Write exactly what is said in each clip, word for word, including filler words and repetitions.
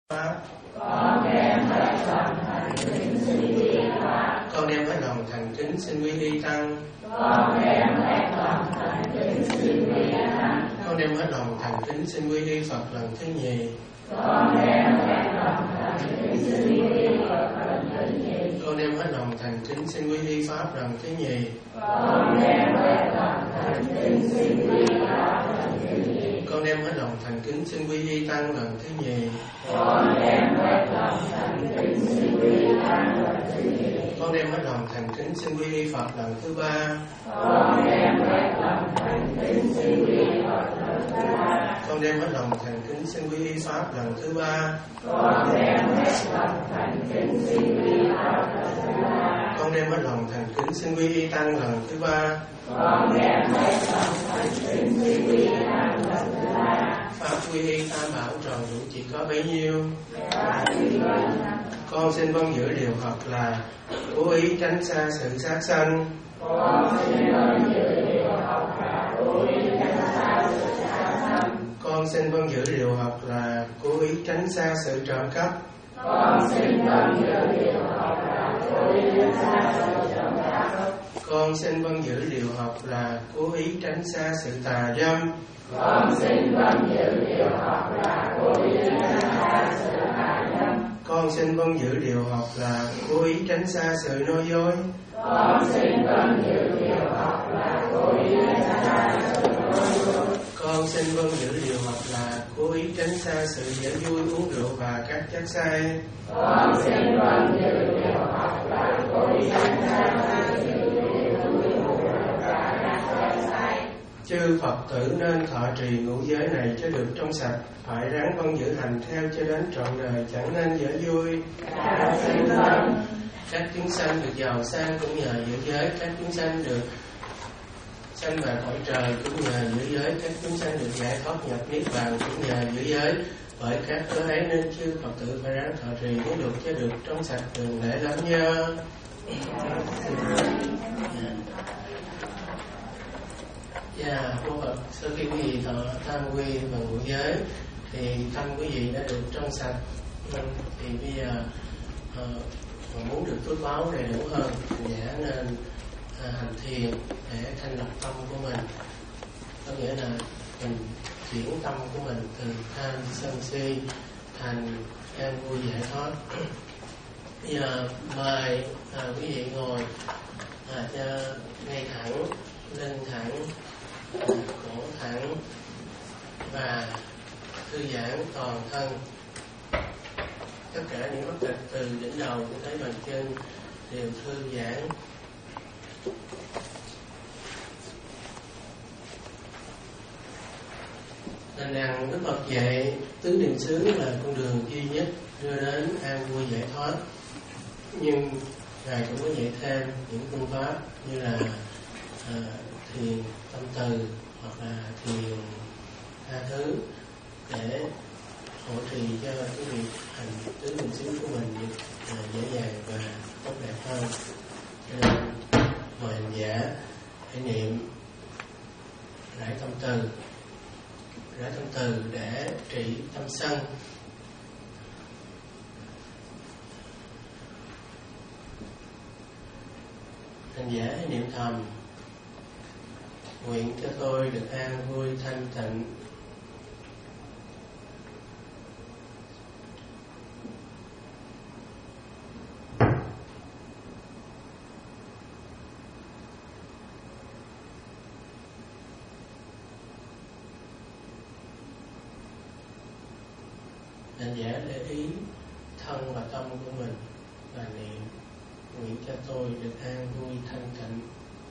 Pháp. Con đem hết lòng thành kính xin quy y Pháp. Con đem hết lòng thành kính xin quy y Tăng. Con đem hết lòng thành kính xin quy y Tăng. Con đem hết lòng thành kính xin quy y Phật lần thứ nhì. Con đem hết lòng thành kính xin quy y Phật lần thứ nhì. Con đem hết lòng thành kính xin quy y Pháp lần thứ nhì. Con đem hết lòng thành kính xin quy y Pháp lần thứ nhì. Con đem hết lòng thành kính xin quy y Tăng lần thứ nhì. Con đem hết lòng thành kính xin quy y Tăng lần thứ nhì. Con đem hết lòng thành kính xin quy y Phật lần thứ ba. Con đem hết lòng thành kính xin quy y Phật lần thứ ba. Con đem hết lòng thành kính xin quy y Pháp lần thứ ba. Con đem hết lòng thành kính xin quy y Pháp lần thứ ba. Con đem hết lòng thành kính xin quy y Tăng lần thứ ba. Con đem hết lòng thành kính xin quy y Tăng lần thứ ba. Pháp quy y tam bảo tròn đủ chỉ có bấy nhiêu. Dạ suy vâng. Con xin vâng giữ điều học là cố ý tránh xa sự sát sanh. Con xin vâng giữ điều học là cố ý tránh xa sự sát sanh. Con xin vâng giữ điều học là cố ý tránh xa sự trộm cắp. Con xin vâng giữ điều học là cố ý tránh xa sự trộm cắp. Con xin vâng giữ điều học là cố ý tránh xa sự tà dâm. Con xin vâng giữ điều học là cố ý tránh xa sự tà dâm. Con xin vâng giữ điều học là cố ý tránh xa sự nói dối. Con xin vâng giữ điều học là cố ý tránh xa sự nói dối. Con xin vâng giữ điều học là cố ý tránh xa sự dễ vui uống rượu và các chất say. Con xin vâng giữ điều học là cố ý tránh xa sự dễ vui uống rượu và các chất say. Chư Phật tử nên thọ trì ngũ giới này cho được trong sạch, phải ráng vâng giữ hành theo cho đến trọn đời, chẳng nên dở vui. Dạ xin vâng. Các chúng sanh được giàu sang cũng nhờ giữ giới, các chúng sanh được sanh vào cõi trời cũng nhờ giữ giới, các chúng sanh được giải thoát nhập niết bàn cũng nhờ giữ giới. Bởi các cớ ấy nên chư Phật tử phải ráng thọ trì mới được cho được trong sạch, đừng để lắm nhớ. Dạ, cô Phật, sau khi quý vị thọ tam quy và ngũ giới thì tâm quý vị đã được trong sạch. Thì bây giờ uh, muốn được phước báo đầy đủ hơn, giả nên uh, hành thiền để thanh lọc tâm của mình. Có nghĩa là mình chuyển tâm của mình từ tham sân si thành an vui giải thoát. Bây giờ mời uh, quý vị ngồi uh, cho ngay thẳng, lưng thẳng, cổ thẳng và thư giãn toàn thân. Tất cả những bất tịch từ đỉnh đầu cho tới bàn chân đều thư giãn. Nên rằng Đức Phật dạy tứ niệm xứ là con đường duy nhất đưa đến an vui giải thoát. Nhưng Ngài cũng có dạy thêm những phương pháp như là à, thiền tâm từ hoặc là thiền tha thứ để hỗ trì cho cái việc hành tứ niệm xứ của mình được uh, dễ dàng và tốt đẹp hơn. Cho nên mời hành giả hãy niệm rải tâm từ, rải tâm từ để trị tâm sân. Hành giả hãy niệm thầm: nguyện cho tôi được an vui thanh tịnh. Hành giả để ý thân và tâm của mình và niệm: nguyện cho tôi được an vui thanh tịnh.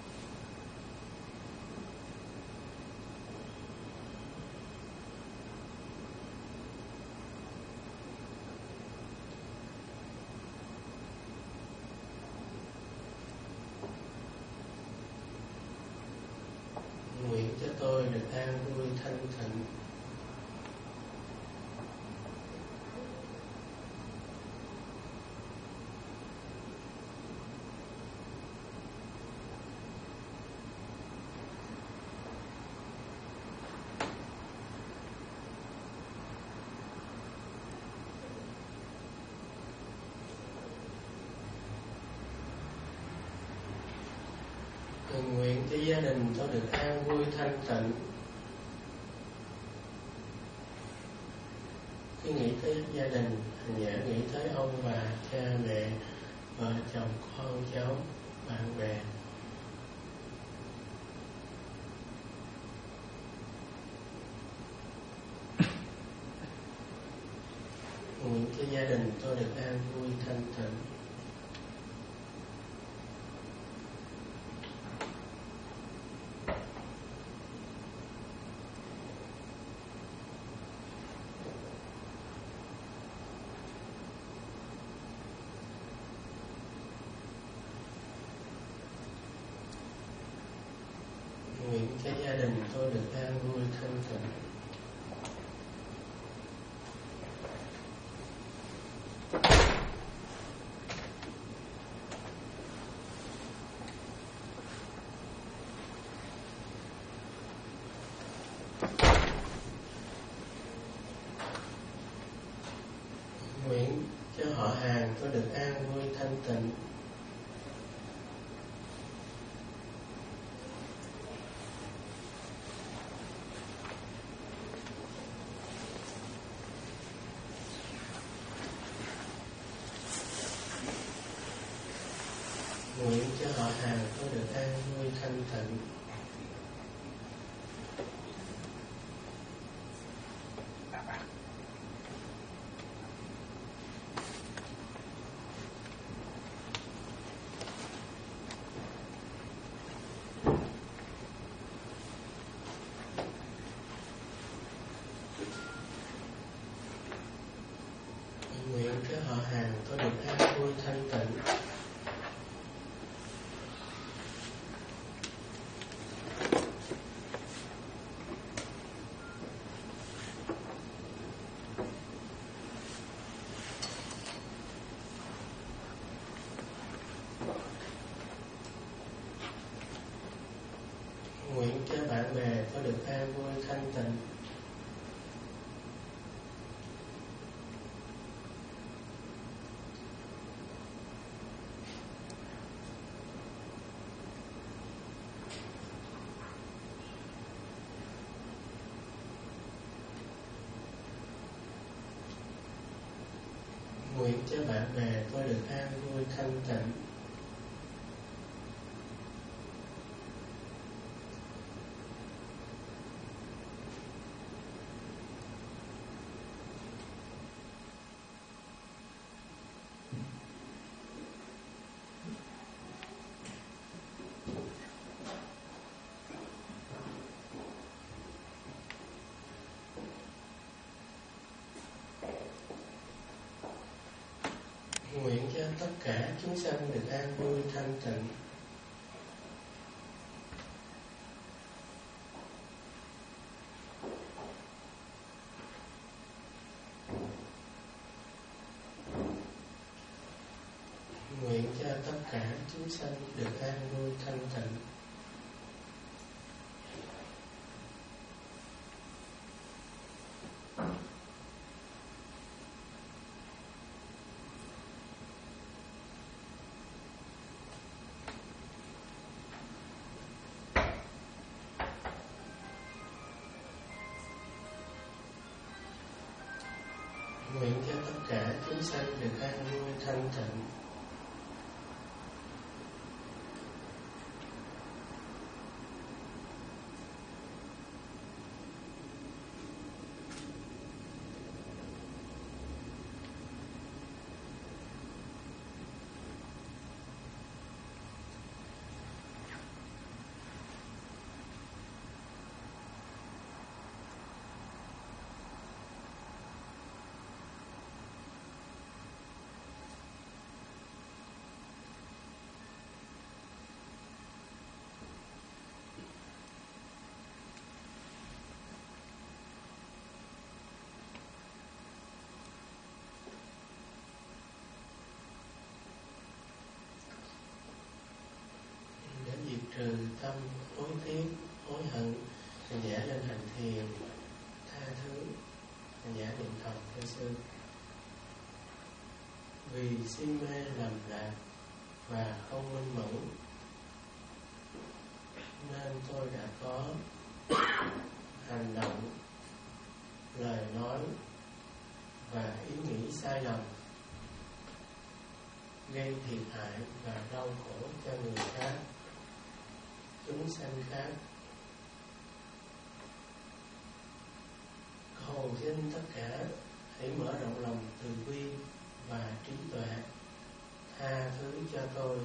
Nguyện cho tôi được an vui thanh tịnh. đình tôi được an vui thanh tịnh. Khi nghĩ tới gia đình, hành giả nghĩ tới ông bà, cha mẹ, vợ chồng, con cháu, bạn bè. Nguyện cho gia đình tôi được an vui thanh tịnh. Nguyện cho gia đình tôi được an vui thanh tịnh. Nguyện cho họ hàng tôi được an vui thanh tịnh. Nguyện cho họ hàng tôi được an vui thanh tịnh. Nguyện cho họ hàng tôi được an vui thanh tịnh. Nguyện cho bạn bè tôi được an vui thanh tịnh. Nguyện cho bạn bè tôi được an vui thanh tịnh. Nguyện cho tất cả chúng sanh được an vui thanh tịnh. Nguyện cho tất cả chúng sanh được an vui thanh tịnh. Nguyện cho tất cả chúng sanh được an vui thanh tịnh. Trừ tâm hối tiếc, hối hận, hành giả lên hành thiền, tha thứ, hành giả niệm Phật theo sư. Vì si mê lầm lạc và không minh mẫn, nên tôi đã có hành động, lời nói và ý nghĩ sai lầm, gây thiệt hại và đau khổ cho người khác, chúng sanh khác. Cầu xin tất cả hãy mở rộng lòng từ bi và trí tuệ, tha thứ cho tôi.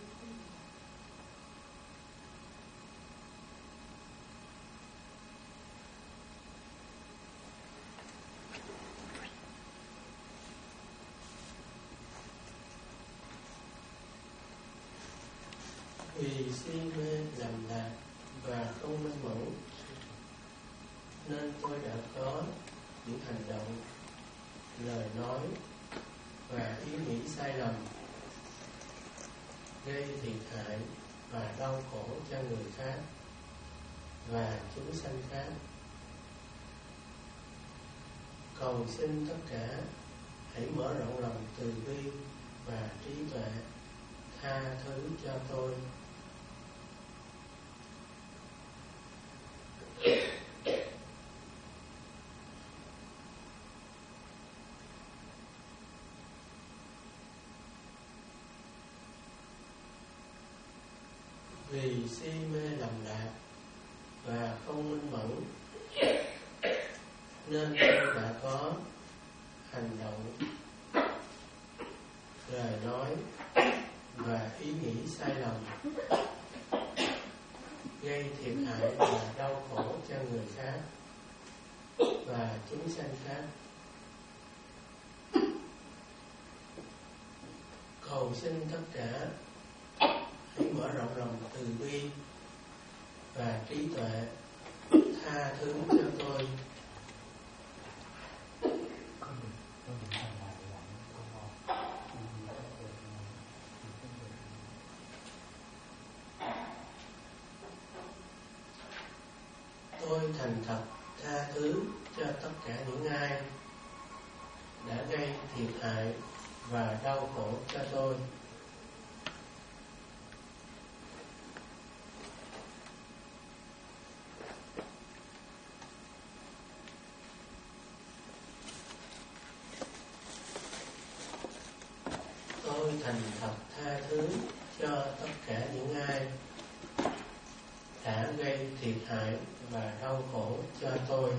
Vì si mê lầm lạc và không minh mẫn nên tôi đã có những hành động, lời nói và ý nghĩ sai lầm, gây thiệt hại và đau khổ cho người khác và chúng sanh khác. Cầu xin tất cả hãy mở rộng lòng từ bi và trí tuệ, tha thứ cho tôi. Vì si mê lầm lạc và không minh mẫn nên tôi đã có hành động, lời nói và ý nghĩ sai lầm, gây thiệt hại và đau khổ cho người khác và chúng sanh khác. Cầu xin tất cả hãy mở rộng lòng từ bi và trí tuệ, tha thứ cho tôi. Tôi thành thật tha thứ cho tất cả những ai đã gây thiệt hại và đau khổ cho tôi. Tôi thành thật tha thứ cho tất cả những ai đã gây thiệt hại và đau khổ cho tôi.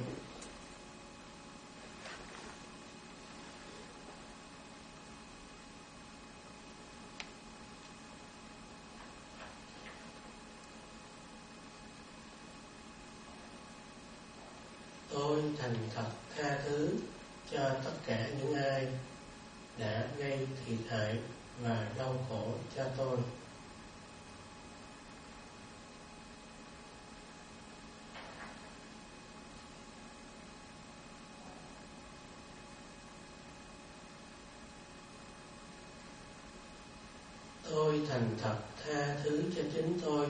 Tôi thành thật tha thứ cho tất cả những ai đã gây thiệt hại và đau khổ cho tôi. Tôi thành thật tha thứ cho chính tôi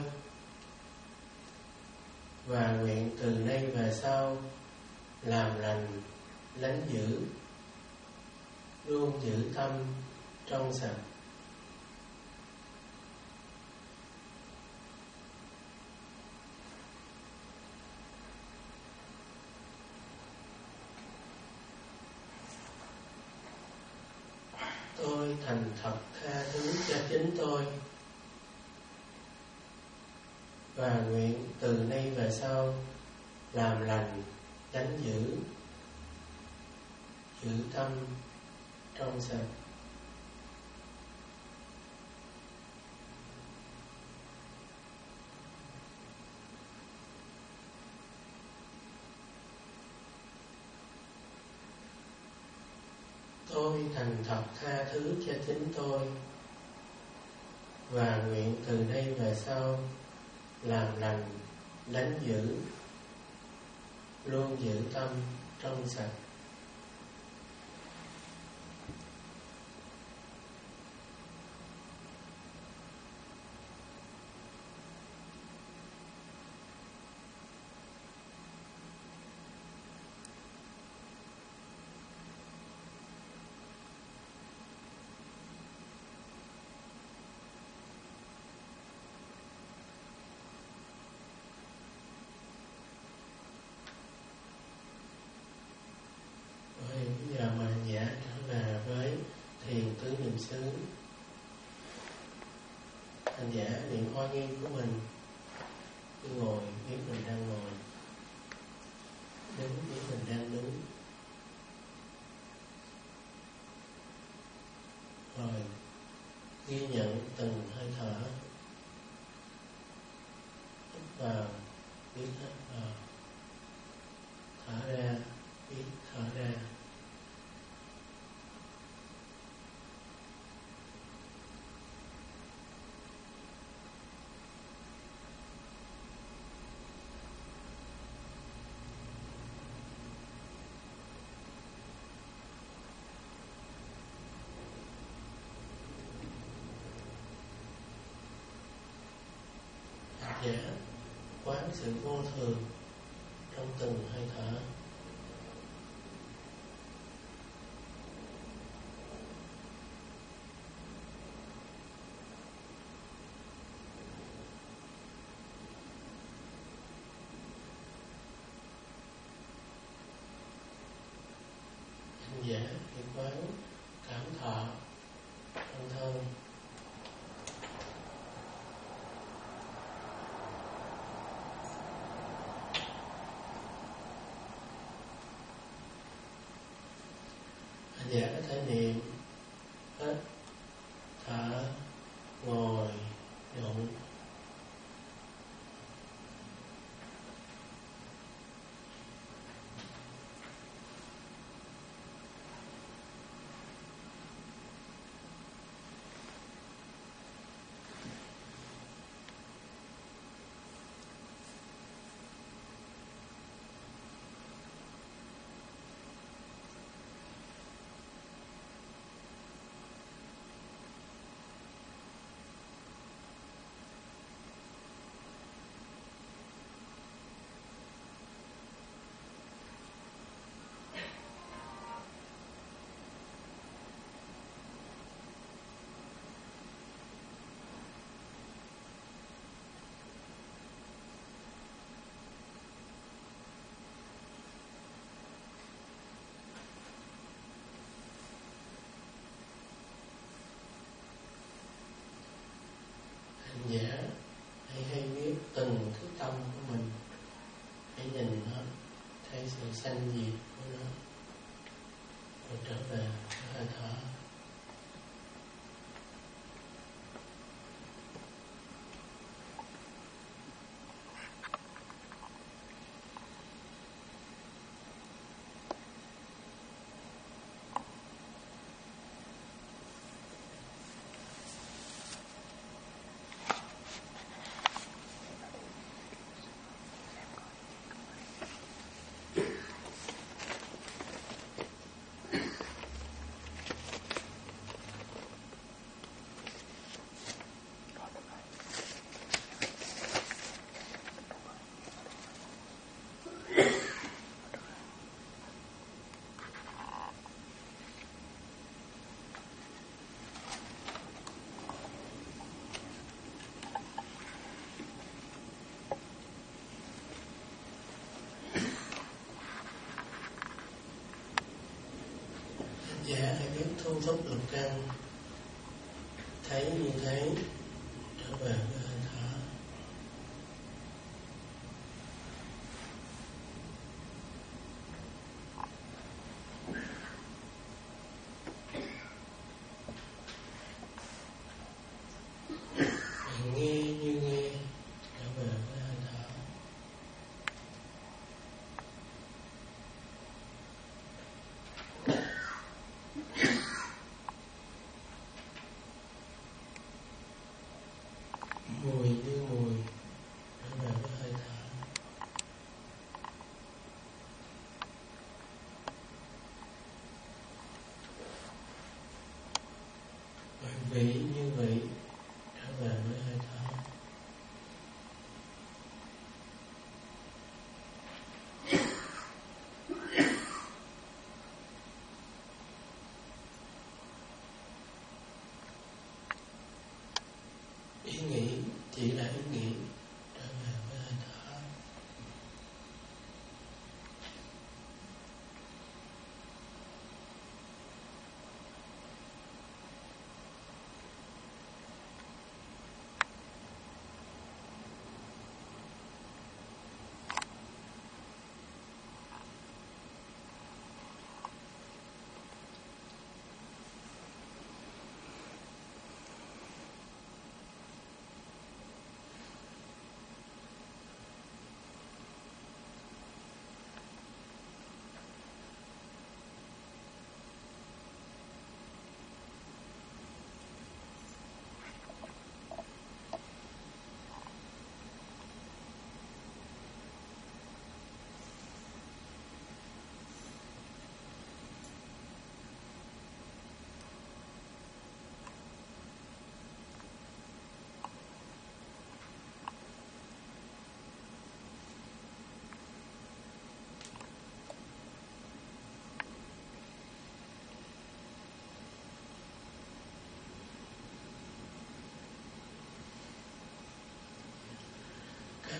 và nguyện từ nay về sau làm lành, lánh dữ, luôn giữ tâm trong sạch. Tôi thành thật tha thứ cho chính tôi và nguyện từ nay về sau làm lành, tránh giữ, giữ tâm trong sạch. Tôi thành thật tha thứ cho chính tôi và nguyện từ nay về sau làm lành, lánh dữ, luôn giữ tâm trong sạch. hành giả niệm oai nghi của mình. Khi ngồi biết mình đang ngồi, đứng biết mình đang đứng, rồi ghi nhận từng hơi thở, hít vào biết hít vào, thở ra biết thở ra. Giả quán sự vô thường trong từng hơi thở. Hành giả thì quán cảm thọ trong thân. Hành giả có thể niệm hít, thở, ngồi, nhụng. Hành giả hãy hay biết từng cái tâm của mình, hãy nhìn nó, thấy sự sanh diệt của nó, rồi trở về với hơi thở. Dạ, hãy biết thu thúc lục căn, thấy như thế, trở về với hơi thở. Hãy nghe như nghe, trở về với hơi thở. Mùi như mùi, trở về với hơi thở. Rồi vị như vị, trở về với hơi thở. Ý nghĩ chỉ là ý nghĩ, trở về với hơi thở.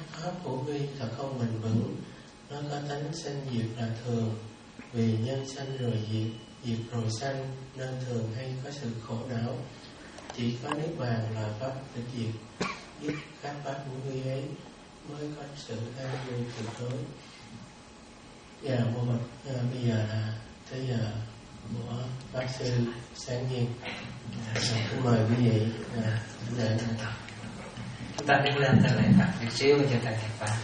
pháp của Huy thật không bền vững, nó có tánh sanh diệt là thường, vì nhân sanh rồi diệt, diệt rồi sanh, nên thường hay có sự khổ não. Chỉ có Niết Bàn là pháp tịch diệt, biết các pháp của Huy ấy mới có sự an vui tuyệt đối. Dạ, mô Phật, à, bây giờ là tới giờ của Pháp Sư Sáng Nhiên. Xin mời quý vị à, để chúng ta đứng lên ta lại Phật một xíu cho ta thầy Pháp.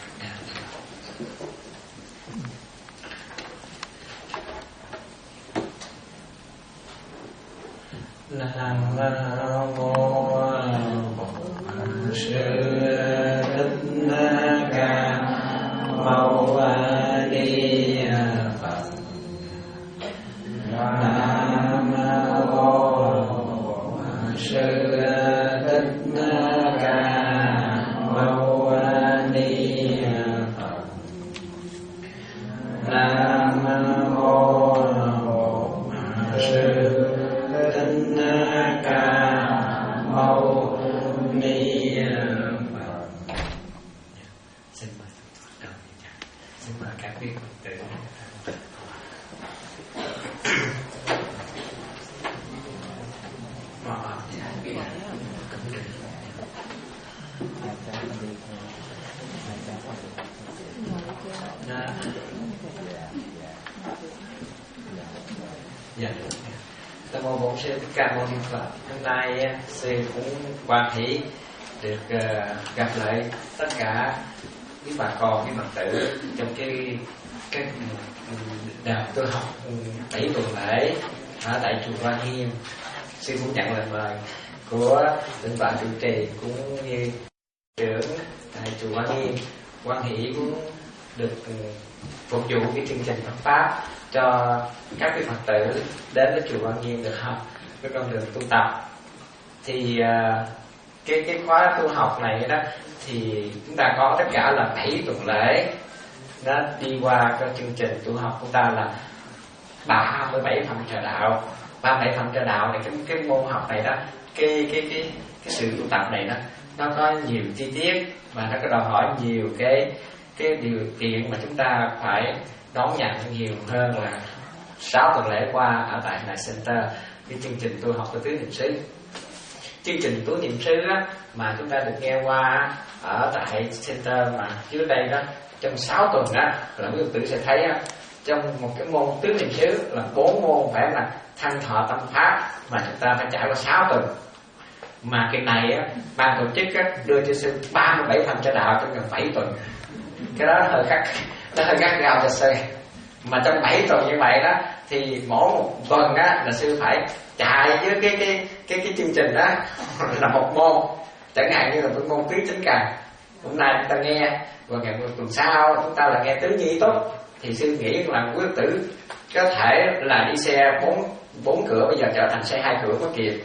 Nam mô Bổn Sư Thích Ca Mâu Ni Phật. Nam mô Bổn Sư Thích Ca Mâu Ni Phật. Nam mô Bổn Sư Thích Ca Mâu Ni Phật. Xin mời xin mời các vị Phật tử. Dạ. Nam mô Bổn Sư Thích Ca Mâu Ni Phật. Hôm nay sư cũng hoan hỷ được uh, gặp lại tất cả quý bà con, quý Phật tử trong cái cái đợt tôi học bảy tuần lễ ở tại chùa Quan Nghiêm. Sư cũng nhận lời mời của tỉnh bạn trụ trì cũng như trưởng tại chùa Quan Nghiêm. Quan hỷ cũng được phục vụ cái chương trình Phật pháp cho các vị Phật tử đến với chùa Quan Nghiêm được học cái con đường tu tập. Thì uh, cái cái khóa tu học này đó thì chúng ta có tất cả là bảy tuần lễ, nó đi qua cái chương trình tu học của ta là ba mươi bảy phẩm trợ đạo. ba mươi bảy phẩm trợ đạo này, cái cái môn học này đó, cái cái cái cái sự tu tập này đó, nó có nhiều chi tiết và nó có đòi hỏi nhiều cái cái điều kiện mà chúng ta phải đón nhận nhiều hơn là sáu tuần lễ qua ở tại Hải Center, cái chương trình tu học của tứ niệm xứ. Chương trình tứ niệm xứ á, mà chúng ta được nghe qua ở tại Center mà trước đây đó, trong sáu tuần đó là quý Phật tử sẽ thấy á, trong một cái môn tứ niệm xứ là bốn môn phải là thanh thọ tâm pháp mà chúng ta phải trải qua sáu tuần. Mà cái này á, ban tổ chức á, đưa cho sư ba mươi bảy phần cho đạo trong vòng bảy tuần. Cái đó hơi gắt, nó hơi gắt gao cho sư. Mà trong bảy tuần như vậy đó thì mỗi một tuần á là sư phải chạy với cái cái cái cái chương trình đó là một môn, chẳng hạn như là cái môn tứ chánh cần. Hôm nay chúng ta nghe, và ngày tuần sau chúng ta là nghe tứ nhi tốt, thì sư nghĩ là quý Phật tử có thể là đi xe bốn bốn cửa bây giờ trở thành xe hai cửa có kịp.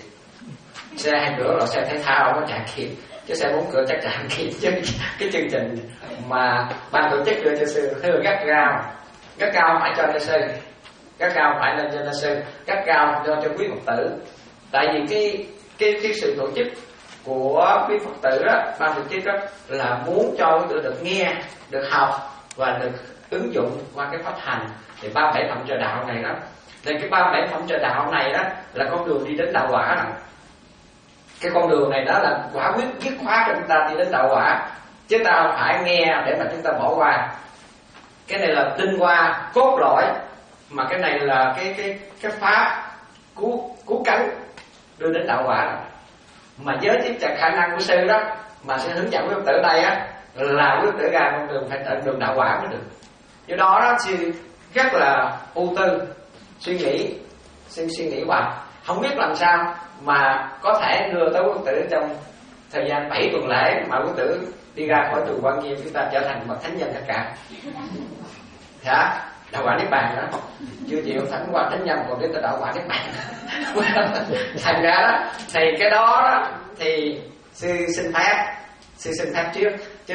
Xe hai cửa là xe thể thao có chạy kịp, chứ xe bốn cửa chắc chắn kịp. Chứ cái chương trình mà ban tổ chức đưa cho sư hơi gắt gao, gắt gao phải cho cho sư, gắt gao phải lên cho cho sư, gắt gao cho cho quý Phật tử. Tại vì cái cái cái sự tổ chức của quý Phật tử đó, ban tổ chức đó là muốn cho quý Phật tử được nghe, được học và được ứng dụng qua cái pháp hành. Thì ba bảy phẩm trợ đạo này đó, thì cái ba bảy phẩm trợ đạo này đó là con đường đi đến đạo quả này. Cái con đường này đó là quả quyết dứt khoát cho chúng ta đi đến đạo quả, chứ ta phải nghe để mà chúng ta bỏ qua. Cái này là tinh hoa cốt lõi, mà cái này là cái cái cái pháp cứu cứu cánh đưa đến đạo quả này. Mà với tiếp trợ khả năng của sư đó mà sẽ hướng dẫn quý Phật tử đây á, là quý Phật tử ra con đường phải tận đường đạo quả mới được. Do đó đó sư rất là ưu tư suy nghĩ, sư suy nghĩ hoài không biết làm sao mà có thể đưa tới quý Phật tử trong thời gian bảy tuần lễ mà quý Phật tử đi ra khỏi chùa Quan Nghiêm chúng ta trở thành bậc thánh nhân tất cả. Hả? Đạo quả niết bàn đó, chưa chịu thánh quả thánh nhân còn đến tới đạo quả niết bàn. Thành ra đó thì cái đó đó thì sư xin phép, sư xin phép trước chứ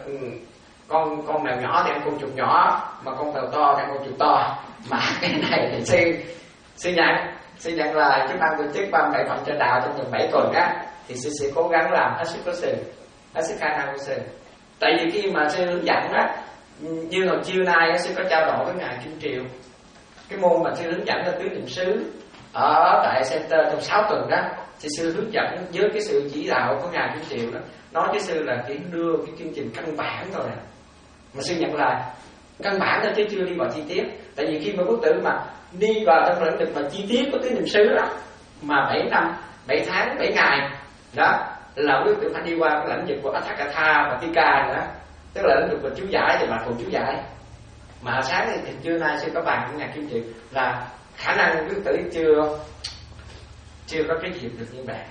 con con mèo nhỏ thì ăn con chuột nhỏ, mà con mèo to thì ăn con chuột to. Mà cái này thì sư sư nhận sư nhận lời cái ban tổ chức ban bảy phẩm cho đạo trong vòng bảy tuần á, thì sư sẽ cố gắng làm hết sức có sư, hết sức khả năng của sư. Tại vì khi mà sư hướng dẫn á, như hồi chiều nay á, sư có trao đổi với ngài Kim Triều cái môn mà sư hướng dẫn là tứ niệm xứ ở tại center trong sáu tuần đó, thì sư hướng dẫn với cái sự chỉ đạo của ngài Kim Triều đó, nói với sư là chỉ đưa cái chương trình căn bản thôi nè, mà sư nhận là căn bản thôi chứ chưa đi vào chi tiết. Tại vì khi mà quốc tử mà đi vào trong lĩnh vực mà chi tiết của tứ niệm xứ đó mà bảy năm bảy tháng bảy ngày đó là quyết định phải đi qua cái lĩnh vực của Atthakatha và Tika nữa, tức là lĩnh vực của chú giải và bài phụ chú giải. Mà sáng thì trưa nay sư có bàn với ngài Kim Triều là khả năng quyết tử chưa chưa có cái dịp được như vậy.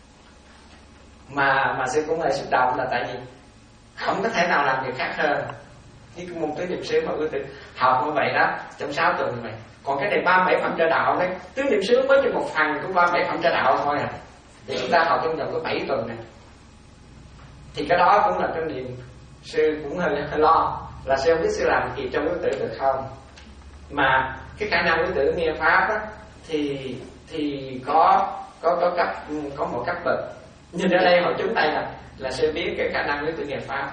Mà mà sư cũng hơi xúc động là tại vì không có thể nào làm việc khác hơn cái môn tứ niệm xứ mà quyết tử học như vậy đó trong sáu tuần như vậy. Còn cái này ba bảy phẩm trợ đạo đấy, tứ niệm xứ mới chỉ một phần của ba bảy phẩm trợ đạo thôi à. Thì chúng ta học trong vòng có bảy tuần này, thì cái đó cũng là cái niềm sư cũng hơi hơi lo là sư không biết sư làm kịp trong quyết tử được không. Mà cái khả năng quyết tử nghe pháp đó, thì thì có có có cấp có một cấp bậc. Nhưng ở đây hồi chúng đây là là sư biết cái khả năng quyết tử nghe pháp,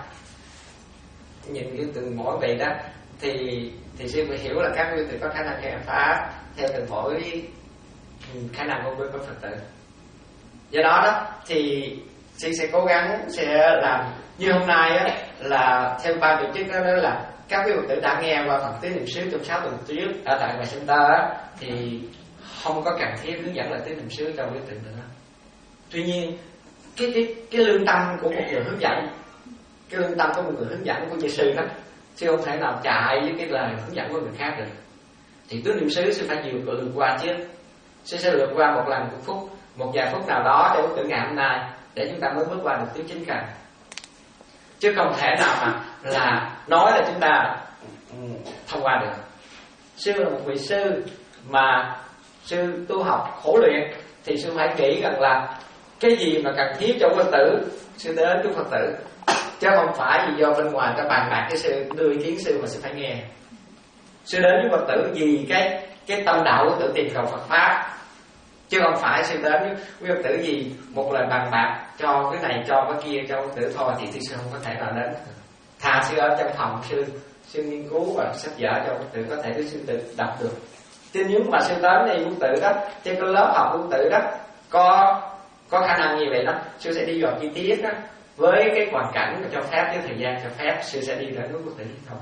nhìn cái từng mỗi vị đó thì thì sư phải hiểu là các quý vị có khả năng nghe pháp theo từng mỗi khả năng của quý Phật tử. Do đó đó thì sư sẽ cố gắng sẽ làm như hôm nay á, là theo ban tổ chức đó, đó là các quý Phật tử đã nghe qua phần tứ niệm xứ trong sáu tuần trước ở tại ngoài center á, thì không có cần thiết hướng dẫn lại tứ niệm xứ cho quý Phật tử nữa. Tuy nhiên cái cái cái lương tâm của một người hướng dẫn, cái lương tâm của một người hướng dẫn của như sư đó, sư không thể nào chạy với cái lời hướng dẫn của người khác được. Thì tứ niệm xứ sư phải nhiều lượt qua chứ. Sư sẽ lượt qua một lần một phút, một vài phút nào đó trong tự ngày hôm nay để chúng ta mới bước qua được tứ chính cần. Chứ không thể nào mà là nói là chúng ta thông qua được. Sư là một vị sư mà sư tu học khổ luyện, thì sư phải nghĩ rằng là cái gì mà cần thiết cho Phật tử, sư đến với Phật tử, chứ không phải vì do bên ngoài ta bàn bạc cái sư đưa ý kiến sư mà sư phải nghe. Sư đến với Phật tử vì cái cái tâm đạo của tự tìm cầu Phật pháp, chứ không phải sư đến với Phật tử gì một lời bàn bạc cho cái này cho cái kia cho Phật tử thôi, thì sư không có thể nào đến. Thà sư ở trong phòng sư sư nghiên cứu và sách vở cho Phật tử có thể sư tự đọc được. Chứ nếu mà sư đến đây Phật tử đó trên cái lớp học Phật tử đó có có khả năng như vậy đó, sư sẽ đi vào chi tiết đó, với cái hoàn cảnh mà cho phép, với thời gian cho phép, sư sẽ đi đến với Phật tử thôi.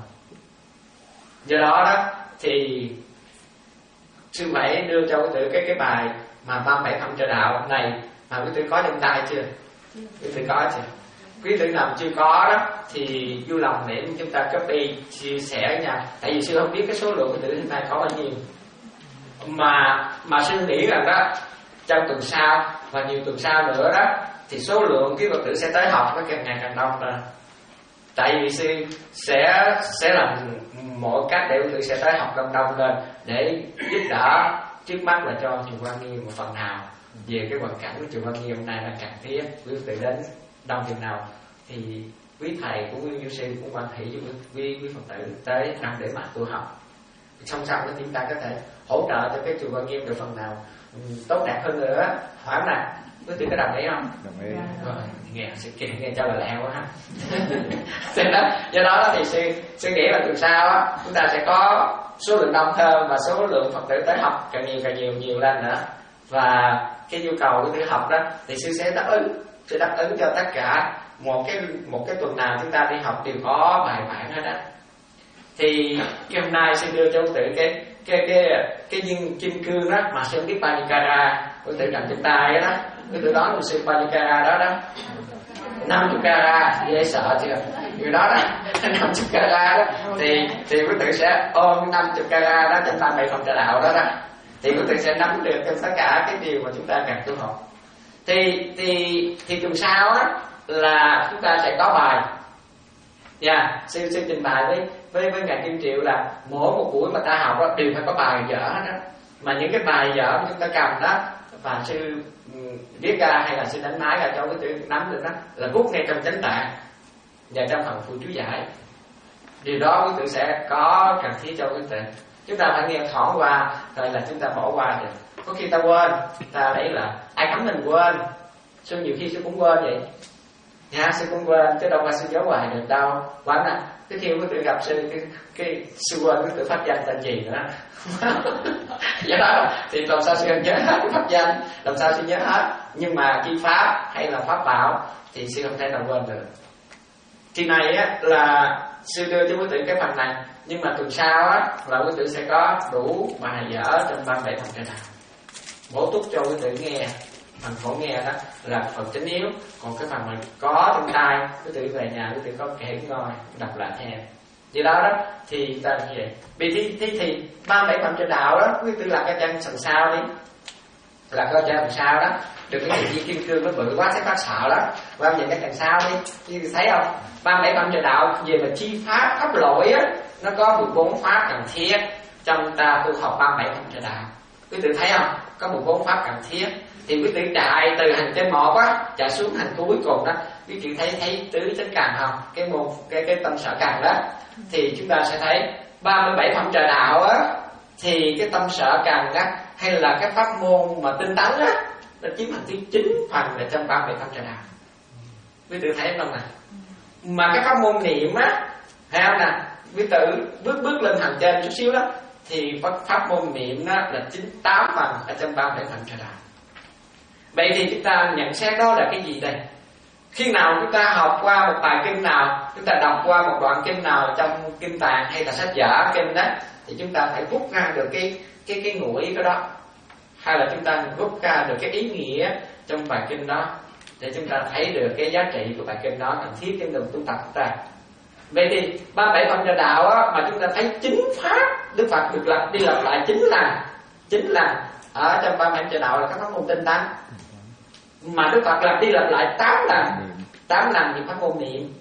Do đó đó thì sư phải đưa cho Phật tử cái cái bài mà ba bảy phẩm trợ đạo này mà quý tử có trong tay chưa? Quý tử có chưa? Quý tử nào chưa có đó thì vui lòng để chúng ta copy chia sẻ nha. Tại vì sư không biết cái số lượng Phật tử hiện nay có bao nhiêu, mà mà sư nghĩ rằng đó trong tuần sau và nhiều tuần sau nữa đó thì số lượng cái Phật tử sẽ tới học nó càng ngày càng đông lên. Tại vì sư sẽ sẽ làm mọi cách để Phật tử sẽ tới học đông đông lên để giúp đỡ. Trước mắt là cho chùa Quan Nghiêm một phần nào về cái hoàn cảnh của chùa Quan Nghiêm hôm nay là cần thiết, quý Phật tử đến đông chừng nào thì quý thầy cũng như như sư cũng quan hệ với quý, quý Phật tử tới đông để mà tu học. Song song đó chúng ta có thể hỗ trợ cho cái chùa Quan Nghiêm được phần nào tốt đẹp hơn nữa. Hỏi nè, quý vị có đồng ý không? Đồng ý. Rồi, nghe sự kiện nghe cho là lẹ quá ha. đó, do đó thì sư sư nghĩ là tuần sau á chúng ta sẽ có số lượng đông hơn và số lượng Phật tử tới học càng nhiều càng nhiều nhiều lên nữa. Và cái nhu cầu của tự học đó thì sư sẽ đáp ứng, sẽ đáp ứng cho tất cả một cái một cái tuần nào chúng ta đi học đều có bài bản hết á. Thì cái hôm nay sư đưa cho quý tử cái cái cái cái viên kim cương đó mà sư biết bao nhiêu carat, quý tử cầm trên tay đó, quý tử đoán sư bao nhiêu carat đó đó, năm mươi carat, dễ sợ chưa? Người đó đó năm mươi carat đó thì thì quý tử sẽ ôm năm mươi carat đó trong tay bảy phẩm trợ đạo đó đó, thì quý tử sẽ nắm được trong tất cả cái điều mà chúng ta cần tu học. Thì thì thì tuần sau á là chúng ta sẽ có bài. Dạ, yeah, sư sư trình bày với với với ngài Kim Triệu là mỗi một buổi mà ta học đó đều phải có bài vở hết đó. Mà những cái bài vở mà chúng ta cầm đó và sư um, viết ra hay là sư đánh máy ra cho cái tự nắm được đó là bút ngay trong chánh tạng và trong phần phụ chú giải. Điều đó quý tự sẽ có cần thiết cho quý tự. Chúng ta phải nghe thoảng qua rồi là chúng ta bỏ qua được. Có khi ta quên, ta lấy là ai cấm mình quên. Sư nhiều khi sư cũng quên vậy. Nha, sư cũng quên chứ đâu phải sư nhớ hoài được đâu. Quán nè, cái khi quý tử gặp sư, cái cái sư quên quý tử pháp danh tên gì nữa. Do đó thì làm sao sư nhớ hết cái pháp danh, làm sao sư nhớ hết. Nhưng mà khi pháp hay là pháp bảo thì sư không thể nào quên được. Kỳ này á là sư đưa cho quý tử cái phần này, nhưng mà tuần sau á là quý tử sẽ có đủ bài vở trong ba mươi bảy phần trợ đạo, bổ túc cho quý tử nghe. Phần khổ nghe đó là phần chính yếu, còn cái phần mà có trong tay quý tử về nhà quý tử có kể ngồi đọc lại theo. Vì đó đó thì ta như vậy. Vì thì thì, thì ba mươi bảy phần trợ đạo đó quý tử làm cái chân sần sau đi, là cái chân sần sau đó. Đừng cái gì kim cương nó bự quá thấy bác sợ lắm. Qua nhìn cái đằng sau đi, như thấy không? ba mươi bảy phẩm trợ đạo về mà chi pháp pháp lỗi á, nó có mười bốn pháp cần thiết trong ta tu học ba mươi bảy phẩm trợ đạo. Quý vị thấy không? Có mười bốn pháp cần thiết. Thì quý vị chạy từ hành trên một á, chạy xuống hành cuối cùng đó, quý vị thấy thấy tứ chánh cần không? Cái môn cái cái tâm sở cần đó, thì chúng ta sẽ thấy ba mươi bảy phẩm trợ đạo á, thì cái tâm sở cần á, hay là cái pháp môn mà tinh tấn á, nó chiếm thành thứ chín phần là trong ba mươi bảy phẩm trợ đạo. Quý tử thấy không nè? Mà cái pháp môn niệm á, thấy không nè? Quý tử bước bước lên hành trên chút xíu đó, thì pháp, pháp môn niệm đó là chín tám phần ở trong ba mươi bảy phẩm trợ đạo. Vậy thì chúng ta nhận xét đó là cái gì đây? Khi nào chúng ta học qua một bài kinh nào, chúng ta đọc qua một đoạn kinh nào trong kinh tạng hay là sách vở kinh đó, thì chúng ta phải rút ra được cái cái cái ngụ ý của đó, hay là chúng ta rút ra được cái ý nghĩa trong bài kinh đó, để chúng ta thấy được cái giá trị của bài kinh đó cần thiết trong đường tu tập của ta. Vậy thì ba mươi bảy phẩm trợ đạo á, mà chúng ta thấy chính pháp Đức Phật được lặp đi lặp lại chính là chính là ở trong ba mươi bảy phẩm trợ đạo là các pháp môn tinh tấn, mà Đức Phật lặp đi lặp lại tám lần, tám lần thì pháp môn niệm.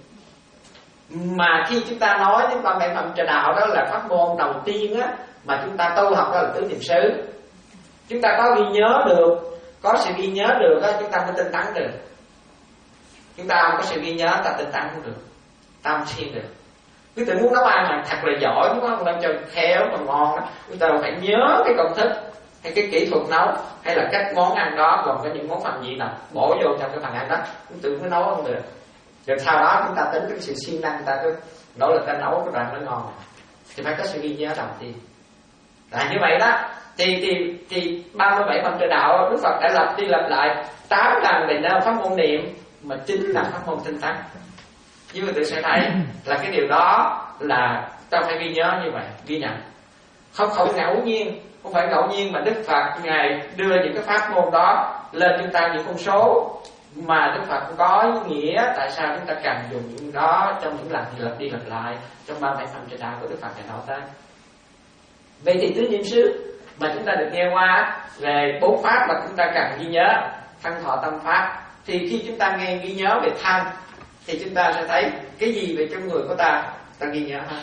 Mà khi chúng ta nói đến ba mươi bảy phẩm trợ đạo đó là pháp môn đầu tiên á, mà chúng ta tu học đó là tứ niệm xứ. Chúng ta có ghi nhớ được, có sự ghi nhớ được đó, chúng ta mới tinh tấn được. Chúng ta không có sự ghi nhớ, ta tinh tấn không được, ta không siêng được. Quý vị muốn nấu ăn mà thật là giỏi, đúng không? Làm cho khéo và ngon đó, chúng ta phải nhớ cái công thức hay cái kỹ thuật nấu, hay là các món ăn đó còn có những món phần gì nào bổ vô trong cái phần ăn đó, chúng ta mới nấu không được. Rồi sau đó chúng ta tính cái sự siêng năng, ta cứ nỗ lực ta nấu cái đoạn nó ngon, thì phải có sự ghi nhớ đầu tiên. Là như vậy đó. Thì thì thì ba mươi bảy phẩm trợ đạo Đức Phật đã lặp đi lặp lại tám lần để nêu pháp môn niệm, mà chính là pháp môn tinh tấn. Nhưng mà tôi sẽ thấy là cái điều đó là ta phải ghi nhớ như vậy, ghi nhận. Không phải ngẫu nhiên, không phải ngẫu nhiên mà Đức Phật ngài đưa những cái pháp môn đó lên chúng ta những con số, mà Đức Phật có ý nghĩa tại sao chúng ta cần dùng những đó trong những lần thì lặp đi lặp lại trong ba mươi bảy phẩm trợ đạo của Đức Phật ngài nói tới. Vậy thì tứ niệm xứ mà chúng ta được nghe qua về bốn pháp mà chúng ta cần ghi nhớ, thân thọ tâm pháp, thì khi chúng ta nghe ghi nhớ về thân thì chúng ta sẽ thấy cái gì về trong người của ta, ta ghi nhớ hết.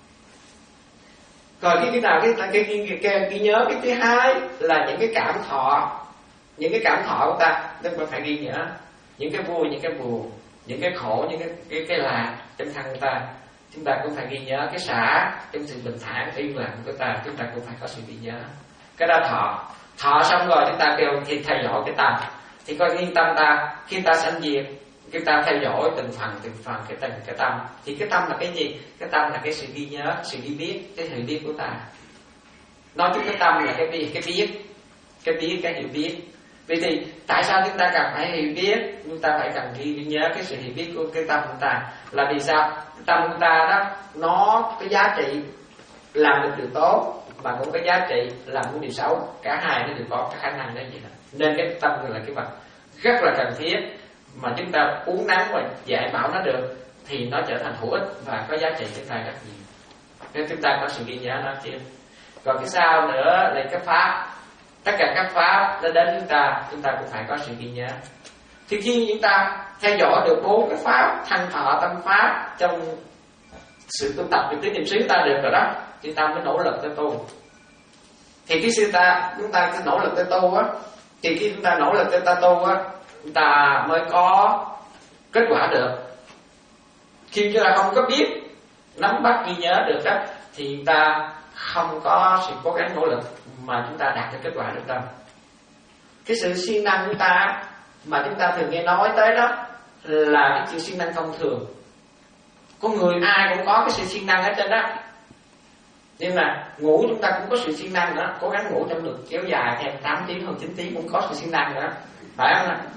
Còn cái cái nào cái cái, cái, cái, cái ghi nhớ cái thứ hai là những cái cảm thọ, những cái cảm thọ của ta, chúng ta phải ghi nhớ những cái vui, những cái buồn, những cái khổ, những cái cái, cái lạc trong thân của ta. Chúng ta cũng phải ghi nhớ cái xả trong sự bình thản yên lặng của ta, chúng ta cũng phải có sự ghi nhớ. Cái đó thọ, thọ xong rồi chúng ta kêu thì thay đổi cái tâm, thì coi yên tâm ta khi ta sanh diệt, chúng ta thay đổi từng phần từng phần cái từng cái tâm. Thì cái tâm là cái gì? Cái tâm là cái sự ghi nhớ, sự ghi biết, cái hiểu biết của ta. Nói chung cái tâm là cái biết, cái biết, cái biết, cái hiểu biết. Vậy thì tại sao chúng ta cần phải hiểu biết? Chúng ta phải cần ghi nhớ cái sự hiểu biết của cái tâm của ta. Là vì sao? Cái tâm của ta đó, nó cái giá trị làm được điều tốt và cũng có giá trị làm một điều xấu, cả hai nó đều có cái khả năng đó vậy đó. Nên cái tâm là cái vật rất là cần thiết, mà chúng ta uống nắng và dạy bảo nó được thì nó trở thành hữu ích và có giá trị cho ta rất nhiều. Nên chúng ta có sự ghi nhớ nó chứ. Còn cái sau nữa là cái pháp, tất cả các pháp nó đến chúng ta, chúng ta cũng phải có sự ghi nhớ. Thì khi chúng ta theo dõi được bốn cái pháp thân thọ tâm pháp trong sự tu tập được tứ niệm xứ ta được rồi đó, chúng ta mới nỗ lực tới tu. Thì cái sự ta chúng ta cứ nỗ lực tới tu á, thì khi chúng ta nỗ lực tới ta tu á, chúng ta mới có kết quả được. Khi chúng ta không có biết nắm bắt ghi nhớ được đó, thì chúng ta không có sự cố gắng nỗ lực mà chúng ta đạt được kết quả được đâu. Cái sự siêng năng của ta mà chúng ta thường nghe nói tới đó là cái chuyện siêng năng thông thường. Con người ai cũng có cái sự siêng năng ở trên đó, nhưng mà ngủ chúng ta cũng có sự siêng năng nữa, cố gắng ngủ trong được kéo dài thêm tám tiếng hoặc chín tiếng cũng có sự siêng năng nữa, phải không ạ?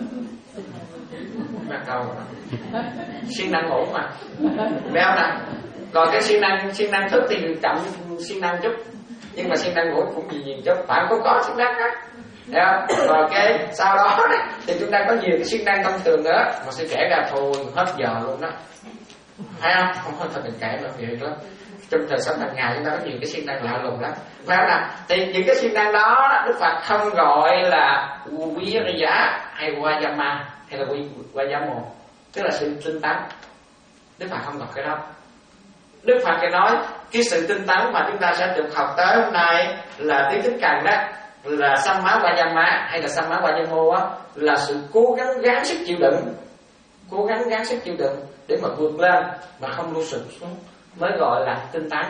Bắt đầu siêng năng ngủ mà, phải không ạ? Còn cái siêng năng siêng năng thức thì chậm siêng năng chút, nhưng mà siêng năng ngủ cũng nhiều nhiều chút, phải không? Có siêng năng á, thấy không? Rồi cái sau đó thì chúng ta có nhiều cái siêng năng thông thường nữa mà sẽ kể ra thôi hết giờ luôn đó, thấy không? Không thôi thật đừng kể nữa vậy đó. Trong đời sống hàng ngày chúng ta có nhiều cái siêng năng lạ lùng lắm, phải không nào? Thì những cái siêng năng đó Đức Phật không gọi là Viriya hay Vayama hay là Vayamo, tức là sự tinh tấn. Đức Phật không gọi cái đó. Đức Phật cái nói cái sự tinh tấn mà chúng ta sẽ được học tới hôm nay là tứ chính cần đó, là Samma Vayama hay là Samma Vayamo á, là sự cố gắng gắng sức chịu đựng, cố gắng gắng sức chịu đựng để mà vượt lên mà không lưu sụp xuống mới gọi là tinh tấn.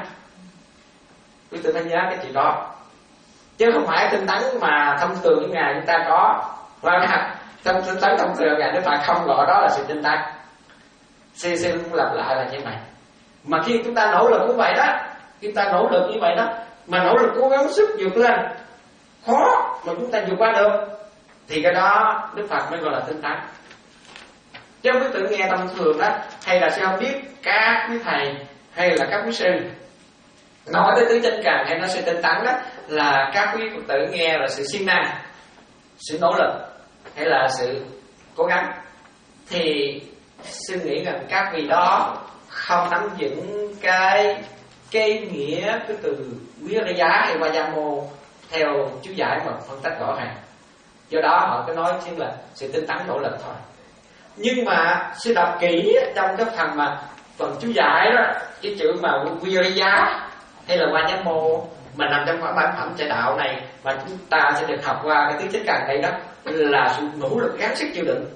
Quý vị phải nhớ cái chuyện đó, chứ không phải tinh tấn mà thông thường những ngày chúng ta có, phải không? Tinh tấn thông thường ngày Đức Phật không gọi đó là sự tinh tấn. Xin xin lặp lại là như vậy. Mà khi chúng ta nỗ lực như vậy đó, chúng ta nỗ lực như vậy đó, mà nỗ lực cố gắng sức vượt lên khó mà chúng ta vượt qua được, thì cái đó Đức Phật mới gọi là tinh tấn. Chứ quý tử nghe thông thường đó, hay là sẽ không biết các quý thầy hay là các quý sư nói tới tứ chánh cần hay nói sự tinh tấn đó, là các quý Phật tử nghe là sự siêng năng, sự nỗ lực hay là sự cố gắng, thì xin nghĩ rằng các vị đó không nắm vững cái cái nghĩa cái từ Viriya hay Vayamo theo chú giải mà phân tích rõ ràng. Do đó họ cứ nói chính là sự tinh tấn nỗ lực thôi. Nhưng mà sư đọc kỹ trong cái phần mà phần chú giải đó, cái chữ mà Viriya hay là Vayamo mà nằm trong bản bản phẩm chạy đạo này mà chúng ta sẽ được học qua cái tứ chánh cần đây đó, là sự nỗ lực gắng sức chịu đựng.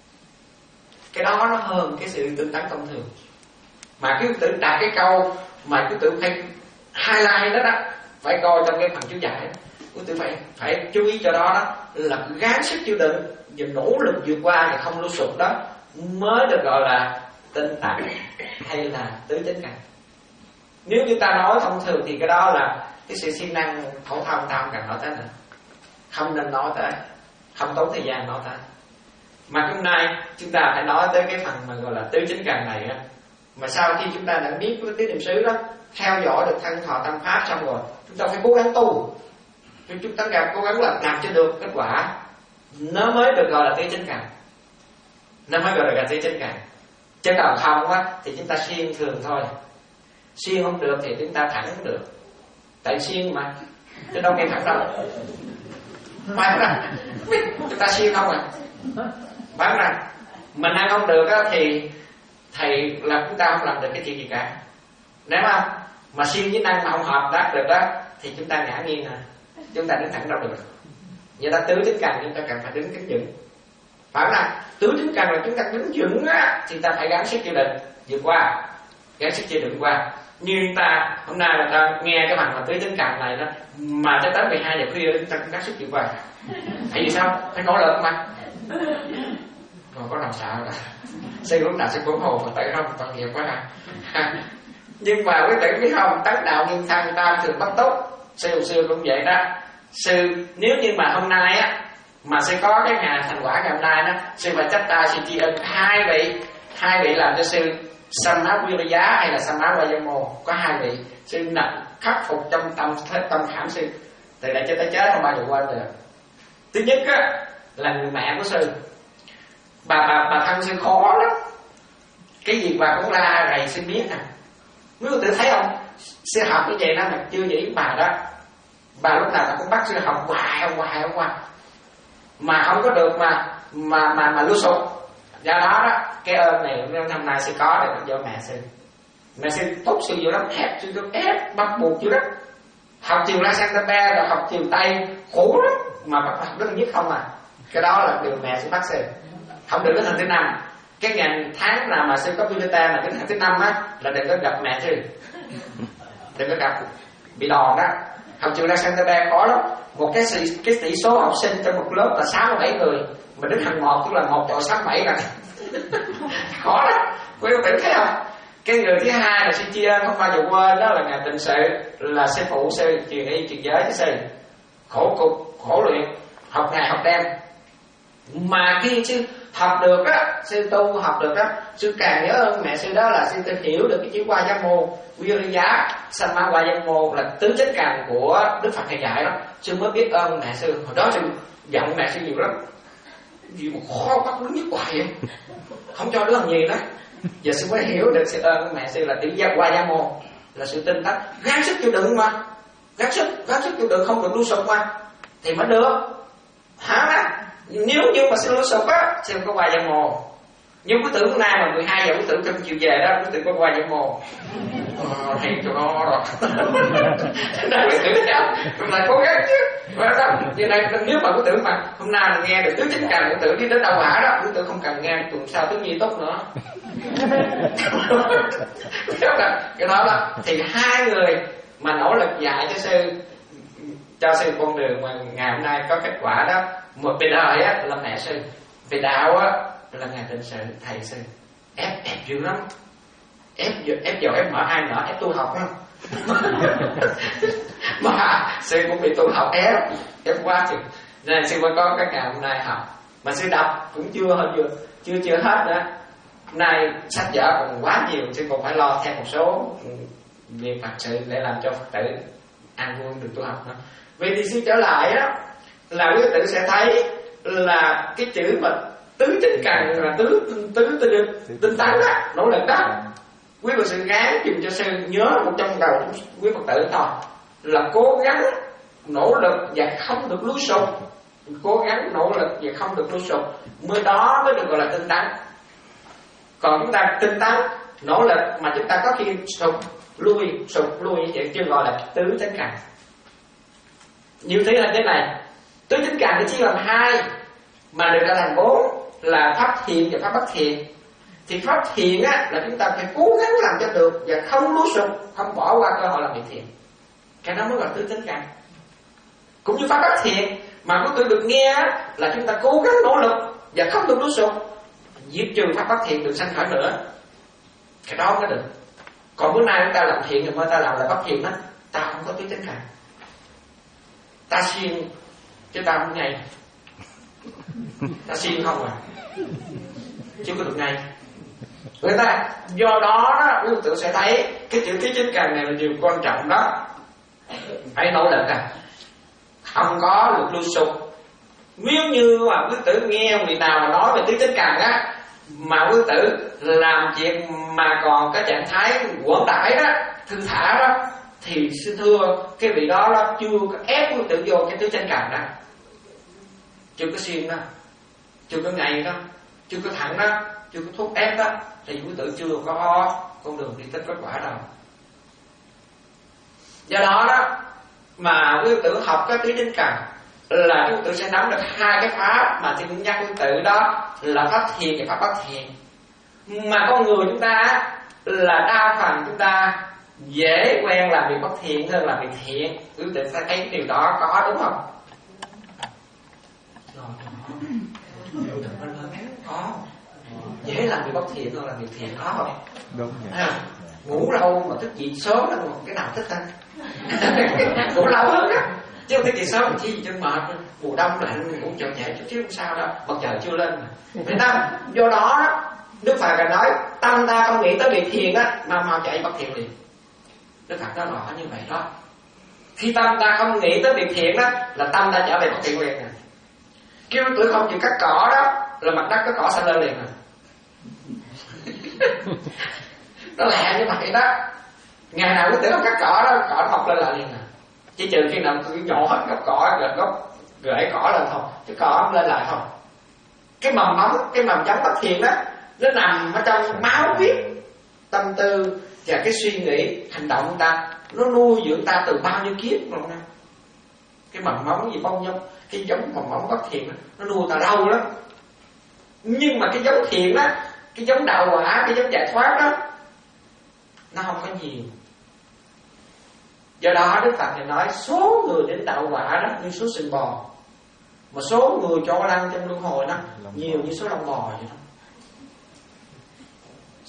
Cái đó nó hơn cái sự tinh tấn thông thường. Mà cái tự đặt cái câu mà cái tự phải highlight đó đó, phải coi trong cái phần chú giải, cái tự phải phải chú ý cho đó đó, là gắng sức chịu đựng và nỗ lực vượt qua và không lưu sụp đó mới được gọi là tinh tấn hay là tứ chánh cần. Nếu chúng ta nói thông thường thì cái đó là cái sự siêng năng phổ thông, ta không cần nói tới nữa, không nên nói tới, không tốn thời gian nói tới. Mà hôm nay chúng ta phải nói tới cái phần mà gọi là tứ chánh cần này á. Mà sau khi chúng ta đã biết cái tứ niệm xứ đó, theo dõi được thân thọ tâm pháp xong rồi, chúng ta phải cố gắng tu, chúng ta gặp cố gắng làm làm cho được kết quả, nó mới được gọi là tứ chánh cần, nó mới gọi là tứ chánh cần. Chứ còn không á thì chúng ta siêng thường thôi, siêng không được thì chúng ta thẳng không được, tại siêng mà chứ đâu nghe thẳng đâu, phải không? Chúng ta siêng không à, phải không? Mình ăn không được á thì thầy là chúng ta không làm được cái chuyện gì cả, nếu không mà siêng với năng mà không hợp đáp được đó thì chúng ta ngã nghiêng à, chúng ta đứng thẳng đâu được. Vậy ta tứ chánh cần chúng ta cần phải đứng đứng vững, phải không? Tứ chánh cần là chúng ta đứng vững á thì ta phải gắng sức chịu đựng vượt qua, gắng sức chịu đựng qua. Như ta hôm nay là ta nghe cái bằng mà tứ chánh cần này đó, mà tới tới mười hai giờ khuya chúng ta cũng gắng sức chịu qua. Tại vì sao? Phải nỗ lực mà. Còn có làm sao đó, sư lúc nào sẽ cuốn hồn mà tại không tội nghiệp quá à. Nhưng mà quý vị biết không, tấn đạo nghiêm thân tam thường bất túc, sư sư cũng vậy đó. Sư nếu như mà hôm nay á mà sư có cái ngày thành quả ngày hôm nay đó, sư phải chấp tay sư tri ân hai vị, hai vị làm cho sư Samma Viriya hay là Samma Vayamo, có hai vị sư nặng khắc phục trong tâm tâm khảm sư từ đây cho tới chết không bao giờ quên được. Thứ nhất á là người mẹ của sư, bà bà bà thân sư khó lắm, cái gì bà cũng la rầy sư biết à. Quý vị tự thấy không, sư học cái vậy đó mà chưa nghĩ bà đó, bà lúc nào cũng bắt sư học hoài hoài hoài mà không có được mà mà mà mà lưu sụp. Do đó đó cái ơn này năm nay sư có được do mẹ sư, mẹ sư tốt sư vô lắm, ép sư được ép bắt buộc chứ đó. Học chiều La Santa rồi học chiều Tây khổ lắm mà bắt học rất nhất không à. Cái đó là điều mẹ sư bắt sư không được đến tháng thứ năm. Cái ngày tháng nào mà sư có Pilota mà đến tháng thứ năm á là đừng có gặp mẹ sư, đừng có gặp, bị đòn đó. Học trường La Santa Fe khó lắm, một cái cái tỷ số học sinh trong một lớp là sáu mươi bảy người mà đến hàng một tức là một trọi sáu bảy rồi, Khó lắm, quý Phật tử thấy không? Cái người thứ hai là sư chia không bao giờ quên, đó là Ngài Tịnh Sự, là sư phụ sư truyền y truyền giới cho sư, khổ cục khổ luyện, học ngày học đêm. Mà khi sư học được á, sư tu học được á, sư càng nhớ ơn mẹ sư, đó là sư tự hiểu được cái chữ Qua Gia Mô Viriya Samma Qua Gia Mô là tứ chánh cần của Đức Phật hay dạy đó. Sư mới biết ơn mẹ sư. Hồi đó sư giận mẹ sư nhiều lắm, gì mà khó bắt đứng nhất hoài vậy, không cho đứa làm gì đó. Giờ sư mới hiểu được sự ơn mẹ sư là tiểu gia Qua Gia Mô, là sự tinh tấn, gắng sức chịu đựng mà, gắng sức gắng sức chịu đựng, không được lu sụp mà thì mới được hả đó. Nếu như mà sư lu sụp á, sư có Qua Gia Mô. Nhưng quý tử hôm nay mà mười hai giờ quý tử không chịu về đó, quý tử có Qua Gia Mô. Ờ, thầy cho nó rồi. Nên quý tử sao? Mình lại cố gắng chứ. Vậy này, nếu mà quý tử mà hôm nay mình nghe được tứ chánh cần, quý tử đi đến đâu hả đó, quý tử không cần nghe tuần sau tứ nhi tốt nữa. Cái đó đó. Thì hai người mà nỗ lực dạy cho sư, cho sư con đường mà ngày hôm nay có kết quả đó. Một về đời á là mẹ sư, về đạo á là Ngài Tịnh Sự thầy sư. Ép ép dữ lắm, ép ép vào ép mở ai nở ép tu học không. Mà sư cũng bị tu học ép ép quá chừng, nên sư mới có cái ngày hôm nay học. Mà sư đọc cũng chưa hơn chưa chưa chưa hết nữa. Hôm nay sách vở còn quá nhiều, sư còn phải lo thêm một số việc Phật sự để làm cho Phật tử an vui được tu học nữa. Vì thì sư trở lại á là quý tử sẽ thấy là cái chữ mà tứ chánh cần là tứ tứ tứ tinh tấn đó, nỗ lực đó. Quý Phật sự gắng dùng cho sư nhớ một trong đầu quý Phật tử thôi là cố gắng nỗ lực và không được lúi sụp, cố gắng nỗ lực và không được lúi sụp, mới đó mới được gọi là tinh tấn. Còn chúng ta tinh tấn nỗ lực mà chúng ta có khi sụp lui sụp lui như vậy chưa gọi là tứ chánh cần. Như thế là thế này, tứ chánh cần thì chia làm hai mà được ra thành bốn là pháp thiện và pháp bất thiện. Thì pháp thiện á là chúng ta phải cố gắng làm cho được và không lúi sụp, không bỏ qua cơ hội làm việc thiện, cái đó mới gọi tứ chánh cần. Cũng như pháp bất thiện mà có tôi được nghe á, là chúng ta cố gắng nỗ lực và không được lúi sụp, diệt trừ pháp bất thiện được sanh khởi nữa, cái đó mới được. Còn bữa nay chúng ta làm thiện rồi mới ta làm lại bất thiện đó, ta không có tứ chánh cần. Ta siêng chứ ta không ngay, ta siêng không à, chứ có được ngay người ta. Do đó đó quý tự sẽ thấy cái chữ tứ chánh cần này là điều quan trọng đó, phải nỗ lực à, không có được lui sụp. Nếu như mà quý tử nghe người nào mà nói về tứ chánh cần á mà quý tử làm chuyện mà còn cái trạng thái quẩn đãi đó, thư thả đó, thì xin thưa cái vị đó đó chưa có ép quý tử vô cái tứ chánh cần đó, chưa có siêng đó, chưa có ngày đó, chưa có thẳng đó, chưa có thúc ép đó, thì quý tử chưa có con đường đi tới kết quả đâu. Do đó đó mà quý tử học cái tứ chánh cần là quý tử sẽ nắm được hai cái pháp mà tôi cũng nhắc quý tử, đó là pháp thiện và pháp bất thiện. Mà con người chúng ta là đa phần chúng ta dễ quen làm việc bất thiện hơn làm việc thiện. Quý tử sẽ thấy điều đó có đúng không? Có. Dễ làm việc bất thiện hơn làm việc thiện, có không? Đúng à, ngủ lâu mà thức dậy sớm là cái nào thích hơn? Ngủ lâu hơn á, chứ không thức dậy sớm chi gì cho mệt. Mùa đông lạnh ngủ chợt nhẹ chút xíu không sao đâu, mặt trời chưa lên mà. Người ta do đó Đức Phật còn nói tâm ta không nghĩ tới việc thiện á mà mau chạy bất thiện liền. Đức Phật nói rõ như vậy đó. Khi tâm ta không nghĩ tới việc thiện đó là tâm ta trở về bất thiện liền. Kêu tôi không chịu cắt cỏ đó là mặt đất có cỏ xanh lên liền à. Nó lạ như vậy đó. Ngày nào quý tử không cắt cỏ đó, cỏ nó mọc lên lại liền à. Chỉ trừ khi nào tôi nhổ hết gốc cỏ, gật gốc gửi cỏ lên thôi, chứ cỏ không lên lại thôi. Cái mầm móng, cái mầm giống bất thiện đó, nó nằm ở trong máu huyết, tâm tư và cái suy nghĩ, hành động của ta, nó nuôi dưỡng ta từ bao nhiêu kiếp rồi nè. Cái mầm móng gì bông nhông, cái giống mầm móng bất thiện đó, nó nuôi ta lâu lắm. Nhưng mà cái giống thiện đó, cái giống đạo quả, cái giống giải thoát đó, nó không có nhiều. Do đó Đức Phật thì nói số người đến đạo quả đó như số sừng bò, mà số người cho lăn trong luân hồi đó nhiều như số lông bò vậy đó.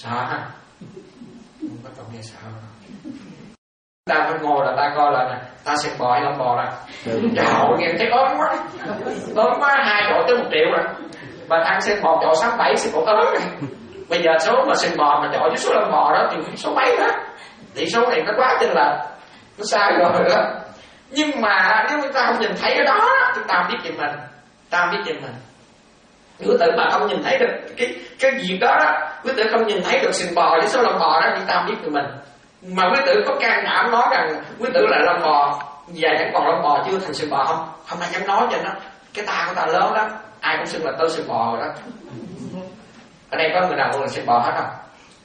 Sợ ha? Không có tổng nghe sợ. Ta phải ngồi là ta coi là nè, ta xem bò hay không bò nè. Trời ơi, nghe thấy ớn quá. Ớn quá, hai chỗ tới một triệu rồi. Mà ăn xem bò chỗ sáu bảy xem bộ ớn này. Bây giờ số mà xem bò mà chỗ với số lông bò đó thì số mấy đó. Thì số này nó quá chênh lệch, nó sai rồi đó. Nhưng mà nếu chúng ta không nhìn thấy cái đó, chúng ta không biết về mình, ta không biết về mình. Quý tử mà không nhìn thấy được cái cái việc đó đó, quý tử không nhìn thấy được sừng bò với số lông bò đó, chúng ta không biết về mình. Mà quý tử có can đảm nói rằng quý tử là lông bò và chẳng còn lông bò chưa thành sừng bò không? Không ai dám nói cho nó. Cái ta của ta lớn đó, ai cũng xưng là tôi sừng bò rồi đó. Ở đây có người nào là sừng bò hết không?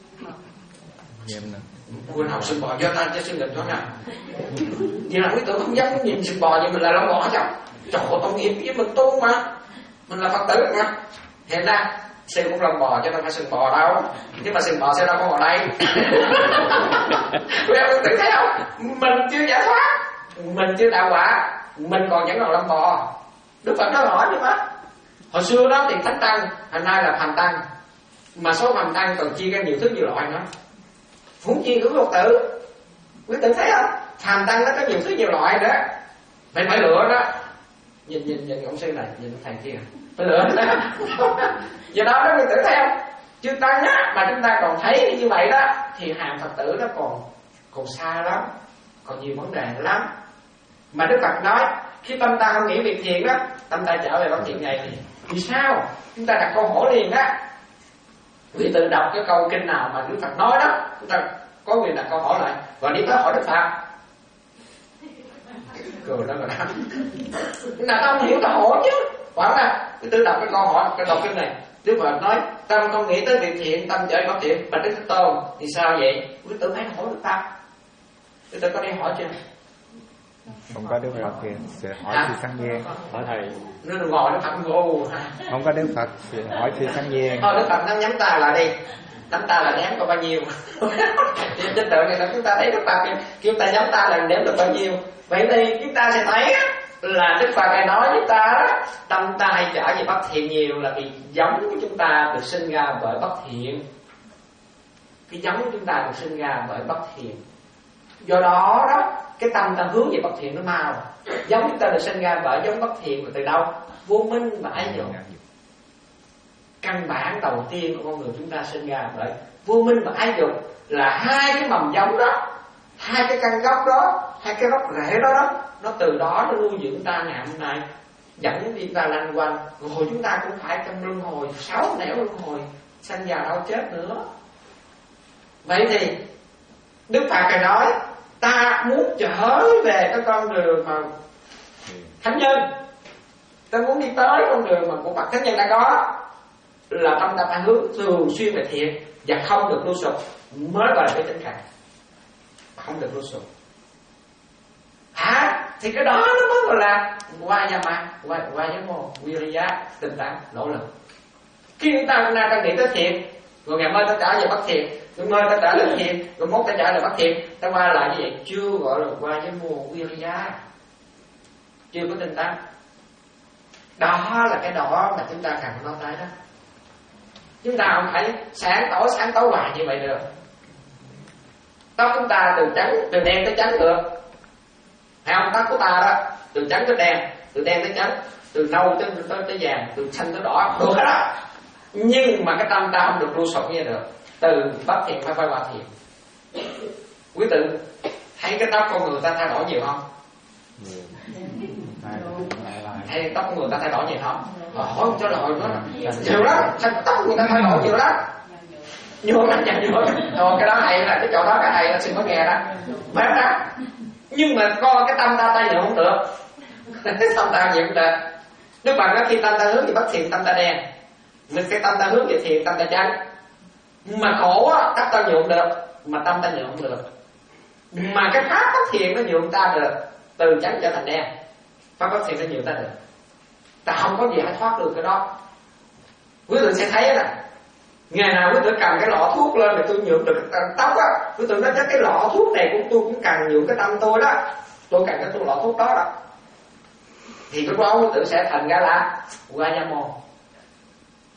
Quên học sừng bò do ta cho xưng định chỗ nào. Vậy là quý tử không dám nhìn sừng bò như mình là lông bò hết không? Trời ơi, tội nghiệp với mình tu mà, mình là Phật tử mà. Hiện ra sư cũng lông bò cho nên phải sừng bò đâu. Nhưng mà sừng bò sẽ đâu có ở đây. Quý ông tự thấy không? Mình chưa giải thoát, mình chưa đạo quả, mình còn vẫn còn lông bò. Đức Phật nói hỏi chứ mà. Hồi xưa đó thì thánh tăng, hồi nay là phàm tăng. Mà số phàm tăng còn chia ra nhiều thứ nhiều loại nữa. Huống chi của Phật tử. Quý tử thấy không? Phàm tăng nó có nhiều thứ nhiều loại nữa. Phải phải lựa đó. Nhìn nhìn nhìn ông sư này, nhìn thầy kia. Phải lựa đó. Do đó đó quý tử thấy không? Chư tăng á, mà chúng ta còn thấy như vậy đó thì hàng Phật tử nó còn còn xa lắm, còn nhiều vấn đề lắm. Mà Đức Phật nói khi tâm ta không nghĩ việc thiện đó, tâm ta trở về bất thiện này thì vì sao? Chúng ta đặt câu hỏi liền đó. Quý tự đọc cái câu kinh nào mà Đức Phật nói đó, chúng ta có quyền đặt câu hỏi lại và đi tới hỏi Đức Phật. Cười đó rồi đó. Là ta không hiểu ta hỏi chứ. Quả là quý tự đọc cái câu hỏi, cái đọc kinh này. Đức Phật nói tâm không nghĩ tới việc thiện, tâm trở bất thiện. Bạch Đức Thế Tôn thì sao vậy? Quý tự phải hỏi Đức Phật. Quý tự có đi hỏi chưa? Không có Đức Phật thì sẽ hỏi à? Thi Sanh Viên. Hỏi thầy. Nó ngồi Đức Phật ngô. Không có Đức Phật thì hỏi Thi Sanh Viên. Thôi Đức Phật nó nhắm ta lại đi. Nắm ta là ném có bao nhiêu. Trên tượng này là chúng ta thấy Đức Phật kêu ta nhắm ta là ném được bao nhiêu. Vậy thì chúng ta sẽ thấy là Đức Phật này nói với ta đó, tâm ta hay trở về bất thiện nhiều là vì giống của chúng ta được sinh ra bởi bất thiện. Cái giống của chúng ta được sinh ra bởi bất thiện. Do đó đó, cái tâm ta hướng về bất thiện nó mau. Giống chúng ta được sinh ra bởi giống bất thiện là từ đâu? Vô minh và ái dục. Căn bản đầu tiên của con người chúng ta sinh ra bởi vô minh và ái dục là hai cái mầm giống đó, hai cái căn gốc đó, hai cái gốc rễ đó đó, nó từ đó nó nuôi dưỡng ta ngày hôm nay, dẫn đi ta lanh quanh, rồi chúng ta cũng phải trong luân hồi sáu nẻo luân hồi, sanh già đau chết nữa. Vậy thì Đức Phật này nói ta muốn trở về cái con đường mà thánh nhân, ta muốn đi tới con đường mà của Phật thánh nhân đã có, là tâm ta phải hướng thường xuyên về thiện và không được lưu sụp mới gọi là cái chánh cảnh, không được lưu sụp. Hả? Thì cái đó nó mới gọi là qua gia ma, qua qua gia mô, viriya, tinh tấn, nỗ lực. Khi chúng ta nay ta nghĩ tới thiện, rồi ngày mai ta trả về bất thiện, rồi mai ta trả lại thiện, rồi mốt ta trả lại bất thiện, ta qua lại như vậy chưa gọi là qua gia mô, viriya, chưa có tinh tấn. Đó là cái đó mà chúng ta cần nói tới đó. Chúng ta không phải sáng tối sáng tối hoài như vậy được. Tóc chúng ta từ trắng, từ đen tới trắng được. Hay không? Tóc của ta đó từ trắng tới đen, từ đen tới trắng, từ nâu tới tới, tới vàng, từ xanh tới đỏ, được hết đó. Nhưng mà cái tâm ta không được lưu sụp như được. Từ bất thiện phải quay qua thiện. Quý tự thấy cái tóc con người ta thay đổi nhiều không? Hay tóc của người ta thay đổi nhiều không? Hỏi không cho lời nó nhiều lắm, tóc của người ta thay đổi nhiều lắm. Nhiều lắm chẳng nhiều lắm. Rồi cái đó hay là cái chỗ đó cái hay là xin có nghe đó. Phải đó. Nhưng mà coi cái tâm ta ta nhiều không được. Cái tâm ta nhiều không được. Đức Phật nói khi tâm ta hướng về bất thiện tâm ta đen, mình cái tâm ta hướng về thiện tâm ta trắng. Mà khổ á, tâm ta nhuộm được, mà tâm ta nhuộm được. Mà cái pháp bất thiện nó nhuộm ta được, từ trắng trở thành đen. Pháp bất thiện nó nhuộm ta được. Ta không có gì hay thoát được cái đó. Quý vị sẽ thấy là ngày nào quý vị cầm cái lọ thuốc lên để tôi nhuộm được cái tóc á, quý vị nói chắc cái lọ thuốc này của tôi cũng cần nhuộm cái tâm tôi đó, tôi cần cái lọ thuốc đó đó. Thì lúc đó quý vị sẽ thành ra là qua gia mô.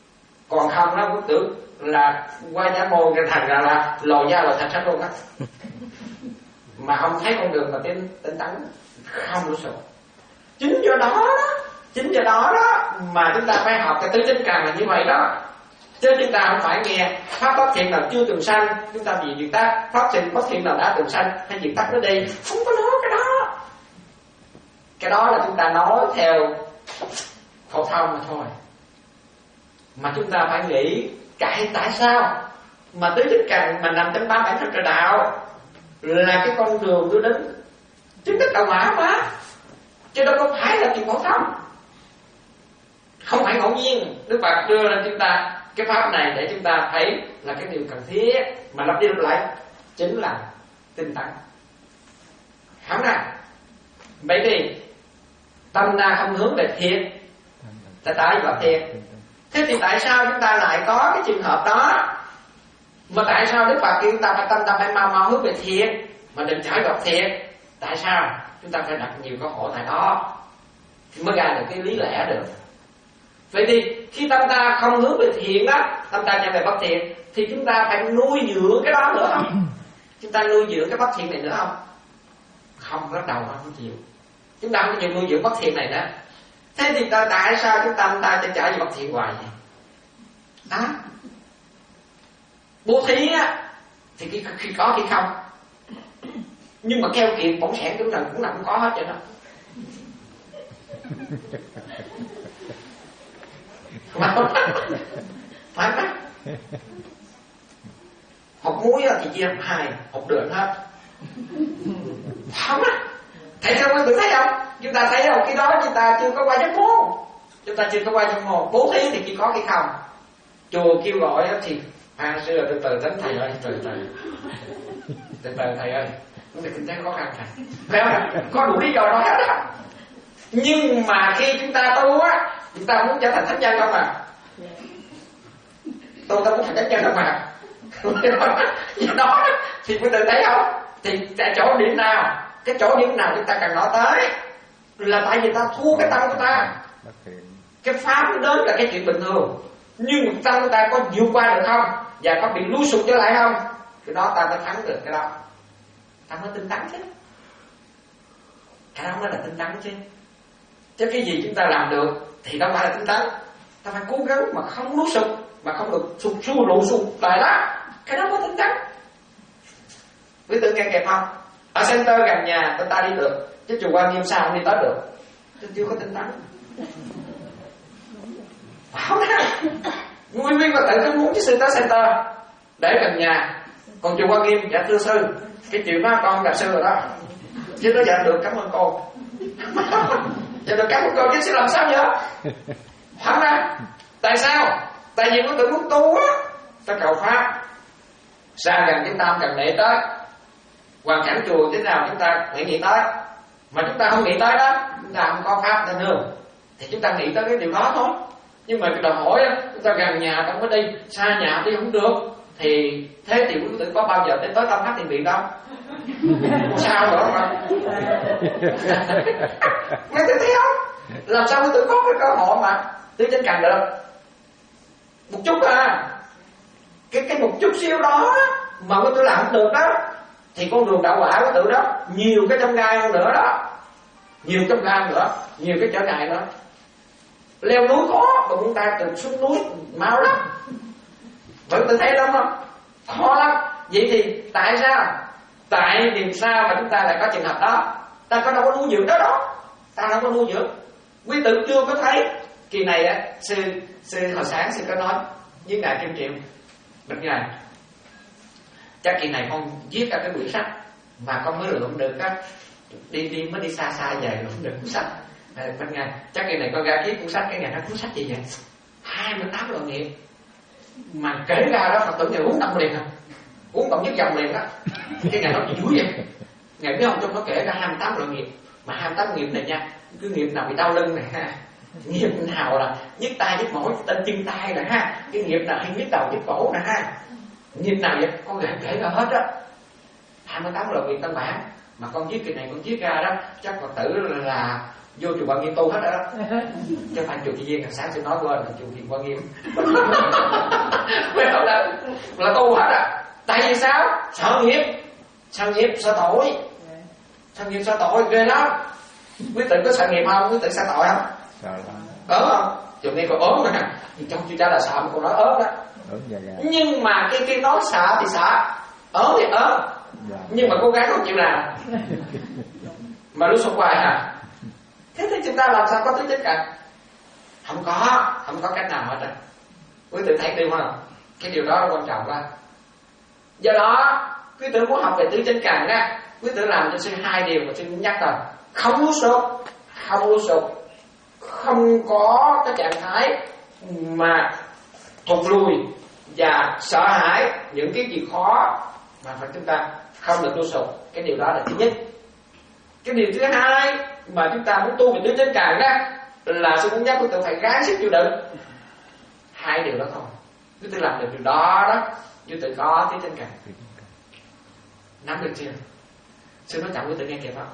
Còn không nó cũng tưởng là qua giả môn cái thành ra là lòi da lòi thạch hết luôn á. Mà không thấy con đường mà tinh tinh tấn không đủ sụp. Chính do đó đó, chính do đó đó mà chúng ta phải học cái tứ chánh cần là như vậy đó. Chứ chúng ta không phải nghe pháp bất thiện nào chưa từng sanh, chúng ta vì diệt tắt, pháp thiện bất thiện nào đã từng sanh, hay diệt tắt nó đi. Không có nói cái đó. Cái đó là chúng ta nói theo phổ thông mà thôi. Mà chúng ta phải nghĩ cái tại sao mà tứ chánh cần mà nằm trong ba bản thân đạo là cái con đường tôi đến chứng đắc đạo quả mà, chứ đâu có phải là chuyện phổ thông. Không phải ngẫu nhiên Đức Phật đưa lên chúng ta cái pháp này để chúng ta thấy là cái điều cần thiết, mà lặp đi lặp lại chính là tinh tấn. Không nào? Vậy thì tâm ta không hướng về thiện, ta tại vào thiện. Thế thì tại sao chúng ta lại có cái trường hợp đó? Mà tại sao Đức Phật kêu chúng ta phải tâm ta phải mau mau hướng về thiện mà đừng trở vào thiện? Tại sao? Chúng ta phải đặt nhiều câu hỏi tại đó mới ra được cái lý lẽ được. Vậy thì khi tâm ta không hướng về thiện đó, tâm ta trở về bất thiện, thì chúng ta phải nuôi dưỡng cái đó nữa không? Chúng ta nuôi dưỡng cái bất thiện này nữa không? Không, bắt đầu không chịu. Chúng ta không chịu nuôi dưỡng bất thiện này nữa. Thế thì ta, tại sao chúng ta ta sẽ trở về bất thiện hoài vậy? Đó. Bố thí á thì khi, khi có khi không, nhưng mà keo kiệt bỏng sẻn chúng ta cũng là cũng có hết vậy đó. Phải không? Hột muối thì chia làm hai, hột đường hết. Không á. Tại sao quý vị thấy không? Chúng ta thấy không? Cái đó chúng ta chưa có qua giấc môn. Chúng ta chưa có qua giấc môn. Bố thí thì chỉ có cái không. Chùa kêu gọi thì à xưa từ từ đến thầy ơi, từ từ từ từ thầy ơi, vấn đề kinh tế khó khăn thầy, phải không? Có đủ lý do đó hết á. Nhưng mà khi chúng ta tu á, chúng ta muốn trở thành thánh nhân không à? Tu ta muốn thành thánh nhân không à? Do đó thì quý vị thấy không? Thì tại chỗ điểm nào, cái chỗ điểm nào chúng ta cần nói tới là tại vì ta thua cái tâm của ta. Cái pháp nó đến là cái chuyện bình thường, nhưng tâm của ta có vượt qua được không và có bị lùi sụp trở lại không, cái đó ta mới thắng được cái đó. Ta mới tinh tấn chứ, cái đó mới là tinh tấn chứ. Chứ cái gì chúng ta làm được thì đâu phải là tinh tấn. Ta phải cố gắng mà không lùi sụp, mà không được sụp xu lụ sụp lại đó, cái đó mới tinh tấn. Quý tử nghe kịp không? Ở center gần nhà ta, ta đi được, chứ chùa Quan Nghiêm sao không đi tới được? Chứ chưa có tinh tấn. Không đó. Nguyên viên và tự nó muốn cái sư tới center để gần nhà. Còn chùa Quan Nghiêm, dạ thưa sư, cái chuyện đó con gặp sư rồi đó. Chứ nó dạ được, cảm ơn cô. Dạ được, cảm ơn cô, chứ sư làm sao vậy? Không đó. Tại sao? Tại vì nó tự muốn tu á, ta cầu pháp xa gần cái tam cần nể tới. Hoàn cảnh chùa thế nào chúng ta phải nghĩ tới. Mà chúng ta không nghĩ tới đó, chúng ta không có pháp ta nương, thì chúng ta nghĩ tới cái điều đó thôi. Nhưng mà cái đòi hỏi á, chúng ta gần nhà ta mới đi, xa nhà đi không được. Thì thế thì quý tử có bao giờ đến tới tâm pháp thiền viện đâu? Sao nữa mà nghe tôi thấy không? Làm sao quý tử có cái cơ hội mà tứ chánh cần được? Một chút à, cái cái một chút xíu đó mà quý tử làm không được đó, thì con đường đạo quả của tự đó nhiều cái trong gai hơn nữa đó, nhiều trong gai nữa, nhiều cái trở ngại nữa. Leo núi khó, còn chúng ta từ xuống núi mau lắm. Vẫn tự thấy lắm không? Khó lắm. Vậy thì tại sao? Tại vì sao mà chúng ta lại có trường hợp đó? Ta có đâu có nuôi dưỡng đó đó. Ta đâu có nuôi dưỡng. Quý tử chưa có thấy. Kỳ này á, sư sư hồi sáng sư có nói với ngài Kim Triệu, bạch ngài, chắc kỳ này con viết ra cái quyển sách mà con mới lượm được á, đi đi mới đi xa xa về lượm được cuốn sách. À, bạch ngài, chắc kỳ này con ra viết cuốn sách, cái ngày đó cuốn sách gì vậy? hai mươi tám loại nghiệp mà kể ra đó Phật tử ngày uống năm liền à, uống cộng nhất dòng liền đó. Cái ngày đó gì vui vậy? Ngày biết không, trong nó kể ra hai mươi tám loại nghiệp, mà hai mươi tám nghiệp này nha, cái nghiệp nào bị đau lưng này ha, nghiệp nào là nhức tay nhức mỏi tên chân tay nè ha, cái nghiệp nào hay nhức đầu nhức cổ nè ha, nghiệp nào vậy con gái kể ra hết đó. hai mươi tám loại nghiệp căn bản mà con viết cái này con viết ra đó, chắc Phật tử là vô chùa Quan Nghiêm tu hết rồi đó, chứ phải chùa Chi Viên. Sáng tôi nói quên là chùa Thiền Quan Nghiêm là, là, là tu hết à. Tại vì sao? Sợ nghiệp, sợ nghiệp, sợ tội, sợ nghiệp, sợ tội ghê lắm. Quý tử có sợ nghiệp không? Quý tử sợ tội không? Sợ lắm. Ớn không? Chùa này còn ớn mà. Nhưng trong chưa trả là sợ mà còn nói ớn đó. Ớn dạ dạ. Nhưng mà cái cái nói sợ thì sợ, ớn thì ớn. Dạ. Nhưng mà cố gắng không chịu làm mà lúc sống hoài hả? Thế thì chúng ta làm sao có tứ chánh cảnh? Không có, không có cách nào hết rồi. Quý tử thấy điều không? Cái điều đó là quan trọng quá. Do đó quý tử muốn học về tứ chánh cảnh á, quý tử làm cho sư hai điều mà sư nhắc rồi: không lưu sụp, không lưu sụp, không có cái trạng thái mà thụt lùi và sợ hãi những cái gì khó, mà phải chúng ta không được lưu sụp. Cái điều đó là thứ nhất. Cái điều thứ hai mà chúng ta muốn tu về tứ chánh cảnh đó là sư muốn nhắc quý tử phải gắng sức chịu đựng. Hai điều đó thôi. Quý tử làm được điều đó đó, quý tử có tứ chánh cảnh. Nắm được chưa? Sư nói chậm quý tử nghe kịp không?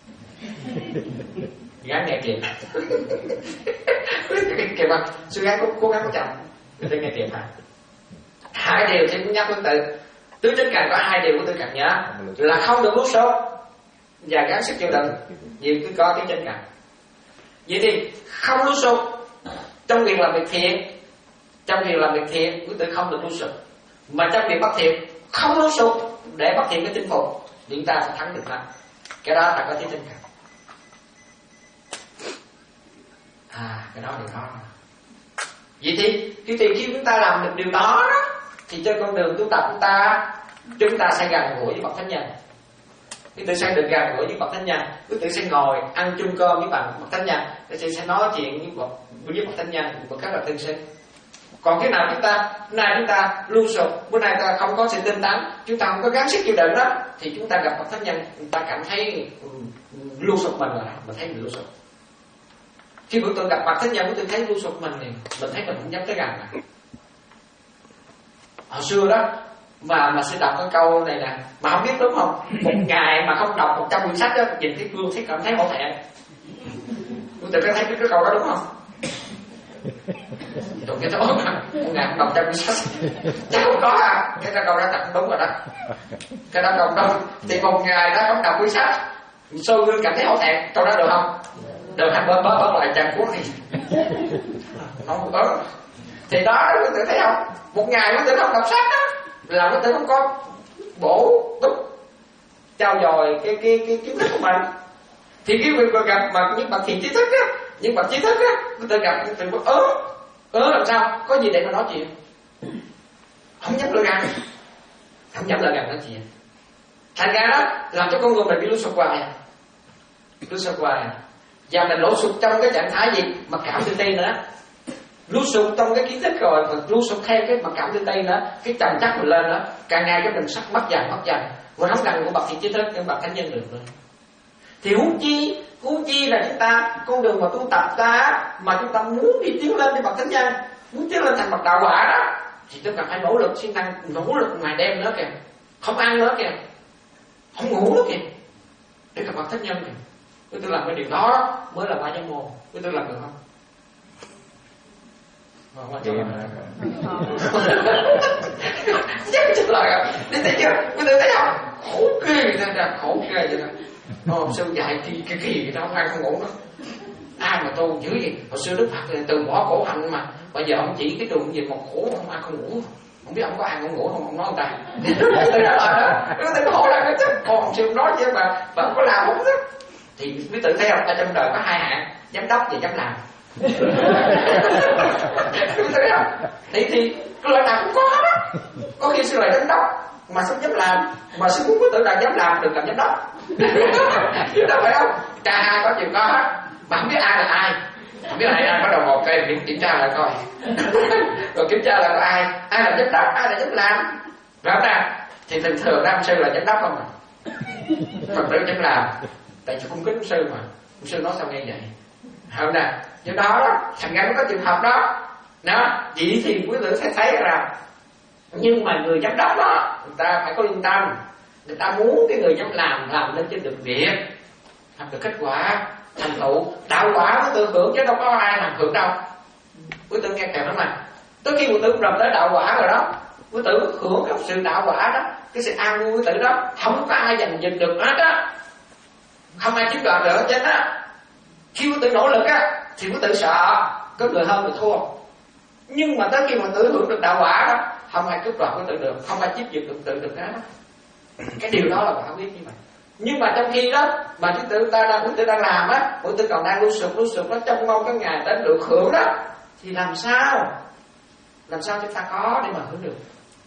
Gắng nghe kịp. Quý tử nghe kịp không? Sư gắng cố, cố gắng có chậm. Quý tử nghe kịp hả? Hai điều sư muốn nhắc quý tử. Tứ chánh cảnh có hai điều quý tử cần nhớ là không được lút sốt và gắng sức chịu đựng. Vì cứ có tứ chánh cảnh. Vậy thì không lút sốt trong việc làm việc thiện, trong việc làm việc thiện quý tử không được lút sốt, mà trong việc bất thiện không lút sốt để bất thiện cái chinh phục thì chúng ta sẽ thắng được nó. Cái đó là có tứ chánh cảnh. À, cái đó thì khó. Vậy thì khi khi chúng ta làm được điều đó, đó thì trên con đường tu tập chúng ta chúng ta sẽ gần gũi với bậc thánh nhân. Quý tử sẽ được gần gũi với bậc thánh nhân. Quý tử sẽ ngồi ăn chung cơm với bạn bậc thánh nhân. Quý tử sẽ nói chuyện với bậc với bậc thánh nhân một cách là thân sinh. Còn cái nào chúng ta bữa nay chúng ta lưu sụp, bữa nay ta không có sự tinh tấn, chúng ta không có gắng sức chịu đựng đó, thì chúng ta gặp bậc thánh nhân, chúng ta cảm thấy lưu sụp mình rồi, mình thấy mình lưu sụp. Khi bữa tôi gặp bậc thánh nhân, tôi thấy lưu sụp mình thì mình thấy mình không dám tới gần. Hồi xưa đó mà mà sẽ đọc cái câu này nè, mà không biết đúng không? Một ngày mà không đọc một trăm quyển sách đó, nhìn thấy gương thấy cảm thấy hổ thẹn. Tôi tự thấy cái, cái câu đó đúng không? Tụi cái đó mà một ngày không đọc trăm quyển sách chắc không có à. Cái đó câu đó thật đúng rồi đó. Cái đó câu đó thì một ngày đó không đọc quyển sách, soi gương cảm thấy hổ thẹn, câu đó được không? Được, hành bớt bớt bớt lại trang cuốn thì không có. Thì đó quý tử thấy không? Một ngày quý tử không đọc sách đó là quý tử không có bổ túc trao dồi cái cái cái kiến thức của mình. Thì cái việc gặp mà những bậc thiện trí thức á, những bậc trí thức á, quý tử gặp quý tử có ớ ớ làm sao? Có gì để mà nói chuyện? Không dám lời gần, không dám lời gần nói chuyện. Thành ra đó làm cho con người mình bị lưu sụp hoài, lưu sụp hoài. Và mình lỗ sụp trong cái trạng thái gì? Mặc cảm tự ti nữa. Lưu sụp trong cái kiến thức rồi, mà lưu sụp theo cái mặc cảm tự ti nữa, cái trầm chắc mình lên nữa, càng ngày cái mình sắc mất dần mất dần, mình không cần của bậc thiện trí thức, nhưng bậc thánh nhân được nữa. Thì huống chi, huống chi là chúng ta con đường mà tu tập ta mà chúng ta muốn đi tiến lên với bậc thánh nhân, muốn tiến lên thành bậc đạo quả đó, thì chúng ta phải nỗ lực siêng năng, nỗ lực ngày đêm nữa kìa, không ăn nữa kìa, không ngủ nữa kìa, để gặp bậc thánh nhân kìa. Quý tử làm cái điều đó mới là ba giác môn. Quý tử làm được không? Mà quan trọng là chắc chắn là đi thấy chưa? Quý tử thấy không? Khổ ghê vậy ra, khổ ghê vậy đó. Hồi xưa dạy kỳ kỳ kỳ đó không ăn không ngủ đó. Ai mà tu dữ gì? Hồi xưa Đức Phật từ bỏ khổ hạnh mà bây giờ ông chỉ cái đường gì mà khổ không ăn không ngủ. Không biết ông có ăn không ngủ không, ông nói ông ta. Tôi nói là đó, quý tử khổ là cái chứ. Còn hồi xưa nói chứ mà mà không có làm không đó. Thì quý tử thấy không? Ở trong đời có hai hạng, giám đốc và dám làm. Quý tử thấy không? Thì thì cái loại nào cũng có đó. Có khi sư là giám đốc mà không dám làm, mà sư muốn quý tử là dám làm đừng làm giám đốc. Chứ đâu phải không? Cả hai có chuyện có hết. Mà không biết ai là ai. Không biết ai ai bắt đầu một cây kiểm, kiểm tra lại coi. Rồi kiểm tra lại là ai, ai là giám đốc, ai là dám làm. Phải không nào? Thì thường thường nam sư là giám đốc không à? Phật tử dám làm. Tại vì cung kính sư mà, sư nói sao nghe vậy, không nè, do đó thành ra nó có trường hợp đó, đó, vậy thì quý tử sẽ thấy rằng, nhưng mà người giám đốc đó, người ta phải có yên tâm, người ta muốn cái người dám làm làm lên trên được việc, làm được kết quả, thành tựu đạo quả quý tử hưởng chứ đâu có ai làm hưởng đâu. Quý tử nghe kèm lắm này. Tới khi quý tử rầm tới đạo quả rồi đó, quý tử hưởng cái sự đạo quả đó, cái sự an vui quý tử đó, không có ai giành giật được hết á, không ai chiếm đoạt được hết á. Khi quý tử nỗ lực á thì quý tử sợ có người hơn người thua, nhưng mà tới khi mà tử hưởng được đạo quả đó, không ai cướp đoạt quý tử được, không ai chiếm giật được tự được hết. Cái điều đó là quả quyết như vậy. Nhưng mà trong khi đó mà quý tử ta đang quý tử đang làm á, quý tử còn đang lưu sụp lưu sụp nó trông mong cái ngày đến được hưởng đó, thì làm sao làm sao chúng ta có để mà hưởng được?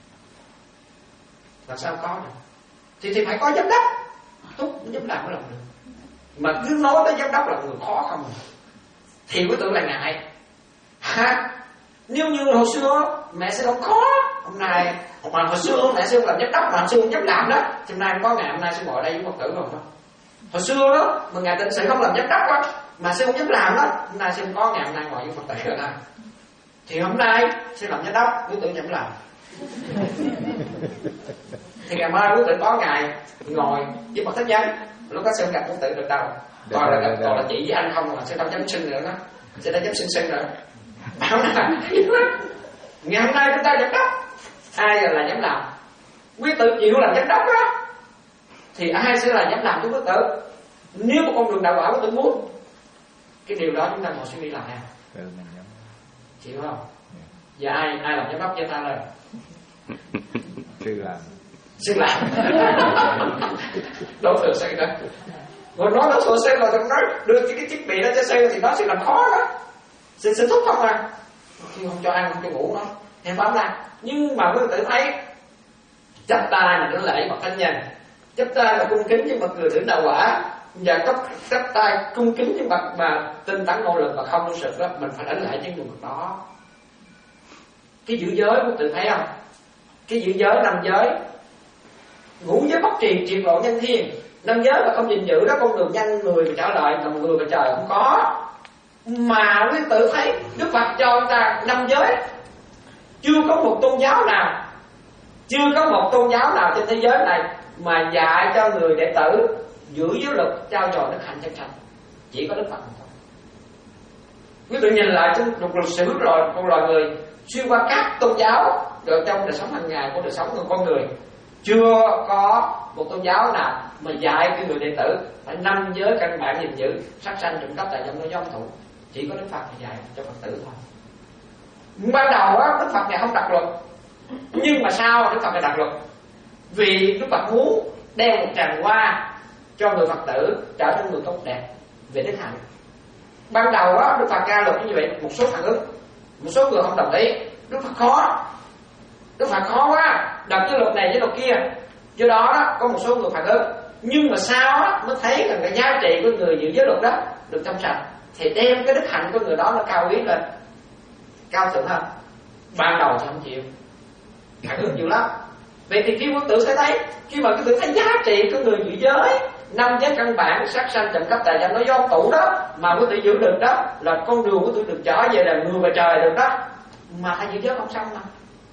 Làm sao có được? Thì thì phải có giám đốc, tốt giám đốc mới làm được. Mà cứ nói tới giám đốc là người khó không, thì quý tử là ngại. Ha? Nếu như hồi xưa mẹ sẽ không có, hôm nay mà hồi xưa mẹ sẽ không làm giám đốc, mà hồi xưa không dám làm đó, hôm nay không có ngày hôm nay sẽ ngồi đây với Phật tử rồi đó. Hồi xưa đó mà ngài Tịnh Sự không làm giám đốc đó, mà sẽ không dám làm đó, hôm nay sẽ không có ngày hôm nay ngồi với Phật tử rồi đó. Thì hôm nay sẽ làm giám đốc, quý tử dám làm. Thì ngày mai quý tử có ngày ngồi với Phật Thánh Nhân, lúc đó sẽ không gặp quý tử được đâu. Còn là, còn là chị với anh không mà sẽ không dám sinh nữa đó, sẽ không dám sinh sinh nữa. Ngày hôm nay chúng ta giám đốc, ai là dám làm? Quý tử chịu làm giám đốc đó, thì ai sẽ là dám làm cho quý tử? Nếu một con đường đạo quả quý tử muốn, cái điều đó chúng ta ngồi suy nghĩ lại ha. Chịu không? Và ai ai làm giám đốc cho ta lên? Sư làm. Sư làm. Đâu được sư nữa. Rồi nói nó sổ sư rồi tôi nói đưa cái, cái thiết bị đó cho sư thì nó sẽ làm khó đó. Sư sư thúc không à? Khi không cho ăn không cho ngủ nó, em bám ra. Nhưng mà quý tử thấy chắp tay là đảnh lễ Phật Thánh Nhân, chắp tay là cung kính với bậc người thưởng đạo quả, và cấp chắp tay cung kính với bậc mà tinh tấn nỗ lực và không có sự đó, mình phải đảnh lễ trên đường đó. Cái giữ giới quý tử thấy không? Cái giữ giới năm giới, ngũ giới bất trì triệt lộ nhân thiên. Năm giới mà không gìn giữ đó, con đường nhanh người mà trở lại là người và trời không có. Mà quý tử thấy Đức Phật cho chúng ta năm giới, chưa có một tôn giáo nào, chưa có một tôn giáo nào trên thế giới này mà dạy cho người đệ tử giữ giới luật, trao dồi đức hạnh chân thành. Chỉ có Đức Phật thôi. Quý tử nhìn lại trong lịch sử rồi con loài người xuyên qua các tôn giáo rồi trong đời sống hàng ngày của đời sống của con người, chưa có một tôn giáo nào mà dạy cái người đệ tử phải năm giới căn bản gìn giữ, sát sanh trộm cắp tà dâm nói dối thủ. Chỉ có Đức Phật dạy cho Phật tử thôi. Ban đầu á, Đức Phật này không đặt luật, nhưng mà sau Đức Phật này đặt luật, vì Đức Phật muốn đeo một tràng hoa cho người Phật tử trở thành người tốt đẹp về đức hạnh. Ban đầu á, Đức Phật ra luật như vậy, một số phản ứng, một số người không đồng ý. Đức Phật khó, Đức Phật khó quá, đặt cái luật này với luật kia, do đó, đó có một số người phản ứng. Nhưng mà sau á, mới thấy rằng cái giá trị của người giữ giới luật đó được trong sạch, thì đem cái đức hạnh của người đó nó cao quý lên, cao thượng hơn. Ban đầu thì không chịu, phản ứng nhiều lắm. Vậy thì khi quý tử sẽ thấy, khi mà quý tử thấy giá trị của người giữ giới, năm giới căn bản, sát sanh trộm cắp tà dâm nói dối tủ đó, mà quý tử giữ được đó là con đường của quý tử được trở về là người và trời được đó. Mà hay giữ giới không xong mà,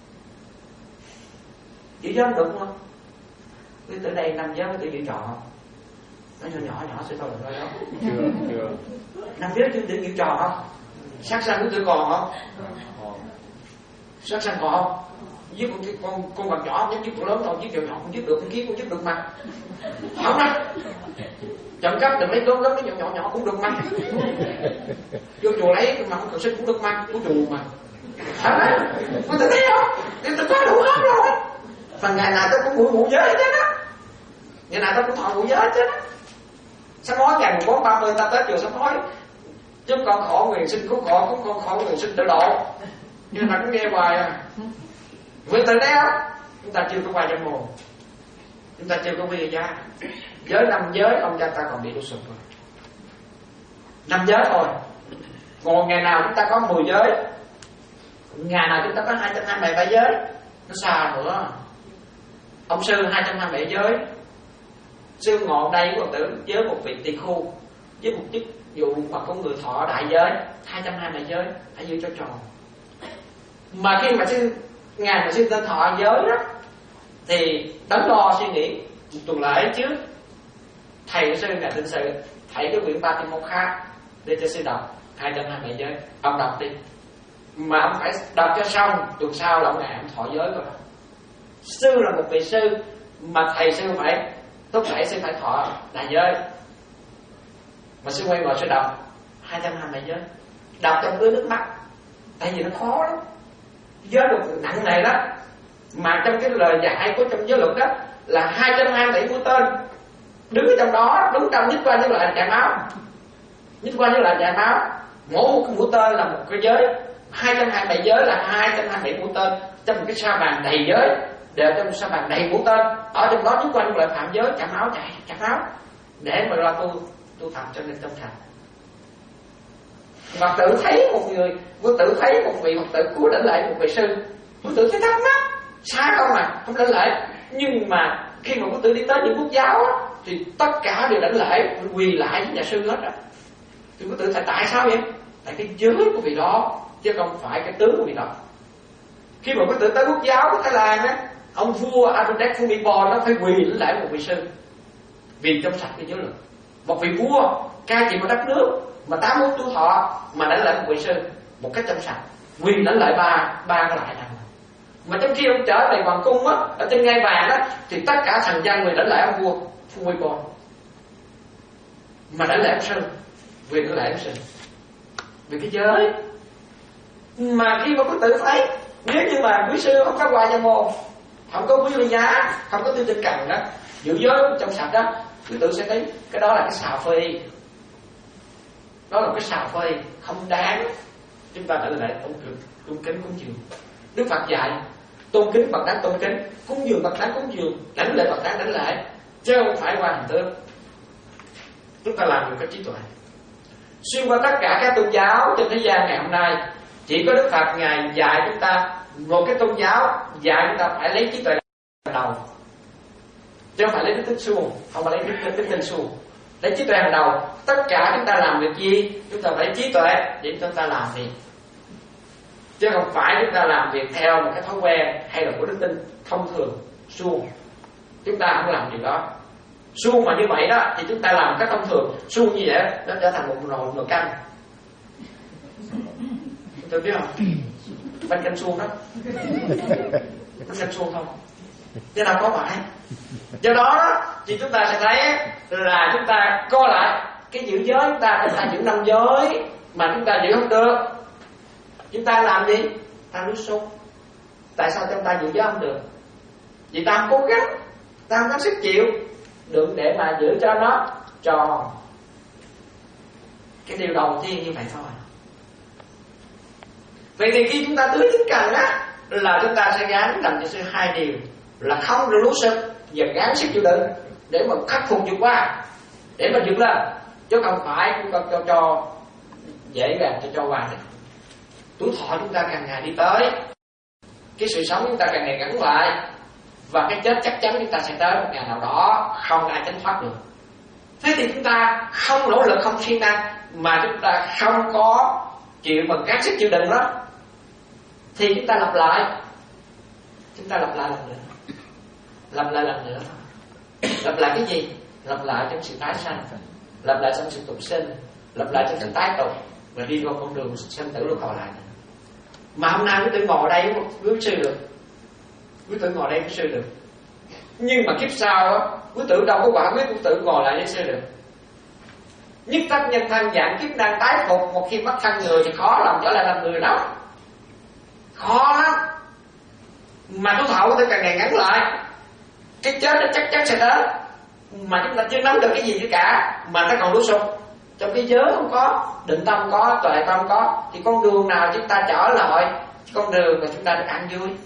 giữ giới không được không? Quý tử đây năm giới quý tử giữ trọ không? Nó nhỏ nhỏ nhỏ sẽ thôi được rồi đó. Chưa, chưa. Năm giới quý tử giữ trò không? Sát sanh quý tử còn không? Sát sanh còn không? Giết con con con vật nhỏ không giết con lớn thôi, giết kiểu nhỏ không giết được, con kiến con giết được mà. Không đó. Trộm cắp đừng lấy lớn lớn cái nhỏ nhỏ nhỏ cũng được mà. Vô chùa lấy mà không cần sinh cũng được mà, của chùa mà. Hả đấy? Có thể thấy không? Thì tôi có đủ hết rồi. Phần ngày nào tôi cũng ngủ ngủ giới hết á. Ngày nào tôi cũng thọ ngủ giới hết á. Sám hối ngày mùng bốn ba mươi ta tới chùa sám hối. Chứ con khổ nguyện sinh cứu khổ, cũng con khổ nguyện sinh tự độ. Nhưng mà cũng nghe hoài à. Vì từ đây không? Chúng ta chưa có qua trong mồm, chúng ta chưa có quy ra. Giới năm giới ông cha ta còn bị đổ sụp rồi. Năm giới thôi. Còn ngày nào chúng ta có mười giới, ngày nào chúng ta có hai trăm hai mươi bảy giới, nó xa nữa. Ông sư hai trăm hai mươi bảy giới, sư ngồi đây của tử với một vị tỳ khu, với một chức vụ mà có người thọ đại giới, hai trăm hai mươi bảy giới, hãy giữ cho tròn. Mà khi mà sư ngày mà sư tên thọ giới đó, thì đắn đo suy nghĩ một tuần lễ trước, thầy của sư ngài Tịnh Sự thảy cái quyển Patimokkha để cho sư đọc hai trăm hai mươi bảy giới. Ông đọc đi, mà ông phải đọc cho xong, tuần sau là ông ngày ông thọ giới rồi. Sư là một vị sư mà thầy sư phải tốt thể sư phải thọ đại giới, mà sư quay ngồi sư đọc hai trăm hai mươi giới, đọc trong ứa nước mắt, tại vì nó khó lắm, giới luật nặng nề lắm. Mà trong cái lời dạy của trong giới luật đó là hai trăm hai mươi bảy mũi tên đứng ở trong đó, đúng trong nhất quan nhất lại chảy máu, nhất quan nhất lại chảy máu. Mỗi một cái mũi tên là một cái giới, hai trăm hai mươi bảy giới là hai trăm hai mươi bảy mũi tên trong một cái sa bàn đầy giới, đều trong một sa bàn đầy mũi tên. Ở trong đó nhất quan nhất lại phạm giới, chảy máu, chảy chảy máu để mà lo tu tu tập cho nên trong thành. Phật tử thấy một người, Phật tử thấy một vị Phật tử cứu đảnh lễ một vị sư, Phật tử thấy thắc mắc, xa không mà không đảnh lễ. Nhưng mà khi mà Phật tử đi tới những quốc giáo á, thì tất cả đều đảnh lễ, quỳ lại với nhà sư hết rồi. Thì Phật tử tại tại sao vậy? Tại cái giới của vị đó, chứ không phải cái tướng của vị đó. Khi mà Phật tử tới quốc giáo của Thái Lan á, ông vua Adultek Phumibol nó phải quỳ đảnh lễ một vị sư, vì trong sạch cái giới luật. Một vị vua cai trị một đất nước mà tám mươi tuổi thọ mà đảnh lễ một vị sư một cách trong sạch, quyền đảnh lễ ba ba cái lại này. Mà trong khi ông trở về hoàng cung á, ở trên ngai vàng á, thì tất cả thần dân quyền đảnh lễ ông vua Phumibol, mà đảnh lễ ông sư, quyền đảnh lễ ông sư vì cái giới. Mà khi mà quý tử thấy nếu như mà quý sư không có qua gia môn, không có quý ly giá, không có tư tinh cần đó, giữ giới trong sạch đó, quý tử sẽ thấy cái đó là cái xào phi, đó là cái xào phi không đáng chúng ta đảnh lễ tôn kính tôn kính cúng dường. Đức Phật dạy tôn kính bậc đáng tôn kính, cúng dường bậc đáng cúng dường, đảnh lễ bậc đáng đảnh lễ, chứ không phải qua hình tượng. Chúng ta làm được cái trí tuệ. Xuyên qua tất cả các tôn giáo trên thế gian ngày hôm nay, chỉ có Đức Phật Ngài dạy chúng ta một cái tôn giáo, dạy chúng ta phải lấy trí tuệ hàng đầu, chứ không phải lấy đức tính suông, không phải lấy đức tính tinh suông, lấy trí tuệ hàng đầu. Tất cả chúng ta làm việc gì, chúng ta phải trí tuệ để chúng ta làm việc, chứ không phải chúng ta làm việc theo một cái thói quen hay là của đức tin thông thường suông. Chúng ta không làm điều đó. Suông mà như vậy đó thì chúng ta làm cái thông thường suông như vậy, nó trở thành một nồi nồi canh. Tôi biết không? Bánh canh suông đó, bánh canh suông không, chứ nào có phải. Do đó thì chúng ta sẽ thấy là chúng ta coi lại cái giữ giới chúng ta, chúng ta giữ năm giới mà chúng ta giữ không được, chúng ta làm gì? Ta nuốt sung. Tại sao chúng ta giữ giới không được? Vì ta không cố gắng, ta không có sức chịu đựng để mà giữ cho nó tròn. Cái điều đầu tiên như vậy thôi. Vậy thì khi chúng ta tưới tín cần á, là chúng ta sẽ gắng làm cho sư hai điều là không được lú sức và gắng sức chịu đựng để mà khắc phục vượt qua, để mà vượt lên, chứ không phải chúng ta cho cho dễ dàng cho cho qua được. Tuổi thọ chúng ta càng ngày đi tới, cái sự sống chúng ta càng ngày gắn lại, và cái chết chắc chắn chúng ta sẽ tới một ngày nào đó, không ai tránh thoát được. Thế thì chúng ta không nỗ lực, không siêng năng, mà chúng ta không có chịu bằng các sức chịu đựng đó, thì chúng ta lặp lại, chúng ta lặp lại lần nữa, lặp lại lần nữa, lặp lại cái gì? Lặp lại trong sự tái sanh, lặp lại trong sự tục sinh, lặp lại trong sự tái tục, và đi vào con đường sanh tử luân hồi lại. Mà hôm nay quý tử ngồi đây quý sư được, quý tử ngồi đây quý sư được, nhưng mà kiếp sau á, quý tử đâu có quả quyết quý tử ngồi lại để sư được. Nhất tất nhân thân dạng kiếp năng tái phục, một khi mất thân người thì khó lòng trở lại làm người lắm, khó lắm. Mà tuổi thọ của tôi càng ngày ngắn lại, cái chết nó chắc chắn sẽ đến, mà chúng ta chưa nắm được cái gì cả, mà ta còn lú sục. Trong cái giới không có, định tâm có, tuệ tâm có, thì con đường nào chúng ta trở lại con đường mà chúng ta được ăn vui?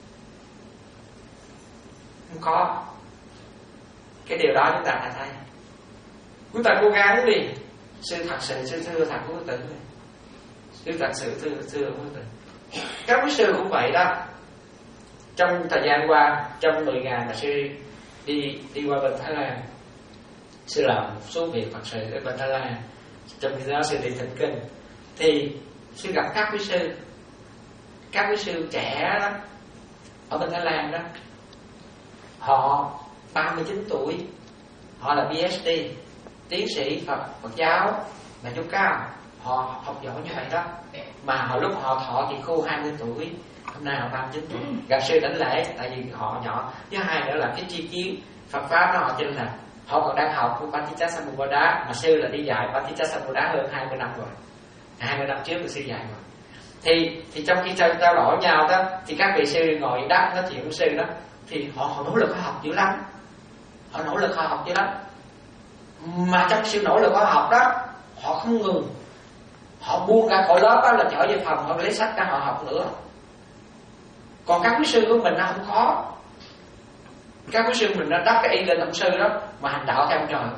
Không có. Cái điều đó chúng ta phải thấy. Chúng ta cố gắng đi. Sư thật sự, sư thưa thật của quý tử, sư thật sự thưa thưa của quý tử. Các quý sư cũng vậy đó. Trong thời gian qua, trong mười ngày mà sư đi đi qua bên Thái Lan, sư làm một số việc Phật sự ở bên Thái Lan, trong khi đó sư đi thỉnh kinh, thì sư gặp các quý sư, các quý sư trẻ đó ở bên Thái Lan đó, họ ba mươi chín tuổi, họ là ph đê, tiến sĩ Phật Phật giáo mà chút cao, họ học giỏi như vậy đó, mà họ lúc họ thọ thì khô hai mươi tuổi, hôm nay họ ba mươi chín tuổi, gặp sư đảnh lễ, tại vì họ nhỏ. Thứ hai nữa là cái chi kiến Phật pháp đó họ tin là họ còn đang học của Paticcasamuppada, mà sư là đi dạy Paticcasamuppada hơn hai mươi năm rồi, hai mươi năm trước là sư dạy rồi. Thì thì trong khi trao trao đổi nhau đó, thì các vị sư ngồi đáp nói chuyện với sư đó, thì họ họ nỗ lực họ học dữ lắm, họ nỗ lực họ học dữ lắm. Mà trong sự nỗ lực họ học đó, họ không ngừng, họ buông cả khỏi lớp đó là trở về phòng, họ lấy sách ra họ học nữa. Còn các quý sư của mình nó không khó. Các quý sư mình nó đắp cái y lên ông sư đó mà hành đạo theo ông trời.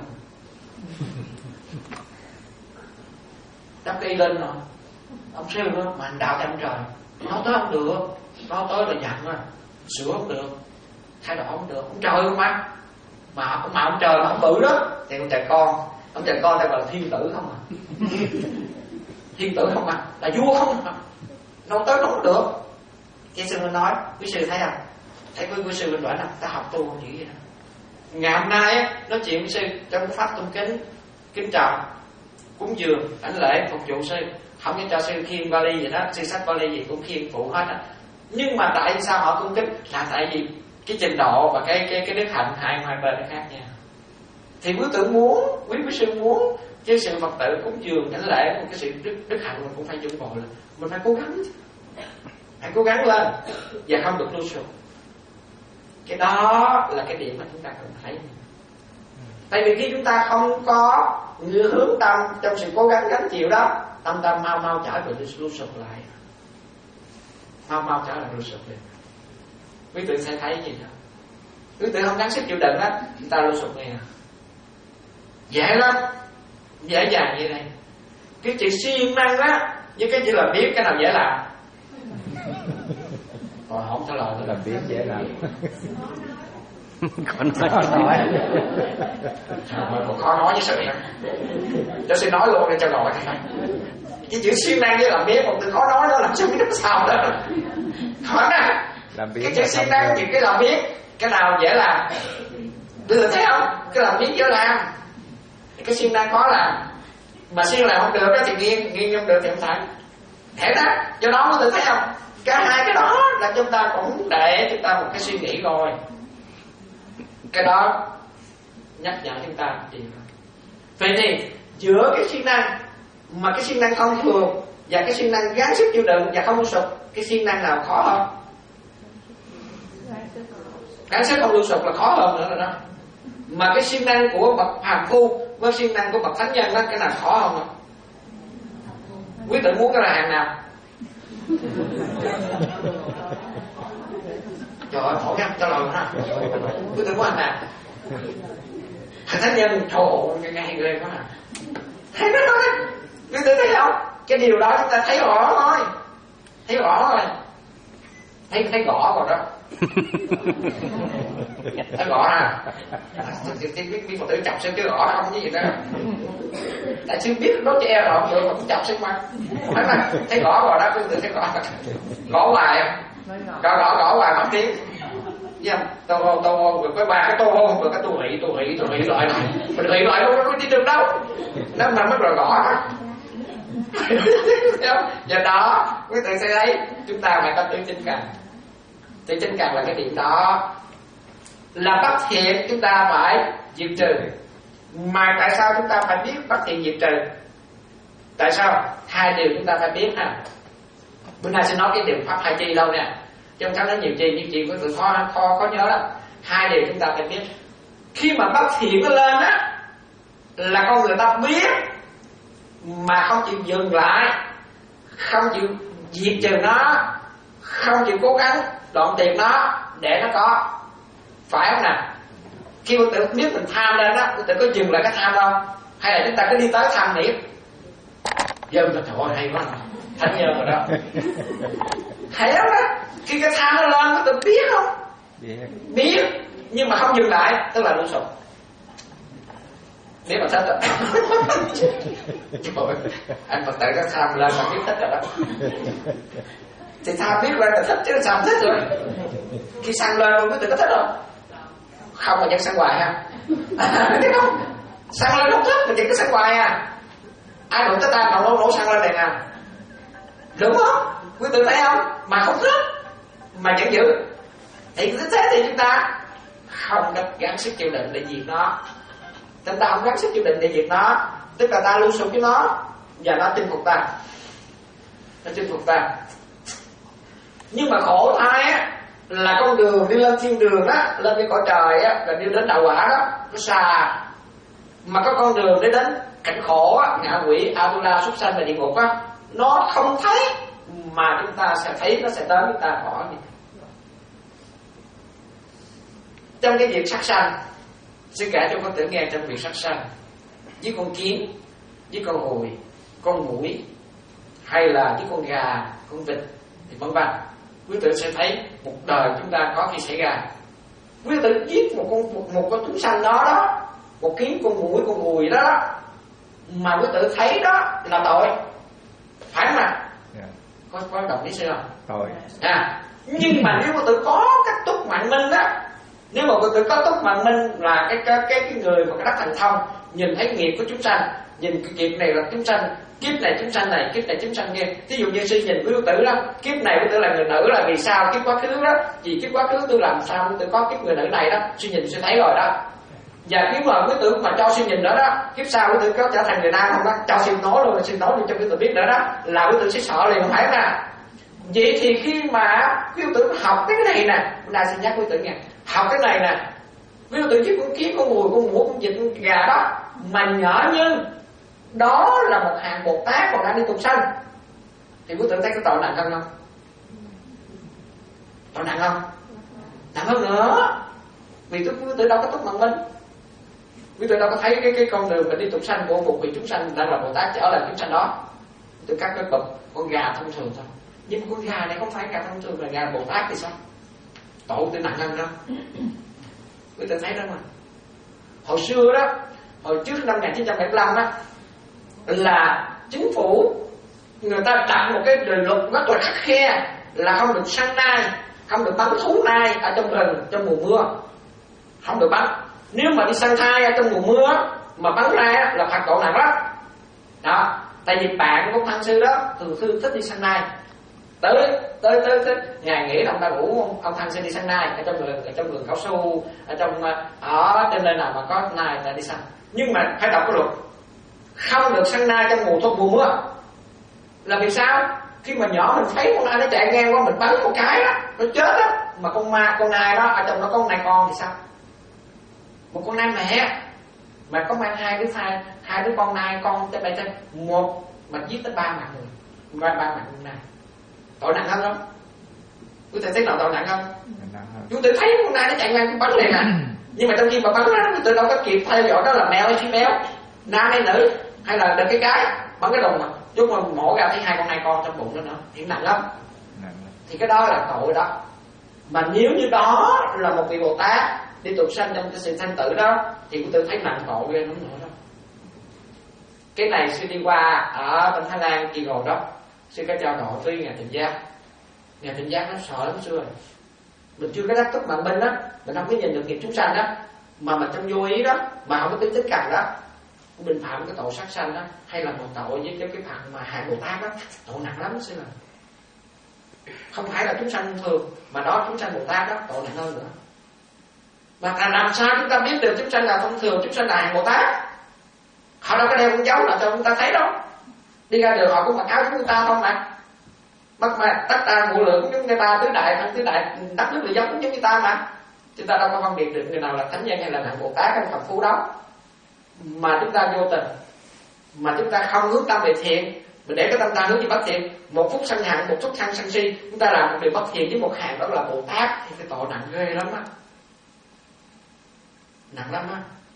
Đắp cái y lên rồi ông sư đó mà hành đạo theo ông trời. Nói tới không được, nói tới là giận rồi, sửa không được, thay đổi không được, ông trời không mà. Mà, mà ông trời mà không bự đó thì ông trời con, ông trời con đây gọi là thiên tử không à. Thiên tử không à, là vua không à. Nói tới nó không được. Cái sư mình nói, quý sư thấy không? Thấy quý, quý sư mình bảo là ta học tu không dữ vậy đó. Ngày hôm nay á, nói chuyện với sư trong cái pháp tôn kính, kính trọng, cúng dường, đảnh lễ, phục vụ sư, không có cho sư khiêng vali vậy đó, sư sách vali gì cũng khiêng phụ hết á. Nhưng mà tại sao họ cung kính? Là tại vì cái trình độ và cái cái cái đức hạnh hai hai bên nó khác nhau. Thì quý tử muốn, quý quý sư muốn chứ sự Phật tử cúng dường đảnh lễ một cái sự đức đức hạnh mình cũng phải chuẩn bộ là mình phải cố gắng, phải cố gắng lên và không được lưu sụp. Cái đó là cái điểm mà chúng ta cần thấy. Tại vì khi chúng ta không có hướng tâm trong sự cố gắng gánh chịu đó, tâm tâm mau mau trở về lưu sụp lại, mau mau trở lại lưu sụp lại. Quý tử sẽ thấy gì đó, quý tử không gắng sức chịu đựng á, chúng ta lưu sụp ngay à. Dễ lắm, dễ dàng như này. Cái chữ siêng năng á, với cái chữ là biết, cái nào dễ làm? Rồi không trả lời là biết dễ làm. Khó nói. Mà còn khó nói với sự đó. Cho sư nói luôn để cho gọi. Cái chữ siêng năng với làm biết, một từ khó nói đó làm sao biết nó sao đó. Khó nè. Cái chữ siêng năng thì cái làm biết, cái nào dễ làm? Bây giờ thấy không? Cái làm biết dễ làm. Cái siêng năng khó làm. Mà siêng làm không được đó thì nghiêng, nghiêng không được thì không phải. Thế đó, do đó có thể thấy không? Cả hai cái đó là chúng ta cũng để chúng ta một cái suy nghĩ rồi. Cái đó nhắc nhở chúng ta gì đó. Vậy thì giữa cái siêng năng mà cái siêng năng thông thường và cái siêng năng gắng sức chịu đựng và không lưu sụp, cái siêng năng nào khó hơn? Gắng sức không lưu sụp là khó hơn nữa rồi đó. Mà cái siêng năng của bậc phàm phu với siêng năng của bậc thánh nhân đó, cái nào khó hơn không? Quý tử muốn cái là hàng nào? Trời ơi, hỏi em trả lời hả? Quý tử muốn hàng nào? Thánh nhân trồ ngay ghê quá à. Thấy nó nói, quý tử thấy không? Cái điều đó chúng ta thấy rõ thôi, thấy rõ rồi, thấy thấy rõ rồi đó. Thấy rõ à? Biết biết một tử chọc xem chứ rõ không cái gì đó. Tại sư biết nói cho em rồi không được mà cũng chọc xem mà. Thấy mà thấy rõ rồi đó, quý tử thấy rõ. Gõ hoài không? Gõ gõ gõ hoài mất tiếng. Thấy không? Tô hôn tô hôn rồi cái ba cái tô hôn rồi cái tô hỷ tô hỷ tô hỷ loại này. Mình hỷ loại đâu có đi được đâu. Nó mà mất rồi gõ đó. Do đó quý tử sẽ thấy chúng ta phải có tự chinh cần. Tự chinh cần là cái điểm đó. Là bất thiện chúng ta phải diệt trừ. Mà tại sao chúng ta phải biết bất thiện diệt trừ? Tại sao? Hai điều chúng ta phải biết ha. Bữa nay sẽ nói cái điều pháp hai chi đâu nè. Chứ không nói nhiều chi, nhưng chi có từ khó, khó, khó nhớ lắm. Hai điều chúng ta phải biết. Khi mà bất thiện nó lên á, là con người ta biết mà không chịu dừng lại, không chịu diệt trừ nó, không chịu cố gắng đoạn tuyệt nó để nó có. Phải không nào? Khi mình tự biết mình tham lên đó, mình tự có dừng lại cái tham đâu? Hay là chúng ta cứ đi tới tham miết? Giờ mình trời ơi hay quá, thánh nhân rồi đó. Thấy không đó? Khi cái tham nó lên, mình tự biết không? Biết. Biết, nhưng mà không dừng lại, tức là lưu sụp. Biết mà thích rồi. Trời ơi, anh Phật tử có tham lên mà biết thích rồi đó. Thì tham biết lên là thích chứ sao thích rồi. Khi sang lên luôn, biết tự có thích không? Không mà vẫn sang hoài ha. Thấy không? Xăng lên không thích, mình chỉ có xăng hoài à. Ai đụng tới ta còn nổ nổ xăng lên này nè, đúng không? Quý tử thấy không? Mà không thích mà vẫn giữ. Thì thế thì chúng ta không gắng sức chịu đựng để diệt nó. Chúng ta không gắng sức chịu đựng để diệt nó, tức là ta lưu sụp với nó và nó chinh phục ta, nó chinh phục ta. Nhưng mà khổ thay á, là con đường đi lên thiên đường á, lên cái cõi trời á, và đi đến đạo quả đó, nó xa. Mà có con đường để đến cảnh khổ á, ngạ quỷ, Atula, súc sanh và địa ngục á, nó không thấy, mà chúng ta sẽ thấy nó sẽ đến chúng ta bỏ đi. Trong cái việc sát sanh, sư kể cho con tử nghe trong việc sát sanh, với con kiến, với con ruồi, con muỗi, hay là với con gà, con vịt, thì vân vân. Quý tử sẽ thấy một đời chúng ta có khi xảy ra. Quý tử giết một con một, một con chúng sanh đó đó, một kiến, con muỗi, con ruồi đó, đó mà quý tử thấy đó là tội, phải không ạ? Yeah. Có có đồng ý chưa? Tội. À, nhưng mà nếu quý tử có cách túc mạng minh đó, nếu mà quý tử có túc mạng minh là cái cái cái, cái người mà cái đắc thành thông, nhìn thấy nghiệp của chúng sanh, nhìn cái nghiệp này là chúng sanh, kiếp này chúng sanh này, kiếp này chúng sanh kia. Ví dụ như sư nhìn quý tử đó, kiếp này quý tử là người nữ là vì sao, kiếp quá khứ đó, vì kiếp quá khứ tôi làm sao quý tử có kiếp người nữ này đó, sư nhìn sư thấy rồi đó. Và nếu mà quý tử mà cho sư nhìn đó đó, kiếp sau quý tử có trở thành người nam không đó, cho sư nói luôn, sư nói luôn cho quý tử biết nữa đó, là quý tử sẽ sợ liền, không phải nè. Vậy thì khi mà quý tử học cái này nè, hôm nay xin nhắc quý tử nghe, học cái này nè, quý tử giết con kiến, con mùi, con muỗi, con vịt, con gà đó, mà nhỏ như đó là một hàng Bồ Tát còn đang đi tục sanh, thì quý tử thấy cái tội nặng hơn không? Tội nặng không? Nặng hơn nữa. Vì quý tử đâu có túc mạng minh, quý tử đâu có thấy cái cái con đường mình đi tục sanh của một vị chúng sanh đang là Bồ Tát trở lại chúng sanh đó. Từ các cái bậc con gà thông thường thôi, nhưng con gà này không phải gà thông thường, là gà Bồ Tát thì sao? Tội tự nặng hơn đâu. Quý tử thấy đó mà. Hồi xưa đó, hồi trước năm một nghìn chín trăm bảy mươi lăm đó, là chính phủ người ta đặt một cái luật rất là khắt khe, là không được săn nai, không được bắn thú nai ở trong rừng trong mùa mưa, không được bắn. Nếu mà đi săn thai ở trong mùa mưa mà bắn ra là phạt tội nặng lắm đó. Tại vì bạn của Tăng sư đó thường thường thích đi săn nai, tới tới tới tới ngày nghỉ ông ta rủ ông, ông Tăng sư đi săn nai ở trong rừng, ở trong rừng cao su, ở trong ở trên nơi nào mà có nai là đi săn. Nhưng mà phải đọc cái luật không được săn nai trong mùa thuận mùa mưa. Là vì sao? Khi mà nhỏ mình thấy con nai nó chạy ngang qua, mình bắn một cái đó nó chết đó, mà con ma con nai đó ở trong nó có con nai con thì sao? Một con nai mẹ mà có mang hai đứa thai, hai đứa con nai con tới đây tới một mà giết tới ba mạng người, ba ba mạng con nai, tội nặng hơn không? Quý thầy thấy nào tội nặng không? Chúng tôi thấy con nai nó chạy ngang bắn liền à. Nhưng mà trong khi mà bắn ra tôi đâu có kịp theo dõi đó là mèo hay phi mèo, nam hay nữ, hay là được cái cái bắn cái đồng mà chúng mà mổ ra thấy hai con nai con trong bụng đó nữa, thì nặng lắm. Thì cái đó là tội đó. Mà nếu như đó là một vị Bồ Tát đi tục sanh trong cái sự thanh tử đó, thì tôi thấy nặng tội ghê lắm nữa đó. Cái này sư đi qua ở bên Thái Lan kỳ ngồi đó, sư có trao đổi với ngài Thịnh Giác. Ngài Thịnh Giác nó sợ lắm xưa rồi. Mình chưa có đắc túc mạng minh đó, mình không có nhìn được nghiệp chúng sanh đó, mà mình trong vô ý đó, mà không có tính tích cần đó, mình phạm cái tội sát sanh đó, hay là một tội với cái cái phạm mà hại Bồ Tát đó, tội nặng lắm xưa rồi. Không phải là chúng sanh thường, mà đó chúng sanh Bồ Tát đó, tội nặng hơn nữa. Mà làm sao chúng ta biết được chúng sanh là thông thường, chúng sanh là hàng Bồ Tát? Họ đâu có đeo con dấu nào cho chúng ta thấy đâu. Đi ra đường họ cũng mặc áo chúng ta không mà. Mất mà tất ta ngũ lượng giống người ta, tứ đại thân tứ đại đất nước là giống giống người ta mà. Chúng ta đâu có phân biệt được người nào là thánh nhân hay là hạng Bồ Tát hay Phật phu đó. Mà chúng ta vô tình, mà chúng ta không hướng tâm về thiện, mình để cái tâm ta hướng về bất thiện, một phút sân hận, một phút sân sân si, chúng ta làm một điều bất thiện với một hàng đó là Bồ Tát, thì cái tội nặng ghê lắm á, nặng lắm á.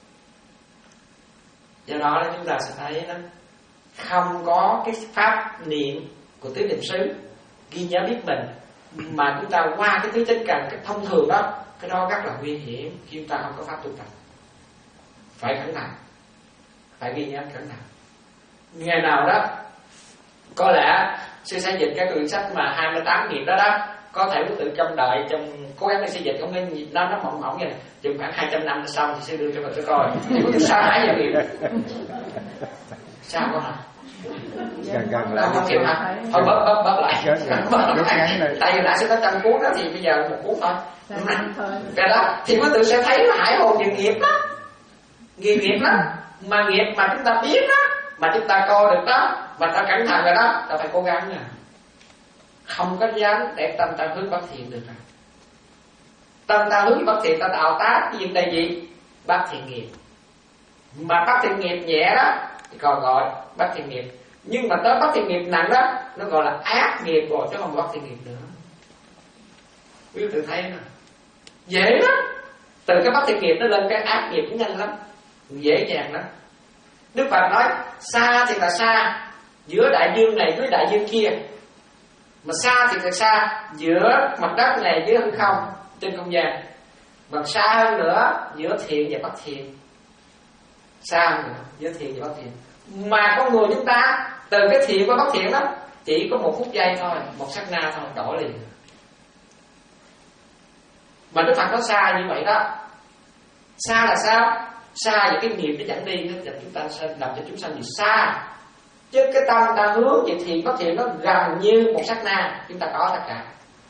Do đó là chúng ta sẽ thấy đó, không có cái pháp niệm của tứ niệm xứ ghi nhớ biết mình, mà chúng ta qua cái tứ chánh cần, cái thông thường đó, cái đó rất là nguy hiểm khi chúng ta không có pháp tu tập. Phải cẩn thận, phải ghi nhớ cẩn thận. Ngày nào đó có lẽ sư sẽ dịch cái quyển sách mà hai mươi tám nghiệp đó đó, có thể quý tự trong đợi trong cố gắng để xây dựng không nên nó nó mỏng mỏng như này chừng khoảng hai trăm năm nữa xong thì sẽ đưa cho mình tôi coi thì quý tự sa hãi về nghiệp sao con hả Gần gần lại. không kịp hả thôi bớt bớt bớt lại tại vì nãy sẽ có trăm cuốn đó thì bây giờ một cuốn thôi cái đó thì quý tự sẽ thấy nó hải hồn về nghiệp đó nghiệp nghiệp đó mà nghiệp mà chúng ta biết đó mà chúng ta coi được đó mà ta cẩn thận rồi đó ta phải cố gắng nha không có dám để tâm ta hướng bất thiện được rồi tâm ta hướng bất thiện ta tạo tác cái việc này gì bất thiện nghiệp mà bất thiện nghiệp nhẹ đó thì còn gọi bất thiện nghiệp nhưng mà tới bất thiện nghiệp nặng đó nó gọi là ác nghiệp rồi chứ không bất thiện nghiệp nữa quý vị tự thấy nè dễ lắm từ cái bất thiện nghiệp nó lên cái ác nghiệp cũng nhanh lắm dễ dàng lắm. Đức Phật nói xa thì là xa giữa đại dương này với đại dương kia, mà xa thì là xa giữa mặt đất này với hư không trên không gian, mà xa hơn nữa giữa thiện và bất thiện, xa hơn nữa giữa thiện và bất thiện. Mà con người chúng ta từ cái thiện và bất thiện đó chỉ có một phút giây thôi, một sát na thôi, đổi liền. Mà Đức Phật nói xa như vậy đó. Xa là sao? Xa về cái nghiệp nó dẫn đi, nó dẫn chúng ta làm cho chúng sanh gì xa. Chứ cái tâm ta hướng về thiện bất thiện nó gần như một sát na chúng ta có tất cả.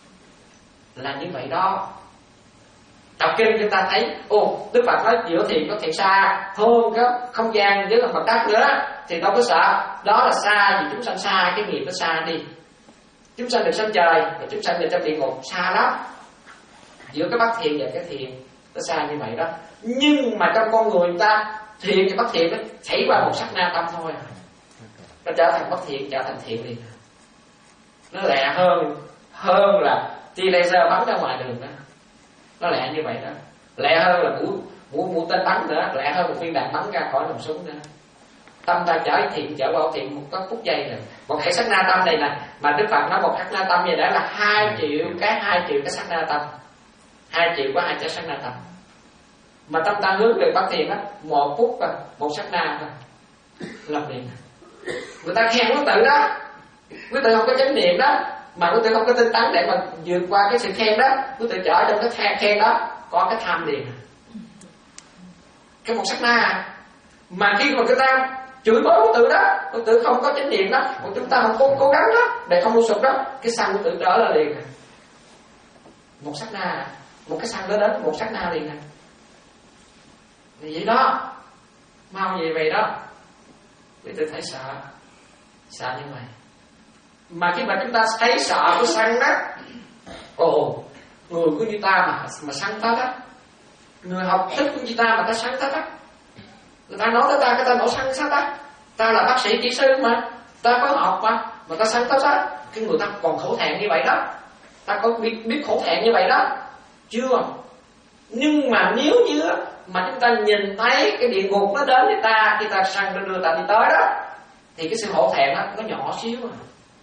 Là như vậy đó. Đọc kinh chúng ta thấy, ồ, Đức Phật nói giữa thiện bất thiện xa hơn cái không gian với mặt đất nữa, thì đâu có sợ. Đó là xa vì chúng sanh xa, cái nghiệp nó xa đi. Chúng sanh được sanh trời và chúng sanh được trong địa ngục xa lắm. Giữa cái bất thiện và cái thiện nó xa như vậy đó. Nhưng mà trong con người ta thiện và bất thiện nó xảy qua một sát na tâm thôi, nó trở thành bất thiện, trở thành thiện liền. Nó lẹ hơn hơn là tia laser bắn ra ngoài đường đó. Nó lẹ như vậy đó. Lẹ hơn là mũi mũi mũi tên bắn nữa, lẹ hơn một viên đạn bắn ra khỏi nòng súng nữa. Tâm ta trở thiện trở qua thiện một có phút giây rồi. Một cái sát na tâm này nè, mà Đức Phật nói một sát na tâm vậy đó là hai triệu cái hai triệu cái sát na tâm, hai triệu có hai cái sát na tâm. Mà tâm ta hướng về bất thiện đó, một phút rồi, một sát na thôi, làm liền. Người ta khen quý tự đó, quý tự không có chánh niệm đó, mà quý tự không có tinh tấn để mà vượt qua cái sự khen đó, quý tự trở trong cái khen, khen đó có cái tham liền, cái một sát na. Mà khi mà người ta chửi bới quý tự đó, quý tự không có chánh niệm đó, mà chúng ta không cố, cố gắng đó để không sụp đó, cái xăng quý tự trở là liền, một sát na, một cái xăng đó đến một sát na liền. Thì vậy đó, mau về vậy đó. Quý tự thấy sợ, sợ như vậy. Mà khi mà chúng ta thấy sợ của sân đó, ồ, người của như ta mà mà sân ta đó, người học thức của như ta mà ta sân ta đó, người ta nói tới ta cái ta nổi sân sao ta? Ta là bác sĩ kỹ sư mà, ta có học mà, mà ta sân ta đó, cái người ta còn khổ thẹn như vậy đó, ta có biết biết khổ thẹn như vậy đó, chưa? Nhưng mà nếu như mà chúng ta nhìn thấy cái địa ngục nó đến với ta khi ta săn nó đưa ta đi tới đó, thì cái sự hổ thẹn đó, nó nhỏ xíu à.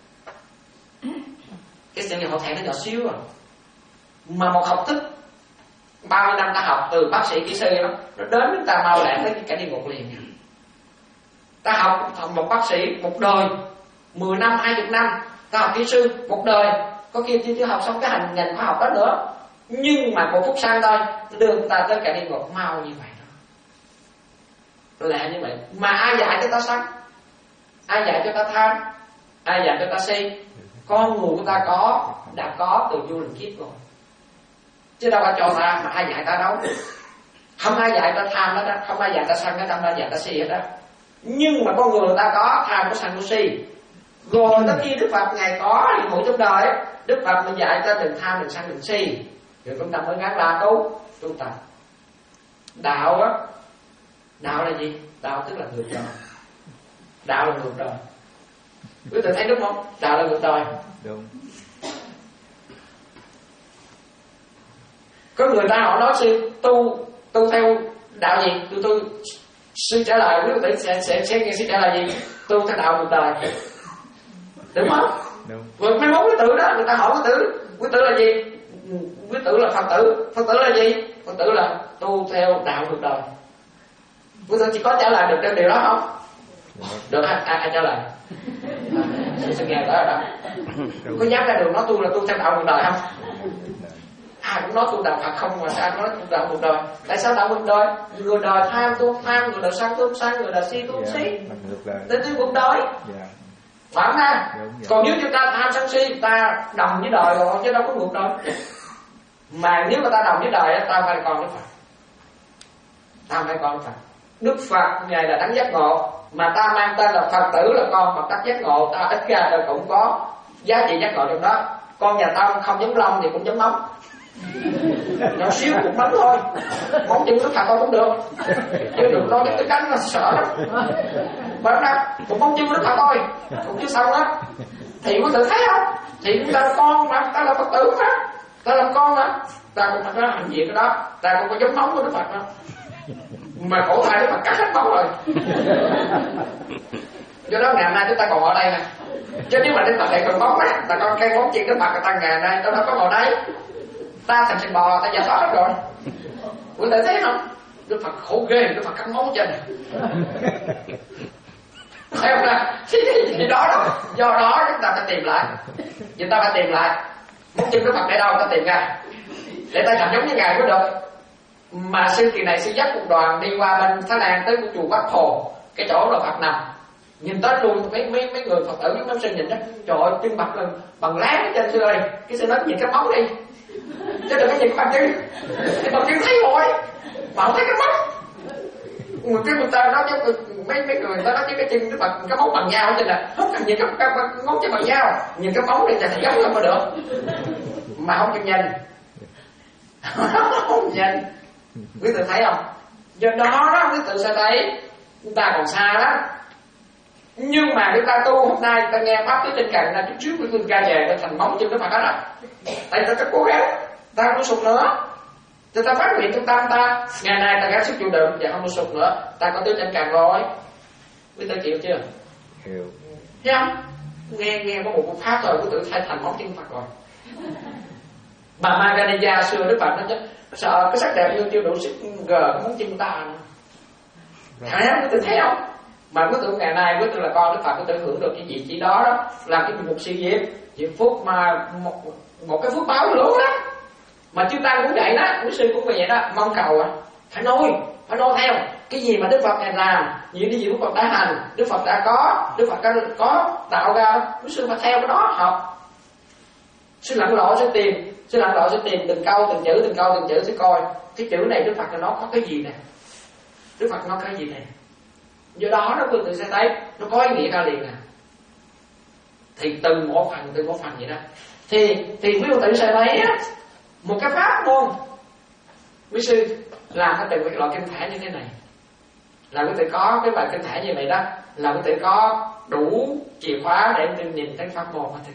Cái sự hổ thẹn nó nhỏ xíu à. Mà một học thức bao nhiêu năm ta học từ bác sĩ kỹ sư đó, nó đến với ta mau lẹ tới cả địa ngục liền. Ta học một bác sĩ một đời, mười năm, hai mươi năm, ta học kỹ sư một đời, có khi chưa học xong cái hành ngành khoa học đó nữa. Nhưng mà một phút sau thôi, nó đưa người ta tới cả địa ngục mau như vậy đó. Lạ như vậy. Mà ai dạy cho ta sân? Ai dạy cho ta tham? Ai dạy cho ta si? Con người của ta có, đã có từ vô lượng kiếp rồi. Chứ đâu phải cho ta, mà ai dạy ta đâu. Không ai dạy ta tham hết đó, không ai dạy ta sân hết, không ai dạy ta si hết đó. Nhưng mà con người người ta có tham, có sân, có si. Rồi tới khi Đức Phật Ngài có thì mỗi trong đời Đức Phật mình dạy ta đừng tham, đừng sân, đừng si. Rồi chúng ta mới gắn ra tu tu tập. Đạo á, đạo là gì? Đạo tức là ngược đời. Đạo là ngược đời. Quý vị thấy đúng không? Đạo là ngược đời. Đúng. Có người ta họ nói sư tu tu theo đạo gì? Tôi tôi sư trả lời quý vị sẽ sẽ sẽ nghe sư trả lời gì? Tu theo đạo ngược đời. Đúng không? Đúng. Rồi mấy mốt quý tử đó người ta hỏi quý tử, quý tử là gì? Quý tử là Phật tử. Phật tử là gì? Phật tử là tu theo đạo ngược đời. Quý tử chỉ có trả lời được điều đó không? Được, ai, ai, ai trả lời? Sư nghe đó rồi đó. Có dám ra đường nói tôi là tôi theo đạo một đời không? Ai cũng nói tôi đạo Phật không mà sao nói tôi đạo một đời? Tại sao đạo một đời? Người đời tham tôi không tham, người đời sân tôi không sân, người đời si tôi không si. Đến tôi cũng đói. Phải không ha? Còn nếu chúng ta tham sân si, ta đồng với đời rồi chứ đâu có ngược đời. Mà nếu mà ta đồng với đời, ta phải còn Đức Phật. Ta phải còn Đức Phật. Đức Phật Ngài là đấng giác ngộ, mà ta mang tên là Phật tử là con Phật đắc giác ngộ, ta ít ra ta cũng có giá trị giác ngộ trong đó. Con nhà ta không giống lông thì cũng giống móng, nhỏ xíu cũng móng thôi, móng chân Đức Phật thôi cũng được, chứ đừng nói cái cánh là sợ lắm. Bởi ra cũng móng chân Đức Phật thôi, cũng chứ xong đó. Thì quý tự thấy không? Thì chúng ta là con mà, ta là Phật tử mà, ta làm con mà, ta cũng phải hành việc cái đó, ta cũng có giống móng của Đức Phật đâu. Mà khổ thai Đức Phật cắt hết móng rồi. Do đó ngày hôm nay chúng ta còn ở đây nè. Chứ nếu mà Đức Phật lại còn móng á, ta có cây móng chiên Đức Phật ta ngày hôm nay, ta đâu có ngồi đây. Ta thành sừng bò, ta già xóa hết rồi. Quý vị thấy không? Đức Phật khổ ghê, Đức Phật cắt móng trên này. Thấy không nào? Thì đó đó. Do đó chúng ta phải tìm lại. Chúng ta phải tìm lại. Móng chân Đức Phật để đâu ta tìm ra. Để ta thành giống như Ngài mới được. Mà sư kỳ này sư dắt một đoàn đi qua bên Thái Lan tới chùa Bắc Hồ, cái chỗ là Phật nằm. Nhìn tới luôn mấy mấy mấy người Phật tử chúng sư nhìn đó, trời ơi chân mặt là bằng láng trên sư ơi. Cái sư nói nhìn cái móng đi, chứ đừng có nhìn cái bàn chân. Cái bàn chân thấy rồi mà không thấy cái móng. Người cái người ta nói với mấy mấy người ta nói với cái chân cái bằng cái móng bằng nhau trên là không cần nhìn cái, cái, cái ngón chân bằng nhau, nhìn cái móng đi là thấy giống không mà được, mà không chịu nhìn. Không nhìn. Quý vị thấy không? Do đó đó quý vị sẽ thấy chúng ta còn xa lắm. Nhưng mà chúng ta tu hôm nay ta nghe pháp tới trên cạnh là chút trước quý vị ca về ta thành móng chân Đức Phật hết rồi. Tại ta có cố gắng, ta không có sụp nữa. Thì ta phát nguyện trong tâm ta, ngày nay ta gắng sức chịu đựng và không có sụp nữa, ta có tới trên cạnh rồi. Quý vị chịu chưa? Hiểu. Thấy không? Nghe nghe có một cuộc pháp rồi quý vị thay thành móng chân Phật rồi. Bà Maganaya xưa Đức Phật nói chứ sợ cái sắc đẹp như chưa đủ sức gờ cái móng chân ta. Thấy không? Quý vị thấy không? Mà quý tưởng ngày nay quý tưởng là con Đức Phật quý tưởng hưởng được cái vị trí đó đó, làm cái một sự nghiệp, việc phúc mà một, một cái phước báo lớn đó. Mà chư tăng cũng vậy đó, quý sư cũng vậy đó, mong cầu à, phải nuôi, phải nuôi theo cái gì mà Đức Phật Ngài làm, những cái gì Đức Phật đã hành, Đức Phật đã có, Đức Phật đã có tạo ra, quý sư phải theo cái đó học. Sư lặn lội sẽ tìm, sư lặn lội sẽ tìm từng câu từng chữ, từng câu từng chữ sẽ coi cái chữ này Đức Phật nó có cái gì nè, Đức Phật nó có cái gì nè. Do đó nó quý vị sẽ thấy nó có ý nghĩa ra liền nè. Thì từng một phần từng một phần vậy đó. Thì thì quý vị sẽ thấy á, một cái pháp môn quý sư làm cái từng cái loại kinh thể như thế này, là quý vị có cái bài kinh thể như vậy đó, là quý vị có đủ chìa khóa để nhìn thấy pháp môn của thầy.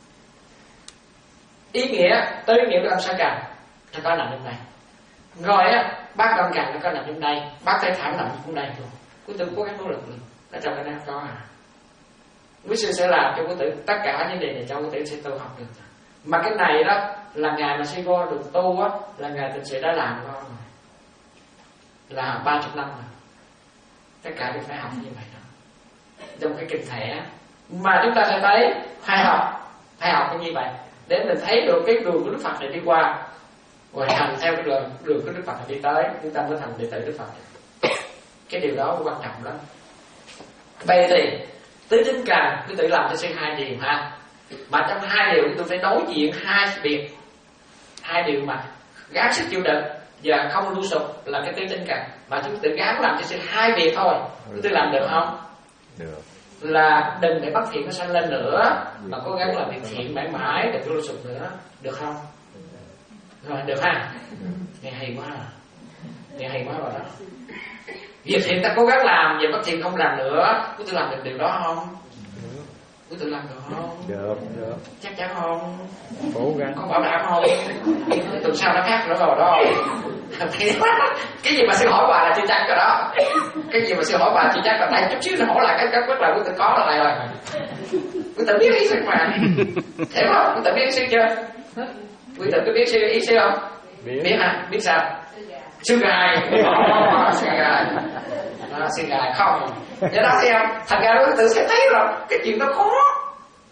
Ý nghĩa tới ý nghĩa của âm sa càng nó có nằm trong đây. Rồi á, bác âm càng nó có nằm trong đây, bác thấy thảm nằm trong đây luôn. Quý tử cố gắng nỗ lực luôn, nó trong cái đó có à. Quý sư sẽ làm cho quý tử tất cả những điều này cho quý tử sẽ tu học được. Mà cái này đó là ngày mà sư vô được tu á, là ngày thực sự đã làm con rồi, là ba chục năm rồi. Tất cả đều phải học như vậy đó, trong cái kinh thể. Mà chúng ta sẽ thấy phải học, phải học như vậy để mình thấy được cái đường của Đức Phật này đi qua, rồi hành theo cái đường đường của Đức Phật này đi tới, chúng ta mới thành đệ tử Đức Phật. Cái điều đó quan trọng lắm. Bây thì tứ chính cần cứ tự làm cho sư hai điều ha. Mà trong hai điều tôi phải đối diện hai việc, hai điều mà gắng sức chịu đựng và không lưu sụp là cái tứ chính cần. Mà chúng tự gắng làm cho sư hai việc thôi, chúng tôi làm được không? Được. Là đừng để bất thiện nó sanh lên nữa, mà cố gắng làm việc thiện mãi mãi, đừng có lưu sụp nữa, được không? Rồi được ha. Nghe hay quá à. Nghe hay quá rồi đó. Việc thiện ta cố gắng làm, và bất thiện không làm nữa. Quý tôi làm được điều đó không? Quý tôi làm được không? Được, được. Chắc chắn không? Cố gắng. Có bảo đảm không? Tuần sau nó khác nữa rồi đó. Cái gì mà sư hỏi bà là chưa chắc rồi đó. Cái gì mà sư hỏi bà chưa chắc là đây chút xíu nó hỏi lại cái cái quyết là quý tôi có là lại rồi. Quý tôi biết ý sư mà. Thấy không? Quý tôi biết ý sư chưa? Quý tôi có biết sư ý sư không? Biết. Biết hả? Biết sao? Sư gài. Sư gài. Sư gài không. Do đó thấy không? Thành ra đối tự sẽ thấy rồi cái chuyện nó khó.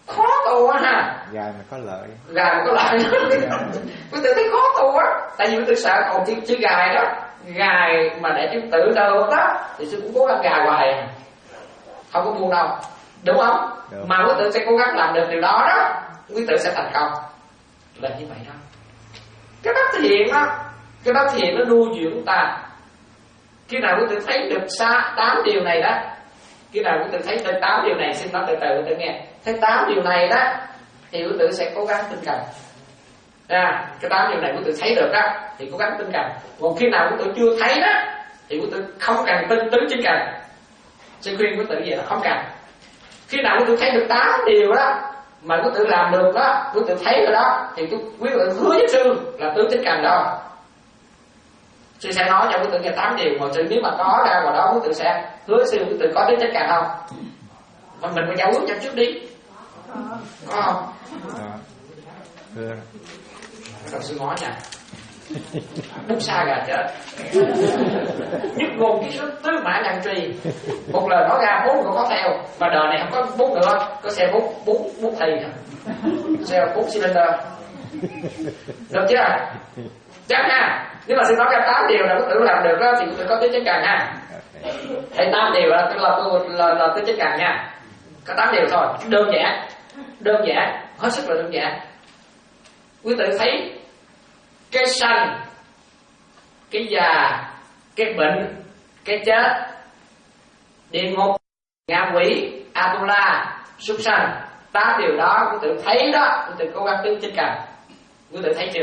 khó tu á ha. Gà mà có lợi. Gà mà có lợi. Quý tử thấy khó tu á, tại vì quý tử sợ còn chữ, chữ gài đó, gài mà để chữ tự được đó thì sư cũng cố gắng gài hoài, không có buông đâu, đúng không? Được. Mà quý tử sẽ cố gắng làm được điều đó đó, quý tử sẽ thành công. Là như vậy đó. Cái đó thiện đó, cái đó thiện nó nuôi dưỡng ta. Khi nào quý tử thấy được xa tám điều này đó, khi nào quý tử thấy tới tám điều này, xin nói từ từ quý tử nghe. Thấy tám điều này đó thì quý tử sẽ cố gắng tinh cần. À, cái tám điều này quý tử thấy được đó thì cố gắng tinh cần. Còn khi nào quý tử chưa thấy đó thì quý tử không cần tinh tứ chính cần. Xin khuyên quý tử vậy là không cần. Khi nào quý tử thấy được tám điều đó mà quý tử làm được đó, quý tử thấy rồi đó thì quý tử hứa với sư là tứ chính cần đâu. Sư sẽ nói cho quý tử nghe tám điều, mà sư nếu mà có ra vào đó quý tử sẽ hứa sư quý tử có tứ chính cần không? Mà mình phải giao ước nhau trước đi. Có không? Thưa. Đồng sư nói nha. Đúng xa gà chết. Nhất ngôn ký sức tứ mã năng truy. Một lời nói ra bốn người có theo. Mà đời này không có bốn nữa, có xe bốn bốn bốn thầy thôi. Xe bốn cylinder. Được chưa? Chắc ha. Nếu mà sư nói ra tám điều là có tự làm được đó thì tôi có tứ chính cần ha. Hay tám điều là là là, là tứ chính cần nha. Có tám điều thôi, đơn giản. Đơn giản, hết sức là đơn giản. Quý tử thấy cái sanh, cái già, cái bệnh, cái chết, địa ngục, ngạ quỷ, Atula, súc sanh, tám điều đó quý tử thấy đó, quý tử cố gắng tứ chính cần. Quý tử thấy chưa?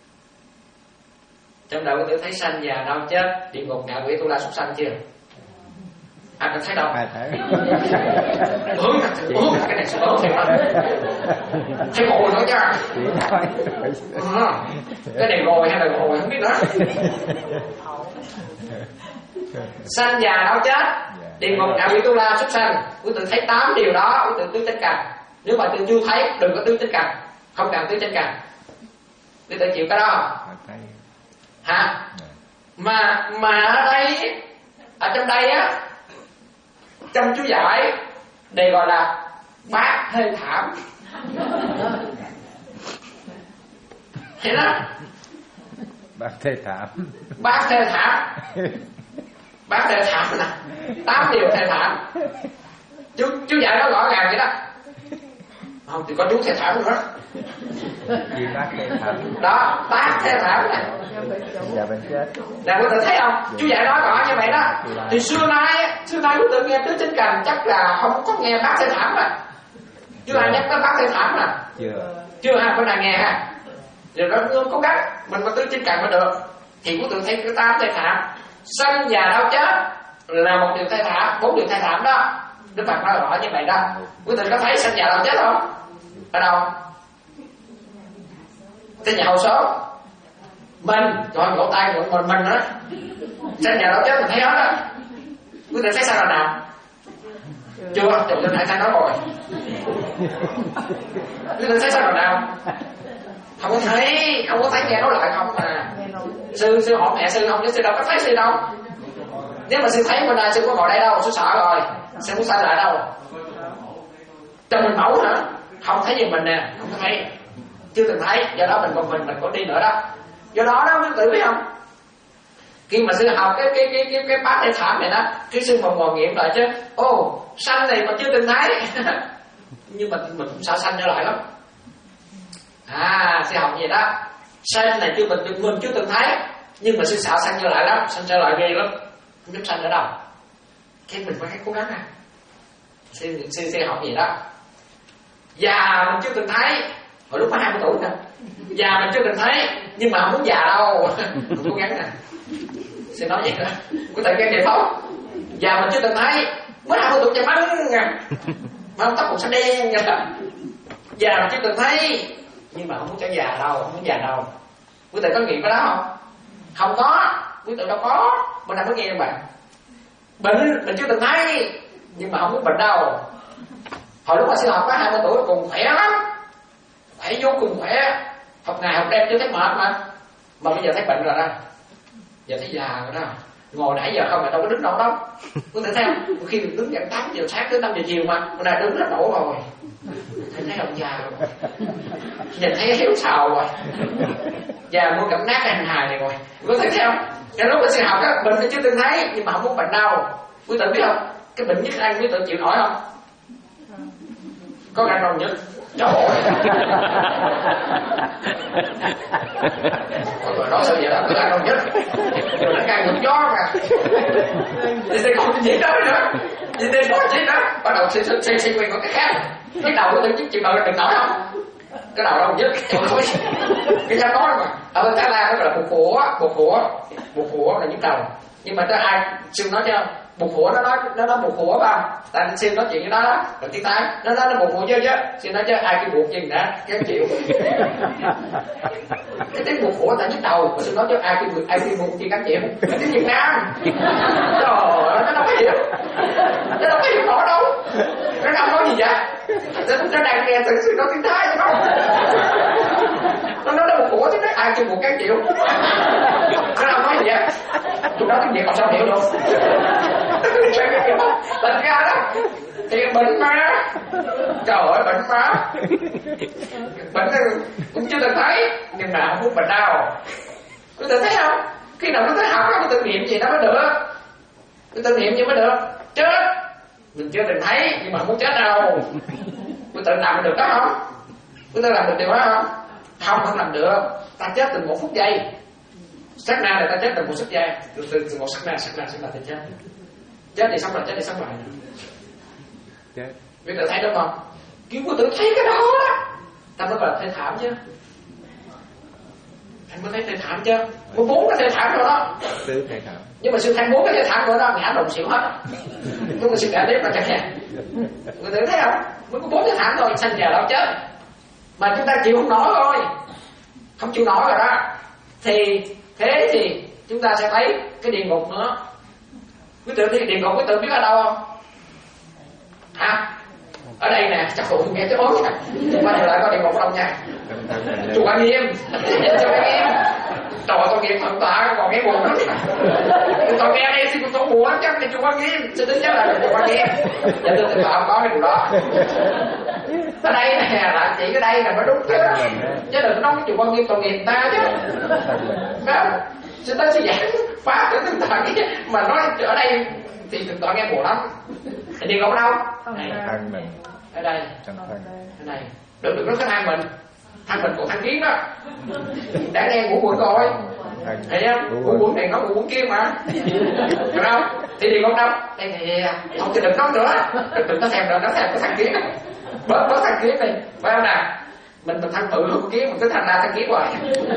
Trong đầu quý tử thấy sanh, già, đau, chết, địa ngục, ngạ quỷ, Atula, súc sanh chưa? À, có thấy đâu? Ai thấy? Hướng thật, hướng thật, cái này sẽ tốt thiệt lắm. Thấy ngồi nữa nha. À, cái này ngồi hay là ngồi không biết nữa. Sanh, già, đau, chết, địa ngục, ngạ quỷ, tu la, súc sanh. Quý tử thấy tám điều đó, quý tử tứ chính cần. Nếu mà tôi chưa thấy, đừng có tứ chính cần. Không cần tứ chính cần. Quý tử chịu cái đó. Hả? Mà mà ở đây, ở trong đây á, trong chú giải đây gọi là bát thê thảm. Thế đó. Bát thê thảm. Bát thê thảm. Bát thê thảm nè. Tám điều thê thảm. Chú, chú giải nó rõ ràng vậy đó. Không thì có chú thê thảm nữa. Gì bát thê thảm? Đó, bát thê thảm nè. Dạ bệnh chết. Là quý tử thấy không? Chú giải nói rõ như vậy đó. Thì xưa nay, xưa nay quý tử nghe tứ chính cần chắc là không có nghe bát thê thảm mà. Chưa ai nhắc tới bát thê thảm mà. Chưa. Chưa ha, bữa nay nghe ha. Rồi đó cố gắng, mình có tứ chính cần mới được. Thì quý tử thấy cái tám thê thảm. Sanh, già, đau, chết là một điều thê thảm, bốn điều thê thảm đó. Đức Phật nói rõ như vậy đó. Quý tử có thấy sanh, già, đau, chết không? Ở đâu? Cái nhà hậu số. Mình, trời vỗ tay của mình mình đó. Sanh, già, đau, chết mình thấy hết đó. Quý tử thấy sao là nào? Chưa, chồng lên hãy thanh nói rồi. Quý tử thấy sao là nào? Không có thấy, không có thấy nghe nói lại không à. Sư, sư hỏi mẹ sư không chứ sư đâu có thấy sư đâu. Nếu mà sư thấy bên đây sư có ngồi đây đâu, sư sợ rồi. Sư không sai lại đâu. Cho mình mẫu hả? Không thấy gì mình nè, không có thấy. Chưa từng thấy, do đó mình còn mình mình có đi nữa đó. Do đó đó quý tử biết không? Khi mà sư học cái cái cái cái cái bát thê thảm này đó, cái sư còn ngồi nghiệm lại chứ. Ô, sanh này mà chưa từng thấy. Nhưng mà mình cũng sợ sanh trở lại lắm. À, sư học gì đó. Sanh này chưa mình mình chưa từng thấy, nhưng mà sư sợ sanh trở lại lắm, sanh trở lại ghê lắm, không dám sanh ở đâu. Cái mình phải cố gắng à. Sư sư sư học gì đó. Già mình chưa từng thấy, hồi lúc có hai mươi tuổi nè. Già mình chưa từng thấy, nhưng mà không muốn già đâu. Mình cố gắng nè. Sư nói vậy đó. Có thể nghe vậy không? Già mình chưa từng thấy, mới hai mươi tuổi cho bắn nha. Mà không tóc còn xanh đen nha. Già mình chưa từng thấy, nhưng mà không muốn cho già đâu, không muốn già đâu. Quý tử có nghiệm cái đó không? Không có. Quý tử đâu có. Bữa nay mới nghe bạn. Bệnh mình chưa từng thấy, nhưng mà không muốn bệnh đâu. Hồi lúc mà sư học có hai mươi tuổi cùng khỏe lắm, khỏe vô cùng khỏe, học ngày học đêm chưa thấy mệt mà. Mà bây giờ thấy bệnh rồi đó. Giờ thấy già rồi đó. Ngồi nãy giờ không là đâu có đứng đâu đâu. Quý tử thấy không? Khi mình đứng dậy tám giờ sáng tới năm giờ chiều mà, bữa nay đứng rất nổ rồi. Thầy thấy ông già rồi, nhìn thấy hiếu xào rồi, già mua cặp nát anh hài này rồi. Có thấy không? Cái lúc mình sẽ học á, bệnh thì chưa từng thấy nhưng mà không muốn bệnh đau. Quý tử biết không? Cái bệnh nhất ăn quý tử chịu nổi không? Có gan rồng nhất. Trời ơi. Mọi người nói sao vậy là có gan rồng nhất. Rồi nó gan ngược gió mà. Thì sẽ không gì đó nữa. Thì sẽ có gì đó. Bắt đầu sẽ sẽ sẽ quên có cái khác. Cái đầu của tôi chịu nổi là đừng nổi không? Cái đầu rồng nhất. Cái dám nói mà. Ở Thái Lan nó gọi là bột khổ, bột khổ, bột khổ là nhức đầu. Nhưng mà tới ai xương nói chưa? Bột khổ nó nói nó nói bột khổ không? Tại xương nói chuyện với nó đó, rồi tiếng Thái nó nói nó bột khổ chứ chứ. Xương nói chứ ai cái bột chừng đã kéo chịu. Cái tiếng bột khổ tại nhức đầu, xương nói chứ ai cái ai cái bột chừng cắn chịu. Cái tiếng Việt Nam. Trời ơi, nó đâu có hiểu, nó đâu có hiểu nổi đâu. Nó đâu nói gì vậy? Nó đang nghe từ xương nói tiếng Thái chứ không? Nó nói nó bột khổ chứ nói ai cái bột cắn chịu. Nó đâu nói gì vậy? Tôi nói tiếng Việt còn sao hiểu được. Thành ra đó thì bệnh mà, trời ơi bệnh mà, bệnh cũng chưa từng thấy nhưng mà không muốn bệnh đau. Quý tự thấy không? Khi nào quý tự học có tự niệm gì nó mới được, quý tự niệm gì mới được. Chết mình chưa từng thấy nhưng mà không muốn chết đâu. Quý tự làm được đó không? Quý tự làm được điều đó không? Không, không làm được. Ta chết từng một phút giây. Sát na là ta chết từng một phút giây, từ từ một sát na, sát na sẽ là ta chết. Chết thì sống lại, chết thì sống lại. Chết. Quý tự thấy đúng không? Kiếm quý tự thấy cái đó đó, ta mới gọi là thê thảm chứ. Anh có thấy thê thảm chưa? Có bốn cái thê thảm rồi đó. Tứ thê thảm. Nhưng mà sự thành bốn cái thê thảm rồi đó, ngã đồng xỉu hết. Nhưng mà sự cả đếp là chắc chắn. Quý tự thấy không? Mới có bốn thê thảm thôi, sanh già đau chết. Mà chúng ta chịu không nổi thôi, không chịu nổi rồi đó. Thì thế thì chúng ta sẽ thấy cái địa ngục nữa. Quý tự thấy địa ngục, quý tự biết ở đâu không? Hả? Ở đây nè, chắc phụ nghe cái ối nè. Quay lại có địa ngục đâu nha. Chùa Quan Nghiêm. Chùa Quan Nghiêm. Trời ơi, tôi nghiệp thần tạ còn nghe buồn lắm. Tôi nghe đây thì tôi buồn lắm, chắc thì chùa Quan Nghiêm. Xin tính chắc là chùa Quan Nghiêm. Dạ thưa thần tạ không có cái điều đó. Ở đây nè, là chỉ cái đây là mới đúng chứ. Chứ đừng nói cái chùa Quan Nghiêm tội nghiệp ta chứ. Không? Xin tới sẽ giảng phá cái tinh thần mà nói ở đây thì từng tọa nghe buồn lắm. Thì đi ngồi đâu? Thân mình. Ở đây. Trong thân. Ở đây. Đừng đừng nói cái thang mình. Thang mình còn thang kiến đó. Đã nghe ngủ buồn rồi. Thấy không? Ngủ buồn này nó ngủ buồn kia mà. Được không? Thì đi ngồi đâu? Đây nè. Không thì đừng nói nữa. Đừng có thèm nữa, nó thèm cái thang kiến. Bớt bớt thang kiến đi. Phải không nào? Mình mình thang tự không kiến, mình cứ thành ra thang kiến hoài.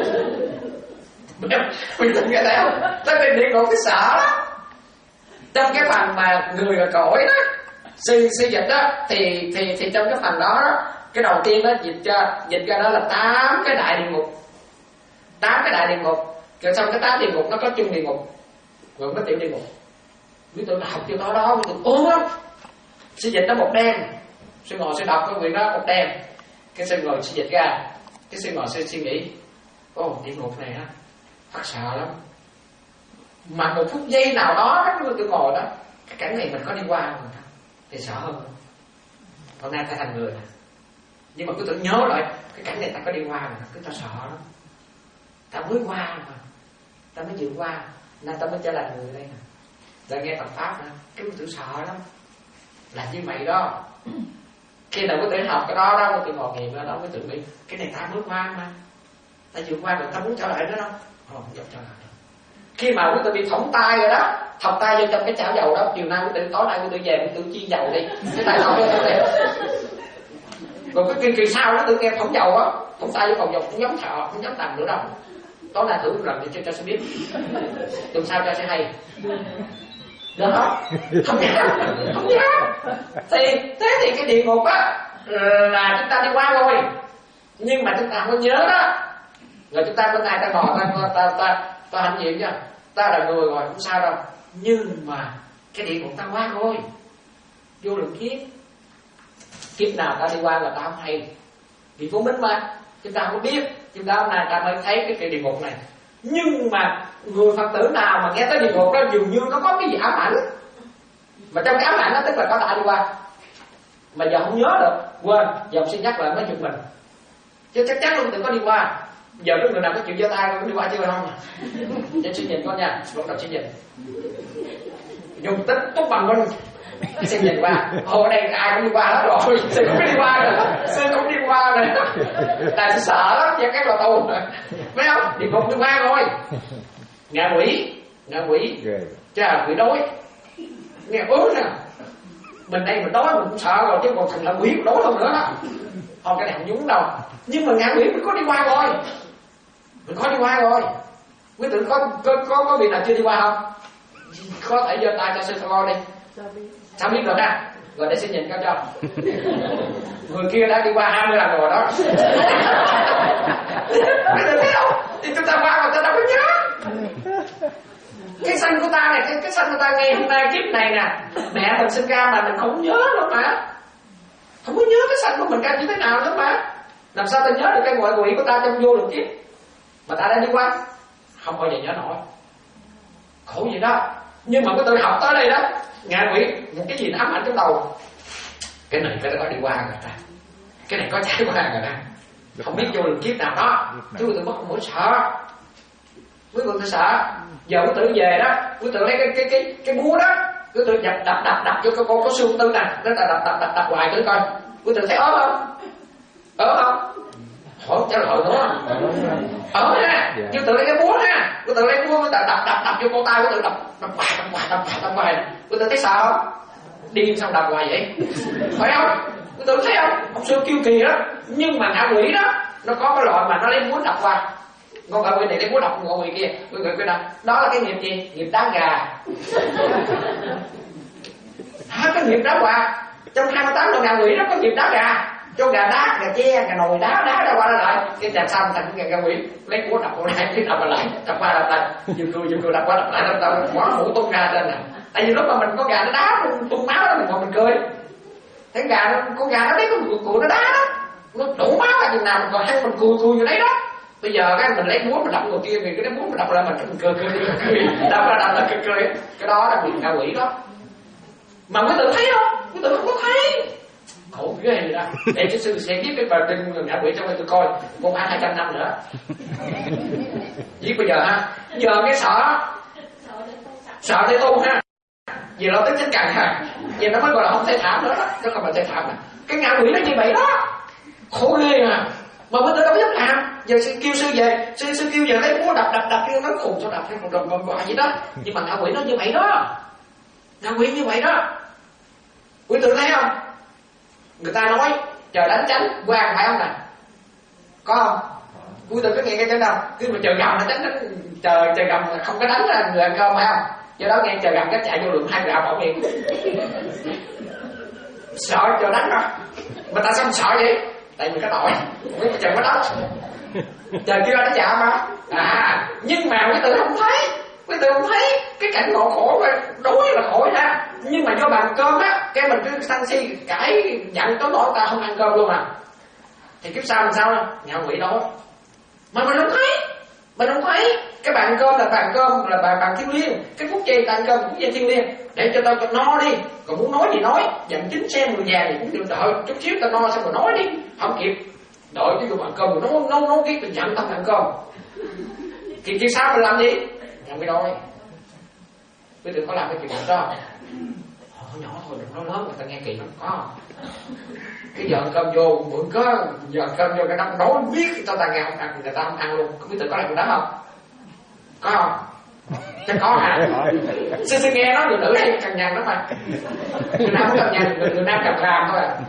Mình từng nghe thấy không? Tới đây địa ngục cái sợ đó. Trong cái phần mà người và cõi đó, suy suy dịch đó, thì thì thì trong cái phần đó, đó cái đầu tiên đó dịch ra dịch ra đó là tám cái đại địa ngục, tám cái đại địa ngục. Rồi xong cái tám địa ngục nó có chung địa ngục, rồi có tiểu địa ngục. Quý tôi học cho đó đó, quý tôi ốm lắm. Suy dịch nó một đêm, suy ngồi suy đọc cái quyển đó một đêm, cái suy ngồi suy dịch ra, cái suy ngồi suy suy nghĩ, ô địa ngục này á phát sợ lắm. Mà một phút giây nào đó các người tự ngồi đó, cái cảnh này mình có đi qua không thì sợ hơn. Hôm nay ta thành người nè, nhưng mà cứ tự nhớ lại cái cảnh này ta có đi qua mà cứ ta sợ lắm. Ta mới qua mà, ta mới vượt qua, nên ta mới trở lại người đây nè. Rồi nghe Phật pháp nữa, cái tự sợ lắm. Là như vậy đó. Khi nào có tự học cái đó đó, có tự ngồi nghiệm ở đó, cái tự nghĩ cái này ta mới qua mà, ta vượt qua rồi ta muốn trở lại nữa đâu. Không dám trở lại. Khi mà quý tự bị thõng tay rồi đó, thọc tay vô trong cái chảo dầu đó, chiều nay quý tự tối nay quý tự về quý tự chiên dầu đi, cái tay thọc vô trong này. Rồi cái kỳ kỳ sau đó tự nghe thõng dầu á, thõng tay vô phòng dầu cũng giống thọ, không dám làm nữa đâu. Tối nay thử một lần để cho cho sẽ biết, tuần sau cho sẽ hay. Được không? Không dám, không dám. Thì thế thì cái địa ngục á là chúng ta đi qua rồi, nhưng mà chúng ta không có nhớ đó. Rồi chúng ta bên này ta ngồi ta ta ta ta hạnh diện nha, ta là người rồi không sao đâu. Nhưng mà cái địa ngục ta qua rồi, vô lượng kiếp, kiếp nào ta đi qua là ta không hay, vì vô minh mà chúng ta không biết. Chúng ta hôm nay ta mới thấy cái, cái địa ngục này. Nhưng mà người Phật tử nào mà nghe tới địa ngục đó dường như nó có cái gì ám ảnh, mà trong cái ám ảnh đó tức là có ta đi qua. mà giờ không nhớ được, quên, giờ xin nhắc lại mới giật mình, chứ chắc chắn luôn đừng có đi qua. Giờ có người nào có chịu giơ tay có đi qua chưa không? Cho xin nhìn con nha, bắt đầu xin nhìn, dùng tích túc bằng con xin nhìn qua. Hồi đây ai cũng đi qua hết rồi, sư cũng đi qua rồi, sư cũng đi qua rồi, tại sư sợ lắm cho các vào tù, phải không? Địa ngục đi qua rồi, ngạ quỷ, ngạ quỷ, chứ là quỷ đói, nghe ớn nè. Mình đây mình đói mình cũng sợ rồi, chứ còn thành là quỷ đói hơn nữa đó. Không, cái này không đúng đâu. Nhưng mà ngạ quỷ mình có đi qua rồi, mình có đi qua rồi. Quý tử có có có có vị nào chưa đi qua không? Có thể giơ tay cho sư coi đi. Sao biết được ha? Rồi để xin nhìn coi cho. Người kia đã đi qua hai mươi lần rồi đó. Quý tử thấy không? Thì chúng ta qua mà ta đâu có nhớ. Cái sanh của ta này, cái, cái sanh của ta ngày hôm nay kiếp này nè, mẹ mình sinh ra mà mình không nhớ đâu mà, không có nhớ cái sanh của mình ra như thế nào nữa mà, làm sao ta nhớ được cái ngoại quỷ của ta trong vô lượng kiếp mà ta đã đi qua, không bao giờ nhớ nổi, khổ gì đó. Nhưng mà cái tôi học tới đây đó, ngạ quỷ một cái gì nó ám ảnh trong đầu, cái này cái đó đi qua rồi ta, cái này có trải qua rồi ta, không biết vô lượng kiếp nào đó, chứ tôi mất không muốn sợ, quý vị tôi sợ. Giờ quý tử về đó, quý tử lấy cái cái cái cái búa đó, quý tử đập đập đập đập cho con có xương tư nè, nó là đập đập đập đập hoài thử coi, quý tử thấy ớn không? Ớn không? Hỏi trả lời nữa. Ớn ha, quý tử lấy cái búa ha, quý tử lấy búa quý tử đập đập đập vô con tay, quý tử đập đập hoài đập hoài đập hoài đập hoài, quý tử thấy sao không? Điên sao đập hoài vậy? Phải không? Quý tử thấy không? Ông sư kiêu kỳ đó, nhưng mà ngạ quỷ đó, nó có cái loại mà nó lấy búa đập hoài. Con ngạ quỷ này lấy búa đập ngạ quỷ kia, quỷ quỷ đó, đó là cái nghiệp gì? Nghiệp đá gà. Hả, cái nghiệp đá gà. Trong hai mươi tám loại ngạ quỷ đó có nghiệp đá gà, cho gà đá, gà che, gà nồi đá đá ra qua ra lại. Cái chạm xong thành cái ngạ quỷ, lấy búa đập qua lại, cái đập lại, đập qua đập lại, vừa cười vừa cười đập qua đập lại, đập lại, bỏ hũ tung gà lên nè. Tại vì lúc mà mình có gà nó đá tung, tung máu đó mình còn mình cười. Cái gà nó, con gà nó lấy con cùi nó đá đó, nó đổ máu ra chừng nào mình còn ăn mình cười cười như đấy đó. Bây giờ cái mình lấy búa mình đập người kia, vì cái búa mình đập lại mình mình cười cười cười cười, đập ra đập là cười cười, cái đó là bị ngạ quỷ đó. Mà quý tử thấy không? Quý tử không có thấy. Khổ ghê vậy đó. Để cái sư sẽ viết cái bài kinh ngạ quỷ cho tôi coi, một hai hai trăm năm nữa. Viết bây giờ ha. Giờ cái sợ, sợ để tu ha. Vì nó tính chính cần ha. Vì nó mới gọi là không thể thảm nữa đó, nó không phải thể thảm. Cái ngạ quỷ nó như vậy đó. Khổ ghê à. Mà quý tử đâu có dám làm. Giờ sư kêu sư về, sư sư kêu về lấy búa đập đập đập kêu nó khùng cho đập hay còn đập còn gọi gì đó. Nhưng mà ngạ quỷ nó như vậy đó. Ngạ quỷ như vậy đó. Quý tử thấy không? Người ta nói trời đánh tránh quan phải không nè? Có không? Quý tử có nghe cái chánh đâu? Khi mà trời gầm nó tránh tránh trời trời gầm không có đánh ra người ăn cơm phải không? Do đó nghe trời gầm cái chạy vô lượng hai gạo bỏ miệng. Sợ trời đánh rồi. Mà tại sao mình sợ vậy? Tại vì có tội, quý trời có đất, trời chưa đánh chạm mà. À, nhưng mà quý tử không thấy, quý tử không thấy cái cảnh ngộ khổ đối là khổ ha. Nhưng mà do bàn cơm á, cái mình cứ sân si cãi giận tối nỗi ta không ăn cơm luôn à. Thì kiếp sau làm sao đâu, ngạ quỷ đó. Mà mình không thấy, mình không thấy cái bàn cơm là bàn cơm là bàn bàn thiêng liêng, cái phút giây ta ăn cơm phút giây thiêng liêng, để cho tao cho no đi. Còn muốn nói gì nói, dặn chín xe mười vàng thì cũng được, đợi chút xíu tao no xong rồi nói đi, không kịp. Đợi cái vụ ăn cơm rồi nấu nấu nấu cái mình dặn tao ăn cơm. Thì kia sao mình làm gì? Làm cái đôi. Bây giờ có làm cái chuyện đó. Nhỏ nhỏ thôi đừng nói lớn người ta nghe kỳ lắm. Có cái giờ ăn cơm vô mượn có giờ ăn cơm vô cái năm nói biết cho ta nghe không ăn, người ta không ăn luôn. Không biết tự có làm cái đó không? Có không? Chắc có hả? Sư sư nghe nói người nữ hay cằn nhằn lắm mà. Người nam không cằn nhằn, người, người nam cằn làm thôi à.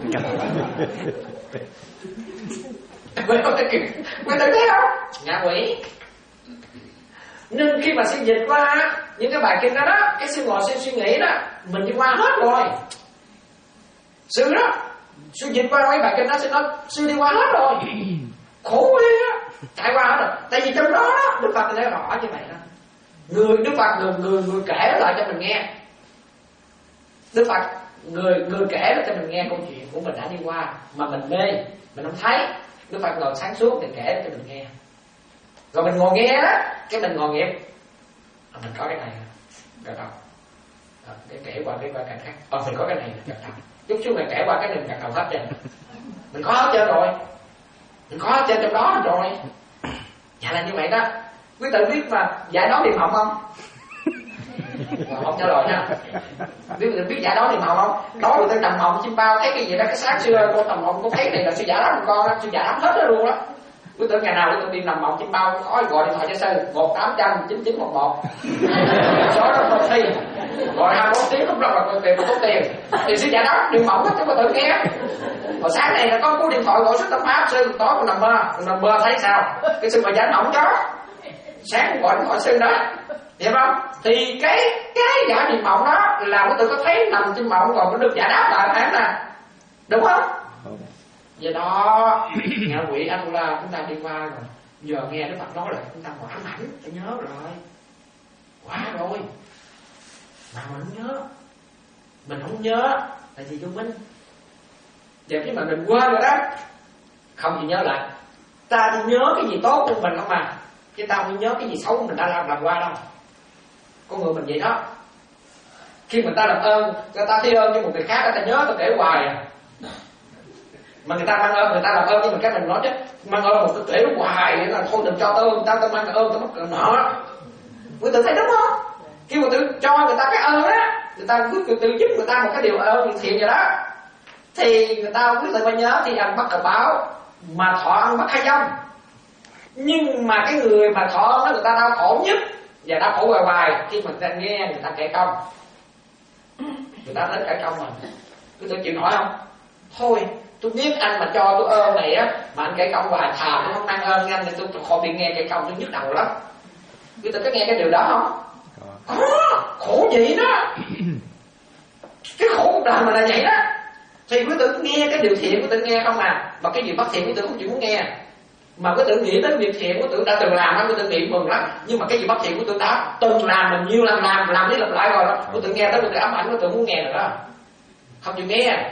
Quý tử thấy không? Ngạ quỷ. Nên khi mà sư dịch qua những cái bài kinh đó đó, cái sư ngồi sư suy nghĩ đó, mình đi qua hết rồi. Sư đó, sư dịch qua mấy bài kinh đó, sư nói sư đi qua hết rồi. Khổ ghê á, trải qua hết rồi. Tại vì trong đó đó, Đức Phật nói rõ như vậy đó. Người Đức Phật người người người kể lại cho mình nghe. Đức Phật người người kể lại cho mình nghe câu chuyện của mình đã đi qua mà mình mê, mình không thấy. Đức Phật ngồi sáng suốt thì kể cho mình nghe. Rồi mình ngồi nghe đó, cái mình ngồi nghiệp, à, mình có cái này, cái đó, à, cái kể qua cái qua cảnh khác, à, mình có cái này, cái đó. chút xíu này kể qua cái mình gật đầu hết trơn. Mình có hết trơn rồi, mình có hết trơn trong đó rồi. Dạ là như vậy đó. Quý tự biết mà giải đố niệm hồng không? Không trả lời nha. Biết tự biết giải đố niệm hồng không? Nói người ta tầm hồng chim bao thấy cái gì đó, cái sáng xưa con tầm hồng con thấy này là sư giả đáp một con đó, sư giả đáp hết đó luôn đó. Quý tự ngày nào quý tự đi nằm mộng chim bao có gọi điện thoại cho sư một tám trăm chín chín một một. Số đó không thi. Gọi hai bốn tiếng lúc đó là tiền có tiền. Thì sư giả đáp niệm mộng hết cho quý tự nghe. Hồi sáng này là có cú điện thoại gọi xuất tâm pháp sư, tối con nằm mơ, con nằm mơ thấy sao? Cái sư mà giải mộng đó. Sáng gọi điện thoại sư đó. Hiểu không? Thì cái cái giả niệm mộng đó là quý tự có thấy nằm trên mộng còn có được giải đáp lại phải nè. Đúng không? Vậy đó, ngạ quỷ anh là chúng ta đi qua rồi. Giờ nghe Đức Phật nói là chúng ta quả mảnh, phải nhớ rồi. Quá rồi. Mà mình không nhớ. Mình không nhớ là gì thông minh. Giờ khi mà mình quên rồi đó, không gì nhớ lại. Ta chỉ nhớ cái gì tốt của mình không mà, chứ ta không nhớ cái gì xấu của mình đã làm làm qua đâu. Con người mình vậy đó. Khi mình ta làm ơn, người ta thi ơn cho một người khác, người ta nhớ, ta kể hoài à. Mà người ta mang ơn, người ta làm ơn, nhưng mà cái mình nói chứ mang ơn một cái kể hoài vậy là thôi đừng cho tao ơn, tao tao mang ơn tao mất cỡ nợ. Người tự thấy đúng không? Khi mà tự cho người ta cái ơn á, người ta cứ tự giúp người ta một cái điều ơn thiện vậy đó, thì người ta quyết tự phải nhớ thì ăn bắt cờ báo mà thọ ăn bắt khai dông. Nhưng mà cái người mà thọ ơn đó người ta đau khổ nhất và đau khổ hoài hoài khi mà người ta nghe người ta kể công. Người ta đến kể công mà cứ tự chịu nổi không? Thôi tôi biết anh mà cho tôi ơn này á, mà anh kể công hoài thà tôi không mang ơn anh thì tôi, tôi khỏi bị nghe kể công tôi nhức đầu lắm. Quý tự có nghe cái điều đó không? Có, khổ vậy đó. Cái khổ cuộc đời mình là vậy đó. Thì quý tự nghe cái điều thiện quý tự nghe không à, mà cái gì bất thiện quý tự không chịu muốn nghe. Mà quý tự nghĩ đến việc thiện quý tự đã từng làm đó, quý tự nghĩ mừng lắm. Nhưng mà cái gì bất thiện quý tự đã từng làm mình nhiều lần làm làm đi làm lại rồi đó. Quý tự nghe tới quý tự ám ảnh quý tự muốn nghe rồi đó, không chịu nghe.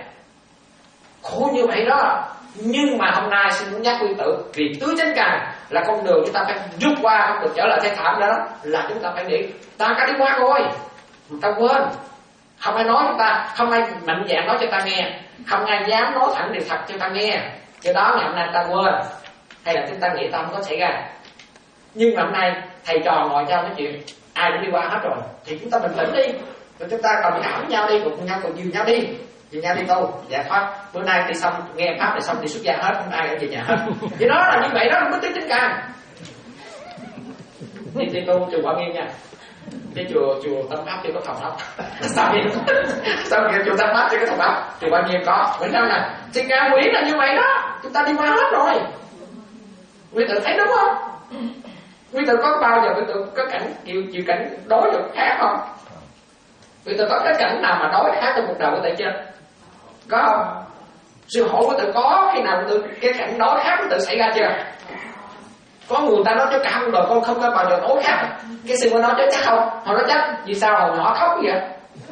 Khổ như vậy đó. Nhưng mà hôm nay xin muốn nhắc quý tự, vì tứ chánh cần là con đường chúng ta phải rút qua, không được trở lại thế thảm đó, đó là chúng ta phải nghĩ ta đã đi qua rồi, người ta quên. Không ai nói chúng ta, không ai mạnh dạn nói cho ta nghe, không ai dám nói thẳng điều thật cho ta nghe. Cho đó ngày hôm nay ta quên, hay là chúng ta nghĩ ta không có xảy ra. Nhưng mà hôm nay thầy trò ngồi nhau nói chuyện, ai cũng đi qua hết rồi, thì chúng ta bình tĩnh đi, rồi chúng ta còn cảm nhau đi, cùng nhau cùng dìu nhau đi, dìu nhau đi tu giải thoát. Bữa nay đi xong nghe pháp thì xong đi xuất gia hết, không ai ở về nhà hết. Vì đó là như vậy đó, nó mới tính chính căn. Đi đi tu chùa Quả Nghiêm nha. Cái chùa chùa Tâm Pháp chưa có phòng ốc. Sao vậy? Sao vậy? Chùa Tâm Pháp chưa có phòng ốc, chùa Quả Nghiêm có. Vậy sao nè? Thì ngạ quỷ là như vậy đó, chúng ta đi qua hết rồi. Quý tự thấy đúng không? Quý tự có bao giờ quý tự có cảnh chịu chịu cảnh đối được khác không? Quý tự có cái cảnh nào mà đối khác trong cuộc đời của tự chưa? Có không? Sư hỏi quý tự có khi nào quý tự cái cảnh đối khác quý tự xảy ra chưa? Có người ta nói cho cả đời con không có bao giờ đối khác. Cái sư mới nói cho chắc không? Họ nói chắc. Vì sao hồi nhỏ khóc vậy?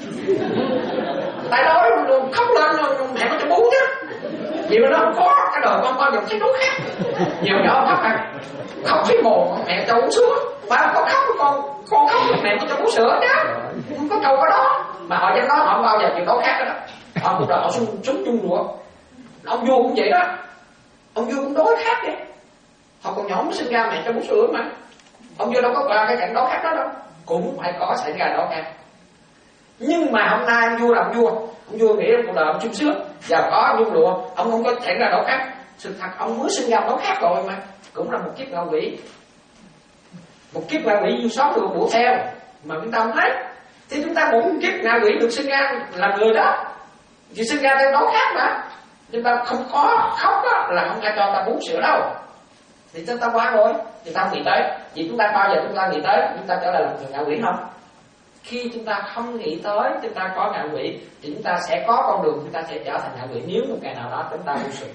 Tại đó khóc lên mẹ nó cho bú chứ. Vì mà nó không có cái đời con bao giờ thấy đối khác. Nhiều nhỏ khóc à, khóc thấy mồ mẹ cho uống sữa. Ba có khóc con con khóc mẹ có cho uống sữa chứ. Không có câu có đó. Mà họ dám nói họ không bao giờ chịu đối khác đó. Họ cuộc đời họ súng súng chung đùa. Ông vua cũng vậy đó. Ông vua cũng đối khác vậy. Họ còn nhỏ mới sinh ra mẹ cho bú sữa mà. Ông vua đâu có qua cái cảnh đó khác đó đâu. Cũng phải có xảy ra đó khác. Nhưng mà hôm nay ông vua là ông vua. Ông vua nghĩ cuộc đời ông sung sướng, giàu có nhung lụa, ông không có xảy ra đó khác. Sự thật ông mới sinh ra đó khác rồi mà. Cũng là một kiếp ngạ quỷ. Một kiếp ngạ quỷ du sót được bủa theo mà chúng ta không thấy. Thì chúng ta cũng kiếp ngạ quỷ được sinh ra làm người đó. Chỉ sinh ra theo đó khác mà. Chúng ta không có khóc đó, là không ai cho ta bú sữa đâu. Thì chúng ta qua rồi, thì ta không nghĩ tới. Vì chúng ta bao giờ chúng ta nghĩ tới chúng ta trở lại làm người ngạ quỷ không? Khi chúng ta không nghĩ tới chúng ta có ngạ quỷ thì chúng ta sẽ có con đường chúng ta sẽ trở thành ngạ quỷ nếu một ngày nào đó chúng ta bú sữa.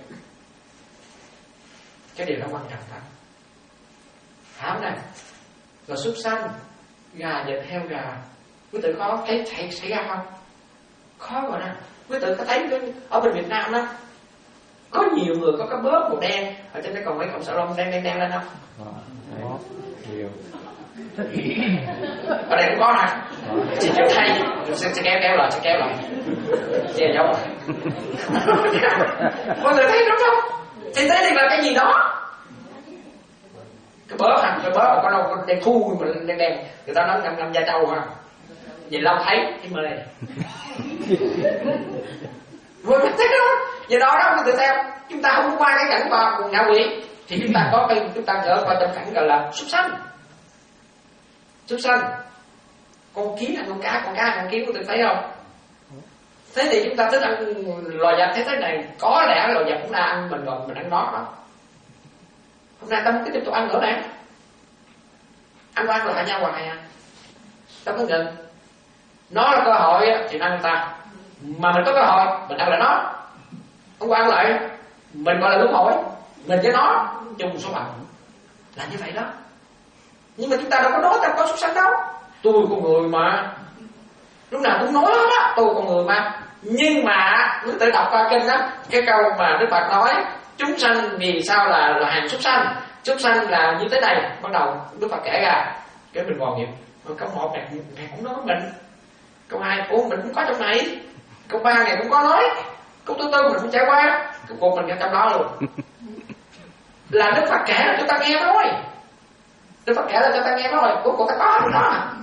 Cái điều đó quan trọng lắm. Hảo này, rồi súc sanh, gà vịt heo gà, quý tự có thấy thấy xảy ra không? Khó rồi nè. Quý tự có thấy ở bên Việt Nam đó có nhiều người có cái bớt màu đen ở trên cái còn mấy cọng salon đen đen đen lên không? Có nhiều. Ở đây cũng có nè. Chị chịu thay, sẽ, sẽ kéo kéo lại, sẽ kéo lại. Che giấu rồi. Mọi người thấy đúng không? Thì thế thì là cái gì đó, cái bớ hả, cái bớ mà có đâu có đen thui mà đen đen, người ta nói ngâm ngâm da trâu hả, nhìn lâu thấy cái mê. Mọi người thấy không? Vậy đó đó mọi người theo, chúng ta không qua cái cảnh vào cùng ngạ quỷ thì chúng ta có cái chúng ta gỡ qua trong cảnh gọi là súc sanh. Súc sanh, con kiến ăn con cá, con cá ăn con kiến, có từng thấy không? Thế thì chúng ta thích ăn loài vật thế thế này, có lẽ loài vật cũng đã ăn mình rồi, mình ăn nó đó. Hôm nay ta muốn tiếp tục ăn nữa nè, ăn qua ăn lại nhau hoài à, đâu có ngừng. Nó là cơ hội thì ăn người ta, mà mình có cơ hội mình ăn lại nó, không qua ăn lại mình gọi là luân hồi, mình với nó chung số phận là như vậy đó. Nhưng mà chúng ta đâu có nói ta có súc sanh đâu, tôi con người mà, lúc nào cũng nói hết á, tôi con người mà. Nhưng mà nếu tự đọc qua kinh á, cái câu mà Đức Phật nói chúng sanh vì sao là là hàng súc sanh, súc sanh là như thế này, bắt đầu Đức Phật kể ra cái mình ngồi nghiệp. Câu một này ngày cũng nói mình, câu hai ủa mình cũng có trong này, câu ba ngày cũng có nói, câu thứ tư mình cũng trải qua, câu cuộc mình ngay trong đó luôn. Là Đức Phật kể là chúng ta nghe thôi, Đức Phật kể là cho ta nghe thôi, cuối cùng ta có trong đó mà.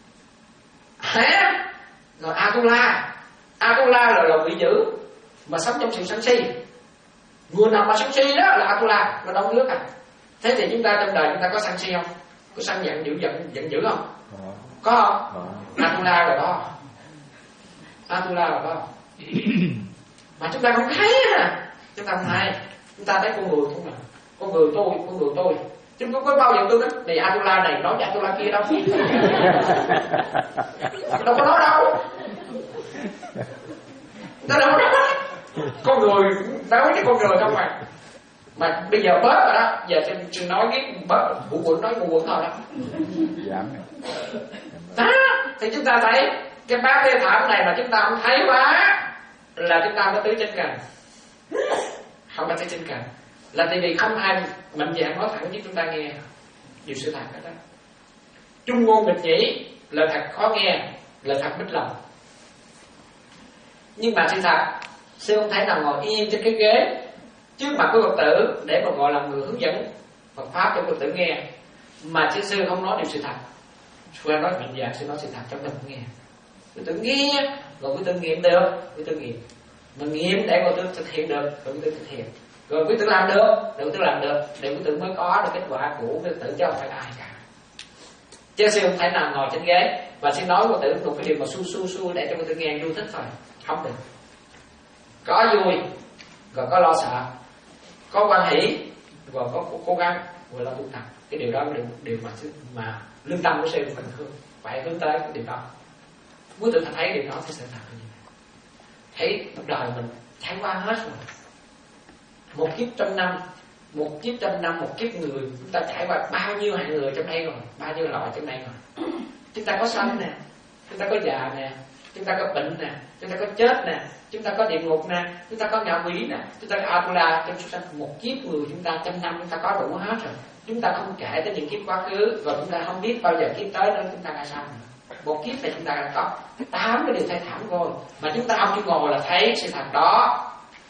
Hả? Rồi Atula, Atula là là quỷ dữ mà sống trong sự sân si. Người nào mà sân si đó là Atula, nó đóng nước à. Thế thì chúng ta trong đời chúng ta có sân si không? Có sân giận dữ giận giận dữ không? Có không? Atula rồi đó, Atula rồi đó. Mà chúng ta không thấy à, chúng ta không thấy, chúng ta thấy con người không à, con người tôi, con người tôi. Chứ không có bao giờ tôi nói này Atula này nói với Atula kia đâu, đâu có nói đâu, nó đâu có nói. Con người nói với con người không à. Mà bây giờ bớt rồi đó, giờ tôi nói cái bớt vụ quẩn nói vụ quẩn thôi đó. Đó, thì chúng ta thấy cái bát đê thảm này mà chúng ta không thấy quá là chúng ta không có tứ chân cần, không có tứ chân cần. Là tại vì không ai mạnh dạn nói thẳng với chúng ta nghe nhiều sự thật hết đó. Trung ngôn nghịch nhĩ, lời thật khó nghe, lời thật mít lòng. Nhưng mà sự thật, sư không thể nào ngồi yên trên cái ghế trước mặt của Phật tử để mà gọi là người hướng dẫn Phật pháp cho Phật tử nghe, mà chứ sư không nói điều sự thật. Sư nói mạnh dạn, sư nói sự thật cho mình nghe. Phật tử nghe, rồi Phật tử nghiệm được, Phật tử nghiệm, mà nghiệm để Phật tử thực hiện được, Phật tử thực hiện. Rồi quý tử làm được, để quý tử làm được, để quý tử mới có được kết quả của quý tử, chứ không phải ai cả. Chứ sư không thể nào ngồi trên ghế và sư nói quý tử một cái điều mà su su su để cho quý tử nghe vui thích thôi, không được. Có vui, rồi có lo sợ, có quan hỷ, rồi có cố gắng, rồi là tu tập. Cái điều đó là điều, điều mà mà lương tâm của sư phải hướng, phải hướng tới cái điều đó. Quý tử thấy điều đó thì sẽ thật như vậy. Thấy cuộc đời mình trải qua hết rồi. Một kiếp trăm năm, một kiếp trăm năm, một kiếp người, chúng ta trải qua bao nhiêu hạng người trong đây rồi, bao nhiêu loại trong đây rồi. Chúng ta có sanh nè, chúng ta có già nè, chúng ta có bệnh nè, chúng ta có chết nè, chúng ta có địa ngục nè, chúng ta có ngạ quỷ nè, chúng ta có Atula. Trong suốt một kiếp người chúng ta trăm năm chúng ta có đủ hết rồi. Chúng ta không kể tới những kiếp quá khứ, rồi chúng ta không biết bao giờ kiếp tới đó chúng ta ra sao. Một kiếp này chúng ta đã có tám cái điều thay thảm rồi, mà chúng ta không chỉ ngồi là thấy sự thật đó.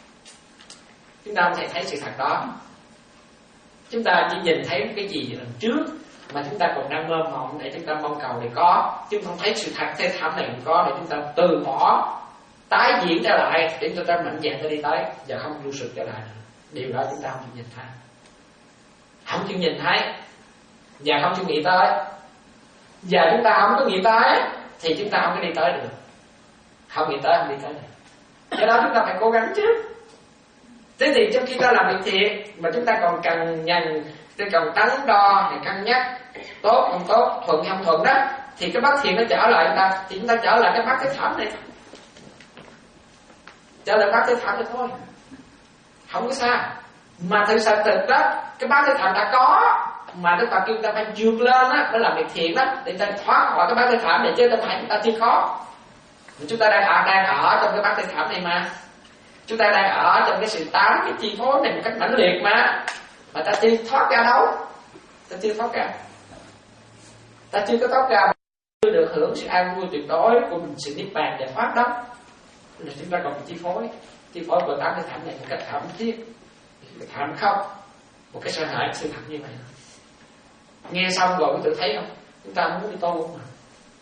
Chúng ta không thể thấy sự thật đó. Chúng ta chỉ nhìn thấy cái gì lần trước mà chúng ta còn đang mơ mộng để chúng ta mong cầu để có, chứ không thấy sự thật thế thảm này không có, để chúng ta từ bỏ tái diễn trở lại để chúng ta mạnh dạn đi tới và không lưu sự trở lại. Điều đó chúng ta không chịu nhìn thấy, không chịu nhìn thấy và không chịu nghĩ tới, và chúng ta không có nghĩ tới thì chúng ta không có đi tới được. Không nghĩ tới không đi tới được. Do đó chúng ta phải cố gắng chứ. Thế thì trong khi ta làm việc thiện mà chúng ta còn cần nhằn, ta còn đắn đo để cân nhắc tốt không tốt, thuận không thuận đó, thì cái bát thiện nó trở lại chúng ta, thì chúng ta trở lại cái bát cái thảm này, trở lại bát cái thảm này thôi, không có xa. Mà thực sự thực đó, cái bát cái thảm đã có, mà Đức Phật kêu ta phải vượt lên á, đó là việc thiện đó, để ta thoát khỏi cái bát cái thảm này, chứ không phải chúng ta chưa khó. Chúng ta đang ở, đang ở trong cái bát cái thảm này mà. Chúng ta đang ở trong cái sự tán, cái chi phối này một cách mãnh liệt mà Mà ta chưa thoát ra đâu. Ta chưa thoát ra Ta chưa có thoát ra, chưa được hưởng sự an vui tuyệt đối của mình, sự niết bàn giải thoát đó. là chúng ta còn bị chi phối, chi phối bởi tám cái thảm này một cách thảm thiết, thảm khốc, một cái sợ hãi sự thật như vậy. Nghe xong rồi quý tử thấy không? Chúng ta muốn đi tu mà.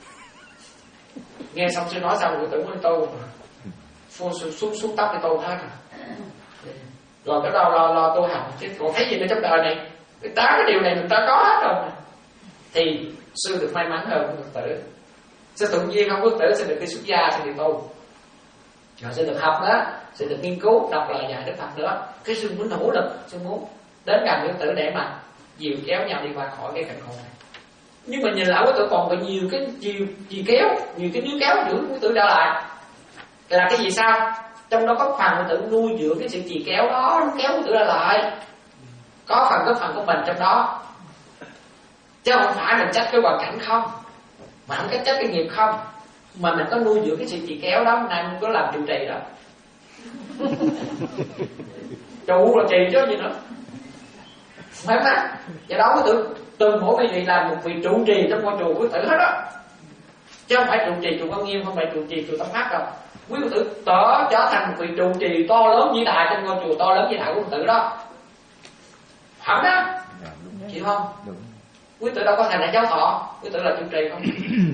Nghe xong sư nói xong quý tử muốn đi tu mà. Phun xuống xuống tóc đi tu hết rồi. Rồi cái lo lo lo tu hành chứ còn thấy gì nữa trong đời này? Cái tám cái điều này mình ta có hết rồi. Thì sư được may mắn hơn Phật tử. Sư tự nhiên không Phật tử sẽ được đi xuất gia, sẽ được tu. Rồi sẽ được học đó, sẽ được nghiên cứu, đọc lời dạy Đức Phật nữa. Cái sư muốn nỗ lực, sư muốn đến gần Phật tử để mà dìu kéo nhau đi qua khỏi cái cảnh khổ này. Nhưng mà nhìn lão Phật tử còn có nhiều cái dìu, dìu kéo, nhiều cái níu kéo giữ Phật tử trở lại. Là cái gì sao? Trong đó có phần Phật tử nuôi dưỡng cái sự trì kéo đó, kéo Phật tử trở lại. Có phần có phần của mình trong đó. Chứ không phải mình trách cái hoàn cảnh không, mà không có trách cái nghiệp không, mà mình có nuôi dưỡng cái sự trì kéo đó, nên mình có làm trụ trì đó. Trụ là trì chứ gì nữa, phải không? Do đó quý tử từng mỗi vị làm một vị trụ trì trong ngôi chùa quý tử hết đó, chứ không phải trụ trì chùa Quan Nghiêm, không phải trụ trì chùa Tâm Phát đâu. Quý quý tử tỏ trở thành một vị trụ trì to lớn vĩ đại trong ngôi chùa to lớn vĩ đại của quý tử đó, hẳn đó, chịu không? Quý tử đâu có thành đại giáo thọ, quý tử là trụ trì không?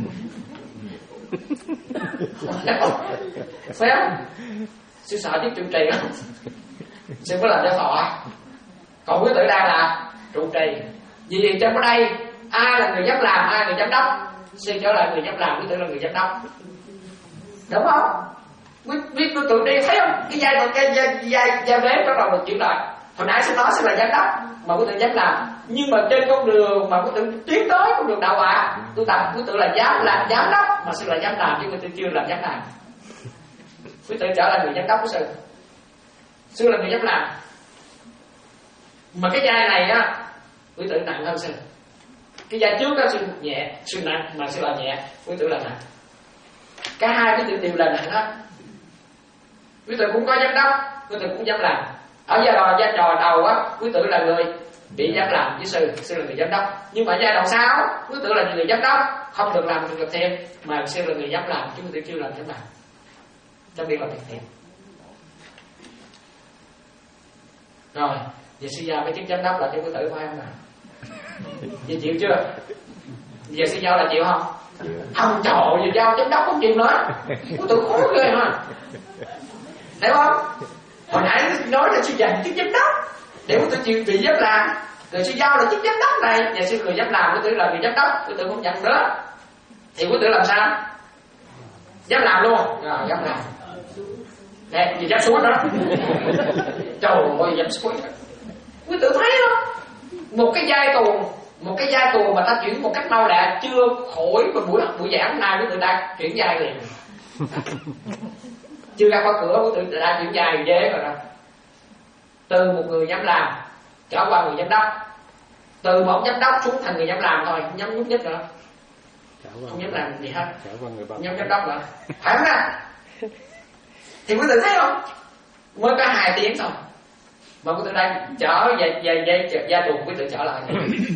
Phải không? Sư sợ chứ trụ trì không? Sư có làm giáo thọ, còn quý tử đang là trụ trì. Vì vậy trong đây ai là người dám làm, ai là người giám đốc? Sư trở lại người dám làm, quý tử là người giám đốc, đúng không? Quý biết quý tử đi thấy không? Cái giai đoạn cái giai giai giai vế bắt đầu được chuyển lại. Hồi nãy sư nói sư là giám đốc mà quý tử dám làm, nhưng mà trên con đường mà quý tử tiến tới con đường đạo quả tu tập, quý tử là dám làm giám đốc mà sư là dám làm, chứ quý tử chưa làm dám làm. Quý tử trở lại người giám đốc của sư, sư là người dám làm. Mà cái giai này á, quý tử nặng hơn sư. Cái giai trước đó sư nhẹ, sư nặng, mà sư là nhẹ, quý tử là nặng. Cả hai quý tử đều là nặng hết. Quý tử cũng có giám đốc, quý tử cũng dám làm. Ở giai đoạn giai trò đầu á, quý tử là người bị dám làm với sư, sư là người giám đốc. Nhưng mà giai đoạn sau, quý tử là người giám đốc, không được làm việc thực thiện, mà sư là người dám làm, chứ quý tử chưa làm dám làm. Trong việc làm thực thiện. Rồi, vậy sư giao với chức giám đốc là cho quý tử phải không nào? Vậy chịu chưa? Giờ sư giao là chịu không? Không, trời ơi, giao giám đốc không chịu nữa. Quý tử khó ghê mà. Thấy không? Hồi nãy nói là sư dành chức giám đốc để quý tử chịu bị dám làm, rồi sư giao là chức giám đốc này, và sư người dám làm, quý tử là người giám đốc, quý tử không nhận nữa. Thì quý tử làm sao? Dám làm luôn, rồi dám làm. Nè, gì dám xuống đó. Trời ơi, dám xuống. Quý tử thấy không? Một cái giai tù, một cái giai tù mà ta chuyển một cách mau lẹ, chưa khỏi một buổi buổi giảng nay quý tử đã chuyển giai liền. Chưa ra qua cửa quý tử đã chuyển giai dễ rồi đó. Từ một người dám làm trở qua người giám đốc, từ một giám đốc xuống thành người dám làm thôi, không dám nhúc nhích nữa, không dám làm gì hết, không dám giám đốc nữa, phải không nào? Thì quý tử thấy không? Mới có hai tiếng thôi mà quý tử đang trở về về về gia tù, quý tử trở lại.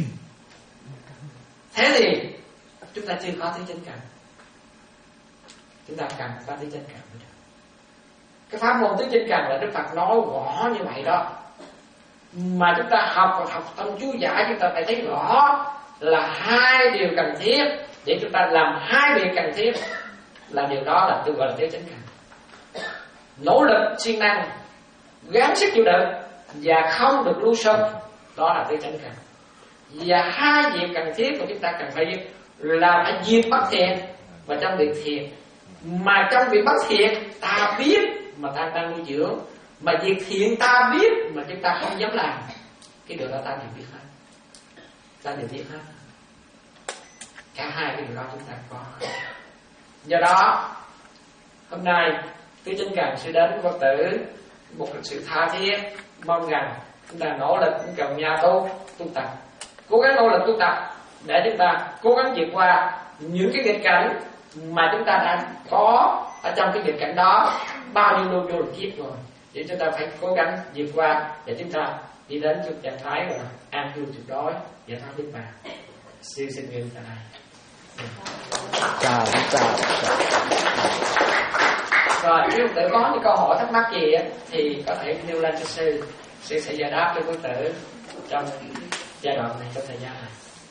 Thế thì chúng ta chưa có thấy chánh cảnh, chúng ta cần có thấy chánh cảnh mới được. Cái pháp môn tứ chánh cần là Đức Phật nói rõ như vậy đó, mà chúng ta học học tâm chú giải chúng ta phải thấy rõ là hai điều cần thiết để chúng ta làm hai việc cần thiết, là điều đó là tôi gọi là tứ chánh cần. Nỗ lực siêng năng, gắng sức chịu đựng và không được lưu sân, đó là tứ chánh cần. Và hai việc cần thiết của chúng ta cần phải biết là phải diệt bất thiện, và trong việc thiện, mà trong việc bất thiện ta biết mà ta đang nuôi dưỡng, mà việc thiện ta biết mà chúng ta không dám làm, cái điều đó ta đều biết hết, ta đều biết hết. Cả hai cái điều đó chúng ta có. Do đó hôm nay tôi chân cần sẽ đến với Phật tử một sự tha thiết, mong rằng chúng ta nỗ lực cũng cần nhà tu tu tập, cố gắng nỗ lực tu tập để chúng ta cố gắng vượt qua những cái nghịch cảnh mà chúng ta đã có ở trong cái nghịch cảnh đó bao nhiêu lâu lâu kiếp rồi, để chúng ta phải cố gắng vượt qua để chúng ta đi đến trong trạng thái là an cư tuyệt đối và thắng niết bàn. Xin xin nguyện tại đây. Chào chào. Rồi nếu tự có những câu hỏi thắc mắc gì á thì có thể nêu lên cho sư, sư sẽ giải đáp cho quý tử trong giai đoạn này, trong thời gian này.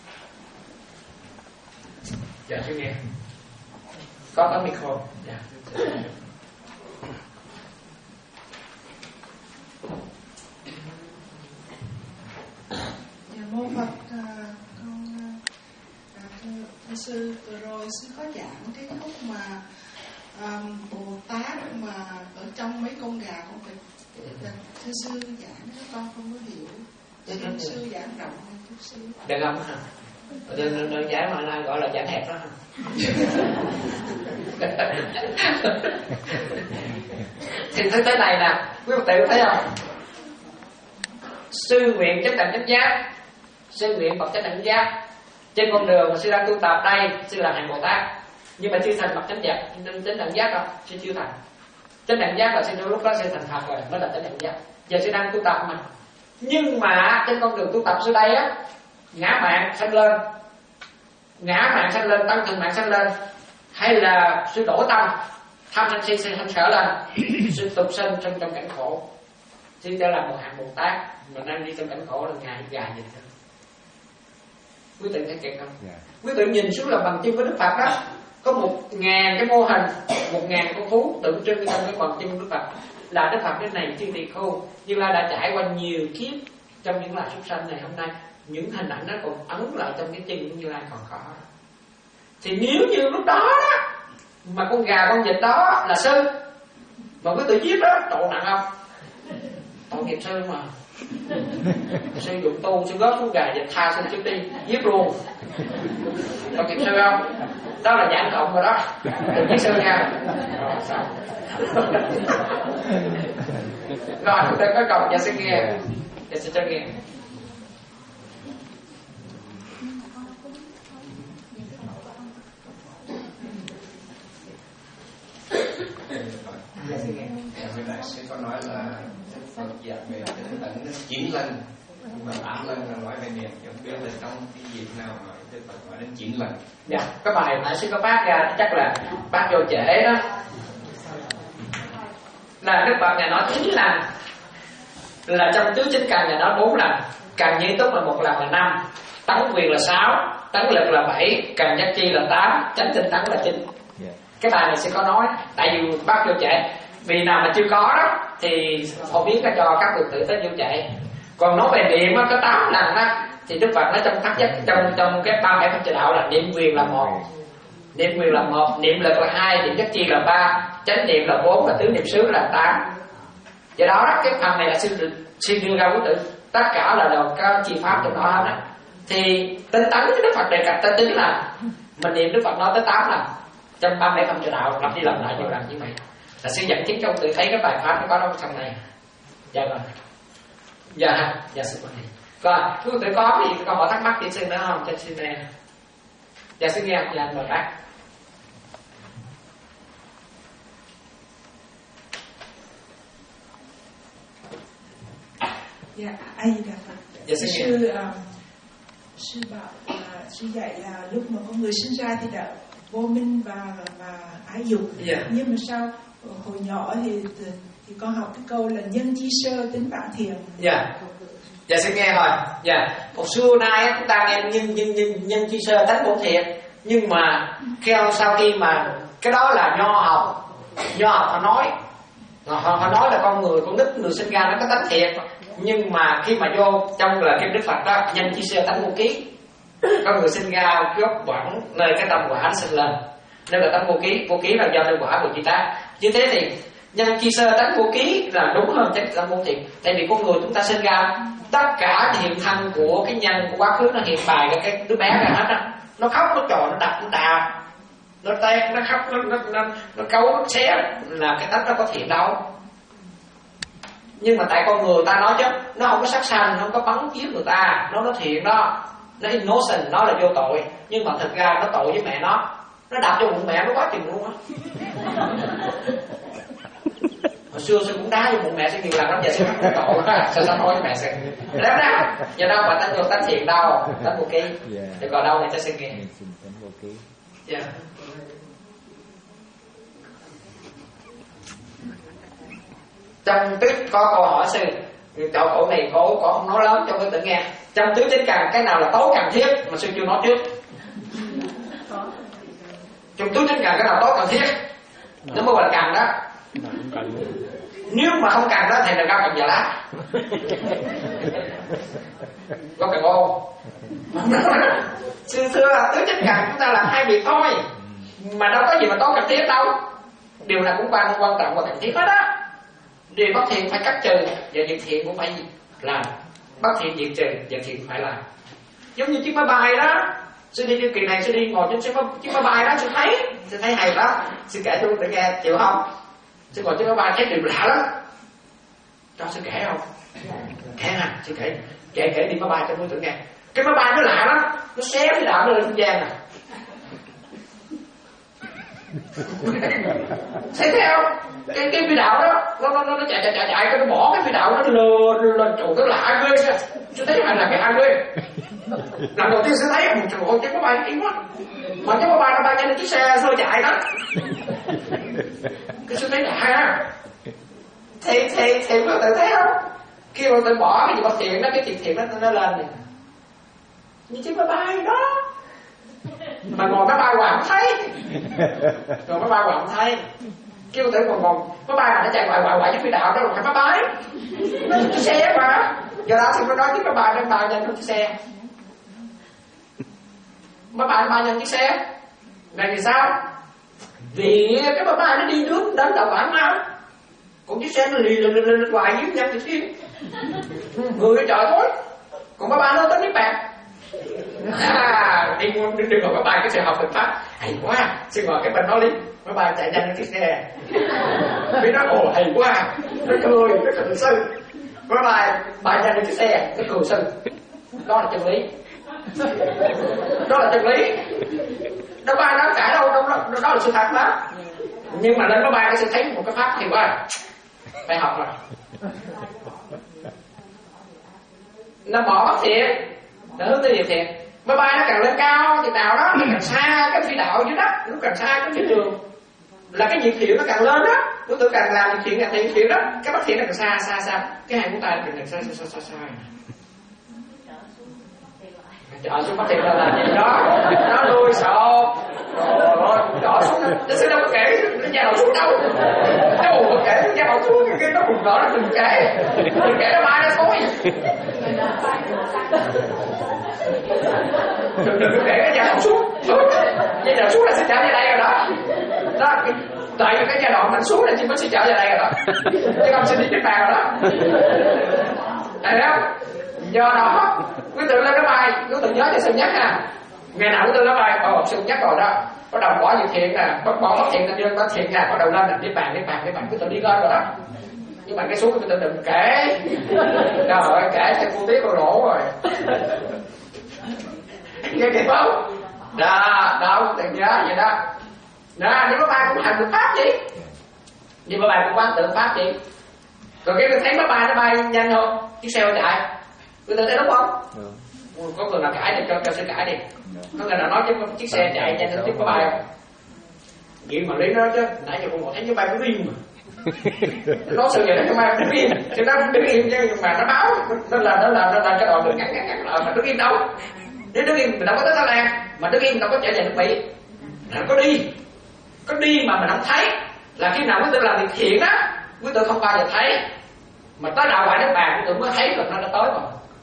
Dạ sư nghe. Có có micro. Dạ. Dạ mô Phật, à, con à, thưa, thưa sư, vừa rồi sư có giảng cái khúc mà à, Bồ Tát mà ở trong mấy con gà con vịt. Thưa sư giảng cho con không có hiểu. Xin sư giảng rộng hơn chút xíu. Được không hả? Đơn, đơn giản mà nay gọi là giảng hẹp đó hả? Thì thứ thế này nè, quý Phật tử thấy không? Sư nguyện chấp đẳng chánh giác, sư nguyện Phật chấp đẳng giác. Trên con đường mà sư đang tu tập đây, sư là hành Bồ Tát, nhưng mà chưa thành Phật chánh giác, chánh đẳng giác đâu, sư chưa thành. Chánh đẳng giác là sư lúc đó sư thành Phật rồi, mới là chánh đẳng giác. Giờ sư đang tu tập mà. Nhưng mà trên con đường tu tập sư đây á, ngã mạn sanh lên, ngã mạn sanh lên, tăng thần mạng sanh lên, hay là sư đổ tâm, tham sân si sanh sở lên, sư tục sinh trong trong cảnh khổ. Sư đã là một hạng Bồ Tát mà đang đi trong cảnh khổ là ngày gà gì thôi. Quý tử thấy kịp không? Yeah. Quý tử nhìn xuống là bằng chân với Đức Phật đó, có một ngàn cái mô hình, một ngàn con thú tượng trưng trong cái bằng chân của Đức Phật. Là Đức Phật cái này thiên tỳ khưu, Như Lai đã trải qua nhiều kiếp trong những loài súc sanh này, hôm nay những hình ảnh nó còn ấn lại trong cái chân của Như Lai còn có. Thì nếu như lúc đó mà con gà con vịt đó là sư mà quý tử giết đó, tội nặng không? Tội nghiệp sư mà. Sư dụng tu, sư góp xuống gà vịt tha sư trước đi, giết luôn. Tội nghiệp sư không? Đó là giảng cộng rồi đó, đừng giết sư nha. Rồi sao? Rồi chúng ta có cộng và sẽ nghe, và sẽ cho nghe. Với đại sư có nói là Phật dạy về tinh tấn nó chín lần, nhưng mà tám lần là nói về niệm, không biết là trong cái dịp nào mà Đức Phật nói đến chín lần. Dạ, cái bài đại sư có phát ra chắc là bác vô trễ đó. Là Đức Phật này nói chín lần, là trong tứ chính cần này nói bốn lần, cần như túc là một lần là năm, tấn quyền là sáu, tấn lực là bảy, cần giác chi là tám, chánh tinh tấn là chín. Cái bài này sẽ có nói, tại vì bác vô trễ. Vì nào mà chưa có đó thì phổ biến cho các Phật tử tới vô trễ. Còn nói về niệm có tám lần đó thì Đức Phật nói trong thắt giác, trong trong cái ba bảy pháp trợ đạo là niệm quyền là một, niệm quyền là một, niệm lực là hai, niệm giác chi là ba, chánh niệm là bốn và tứ niệm xứ là tám. Do đó, đó cái phần này là sư sư đưa ra quý tử tất cả là đều có chi pháp trong đó hết á. Thì tinh tấn Đức Phật đề cập tới tính là mình niệm Đức Phật nói tới tám lần trong ba bảy pháp trợ đạo, lặp đi lặp lại nhiều lần như vậy. Là sư dẫn chứng cho quý tử thấy cái bài pháp nó có đâu trong này. Dạ rồi. Dạ, dạ sư quan này. Rồi, quý vị có gì câu hỏi thắc mắc thì sư nữa không? Cho sư nghe. Dạ sư nghe, dạ mời bác. Dạ, ai Đà Phật. Dạ sư nghe. Sư, uh, sư bảo là sư dạy là lúc mà con người sinh ra thì đã vô minh và và ái dục. Yeah. Nhưng mà sau hồi nhỏ thì thì con học cái câu là nhân chi sơ tính vạn thiện. Dạ. Dạ sẽ nghe rồi. Dạ. Một xưa nay chúng ta nghe nhân nhân nhân nhân chi sơ tánh bổn thiện, nhưng mà theo sau khi mà cái đó là nho học, nho học họ nói, họ, họ nói là con người con nít người sinh ra nó có tánh thiện, nhưng mà khi mà vô trong là cái Đức Phật đó nhân chi sơ tánh vô ký, con người sinh ra gốc quẩn nơi cái tâm quả nó sinh lên, nên là tánh vô ký, vô ký là do nơi quả của chị ta. Như thế thì nhân chi sơ tánh vô ký là đúng hơn chánh tâm vô thiện. Tại vì con người chúng ta sinh ra tất cả hiện thân của cái nhân của quá khứ nó hiện bài cái, cái đứa bé ra hết á, nó khóc nó trò nó đập nó đào nó té nó khóc nó nó nó, nó cấu nó xé là cái tánh nó có thiện đâu. Nhưng mà tại con người ta nói chứ nó không có sát sanh, nó không có bắn giết người ta, nó nó thiện đó, nó innocent, nó là vô tội, nhưng mà thực ra nó tội với mẹ nó, nó đập cho bụng mẹ nó quá chừng luôn á. Hồi xưa sư cũng đá cho bụng mẹ sư nhiều lần lắm, giờ sư không có tội sao sao nói với mẹ sư đó đó, giờ đâu mà tánh vô tánh thiện đâu, tánh vô ký. Thì còn đâu này cho sư nghe. Dạ. Trong tứ có câu hỏi sư, câu cổ này cổ cổ không nói lớn cho quý tự nghe. Trong tứ chánh cần cái nào là tối cần thiết mà sư chưa nói trước? Trong tứ chánh cần cái nào tối cần thiết? Nó mới gọi là cần đó. Nếu mà không cần đó thì là cao cần giờ lá. Có cần ô. Sư thưa tứ chánh cần chúng ta làm hai việc thôi, mà đâu có gì mà tối cần thiết đâu. Điều nào cũng quan quan trọng và cần thiết hết á. Điều bất thiện phải cắt trừ, và việc thiện cũng phải làm. Bất thiện diệt trừ, việc thiện phải làm. Giống như chiếc máy bay đó, sư đi kỳ này sư đi ngồi trên chiếc máy bay đó, sư thấy sư thấy hay đó, sư kể cho để nghe chịu không? Sư ngồi trên máy bay thấy điều lạ lắm, cho sư kể không? Kể nè, sư kể kể kể đi máy bay cho tôi tự nghe. Cái máy bay nó lạ lắm, nó xé cái đạo nó lên không gian nè. Thấy theo cái cái phi đạo đó nó nó nó chạy chạy chạy chạy cái nó bỏ cái phi đạo nó lừa lên trụ nó lạ ghê sao? Chú thấy là là cái hai ghê. Lần đầu tiên sẽ thấy một trường ơi, cái máy bay kinh quá, mà cái máy bay nó bay nhanh hơn chiếc xe xôi chạy đó. Cái sư thấy lạ ha. Thì thì thì có tự thấy không? Khi mà tự bỏ cái gì bất thiện đó, cái thiện thiện nó nó lên này. Như chiếc máy bay đó. Mà ngồi máy bay hoài không thấy. Ngồi máy bay hoài không thấy. Kêu tự còn còn máy bay mà nó chạy hoài hoài hoài với phi đạo đó là cái máy bay. Nó chiếc xe mà. Giờ đó thì nó nói chiếc máy bay nó bay nhanh hơn chiếc xe. Máy bay nó bay nhanh chiếc xe. Này thì sao? Vì cái máy bay nó đi nước đến đầu bản mà. Còn chiếc xe nó lì lì lì lì hoài dưới nhanh thì thiên. Người trời thôi. Còn máy bay nó tới nước bạc. À, đi đi đi ngồi máy bay cái xe học Phật pháp hay quá, xin ngồi cái bên đó đi, máy bay chạy nhanh lên chiếc xe, biết nó ồ hay quá, nó cười, nó cười sư, máy bay bay nhanh lên chiếc xe, nó cười sư, đó là chân lý, đó là chân lý, đâu ai nói cả đâu, đâu đó, đó là sự thật đó, nhưng mà lên máy bay nó sẽ thấy một cái pháp hay quá, phải học rồi, nó bỏ bất thiện. Nó hướng tới việc thiện. Máy bay nó càng lên cao thì tàu đó nó càng xa cái phi đạo dưới đất, nó càng xa cái phi đường. Là cái việc thiện nó càng lên đó, đối tượng càng làm việc thiện càng thiện thiện đó, cái bất thiện nó càng xa xa xa. Cái hai của ta càng càng xa xa xa xa. Chợ xuống bất thiện là làm gì đó, nó nuôi sọt, rồi chợ xuống, nó sẽ đâu có kể nó gia đầu xuống đâu. Đâu có kể nó gia đầu xuống cái nó cùng đó nó đừng kể, đừng kể nó bay nó thôi. Đừng đừng để cái da đầu xuống, da đầu xuống là sẽ trở về đây rồi đó. Đó, tại vì cái giai đoạn mình xuống là chỉ mới sẽ trở về đây rồi đó, chứ không sẽ đi trên bàn rồi đó. Thấy không? Do đó, quý tự lên máy bay, quý tự nhớ cho sư nhắc nè. Ngày nào quý tự lên máy bay, ồ sư nhắc rồi đó. Bắt đầu bỏ việc thiện nè, bắt bỏ bất thiện nè, bất thiện nè, bắt đầu lên nè, đi bàn, đi bàn, đi bàn, quý tự đi lên rồi đó. Nhưng mà cái xuống quý tự đừng kể. Trời ơi, kể cho cô biết cô lỗ rồi. Nghe kịp không? Đó, đó, đừng nhớ vậy đó. Đó, nhưng mà ba cũng hành được pháp gì? Nhưng mà ba cũng quán tự pháp gì? Rồi cái thấy máy bay nó bay nhanh không? Chiếc xe chạy. Người ta thấy đúng không? Ừ. Có người nào cãi thì cho cho xe cãi đi. Có người nào nói chứ chiếc xe chạy nhanh hơn chiếc máy bay không? Vậy mà lý nói chứ, nãy giờ con ngồi thấy máy bay nó riêng mà. Nó sự vậy đó, nhưng mà đứng im, thì nó đứng im chứ, nhưng mà nó báo, nó là nó là nó là cái đoạn đường ngắn ngắn ngắn lại mà đứng im đâu? Nếu đứng im mình đâu có tới Thái Lan, mà đứng im đâu có trở về nước Mỹ, nó có đi, có đi mà mình không thấy, là khi nào quý tự làm việc thiện á, quý tự không bao giờ thấy, mà tới đầu ngoài nước bàn quý tự mới thấy được nó đã tới rồi.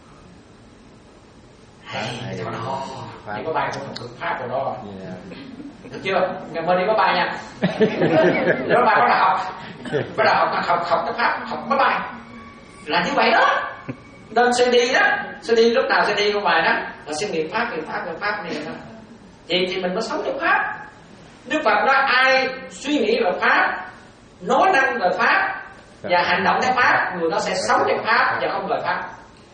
Hay, thôi đó, đi máy bay cũng không cực pháp rồi đó. Được chưa? Ngày mai đi máy bay nha. Đi máy bay bắt đầu học, bắt đầu học học học cái pháp học máy bay là như vậy đó. Nên sẽ đi đó, sẽ đi lúc nào sẽ đi ngoài đó là sẽ niệm pháp, niệm pháp, niệm pháp niệm đó. Thì thì mình mới sống trong pháp. Đức Phật nói ai suy nghĩ về pháp, nói năng về pháp và hành động theo pháp, người đó sẽ sống trong pháp và không lời pháp.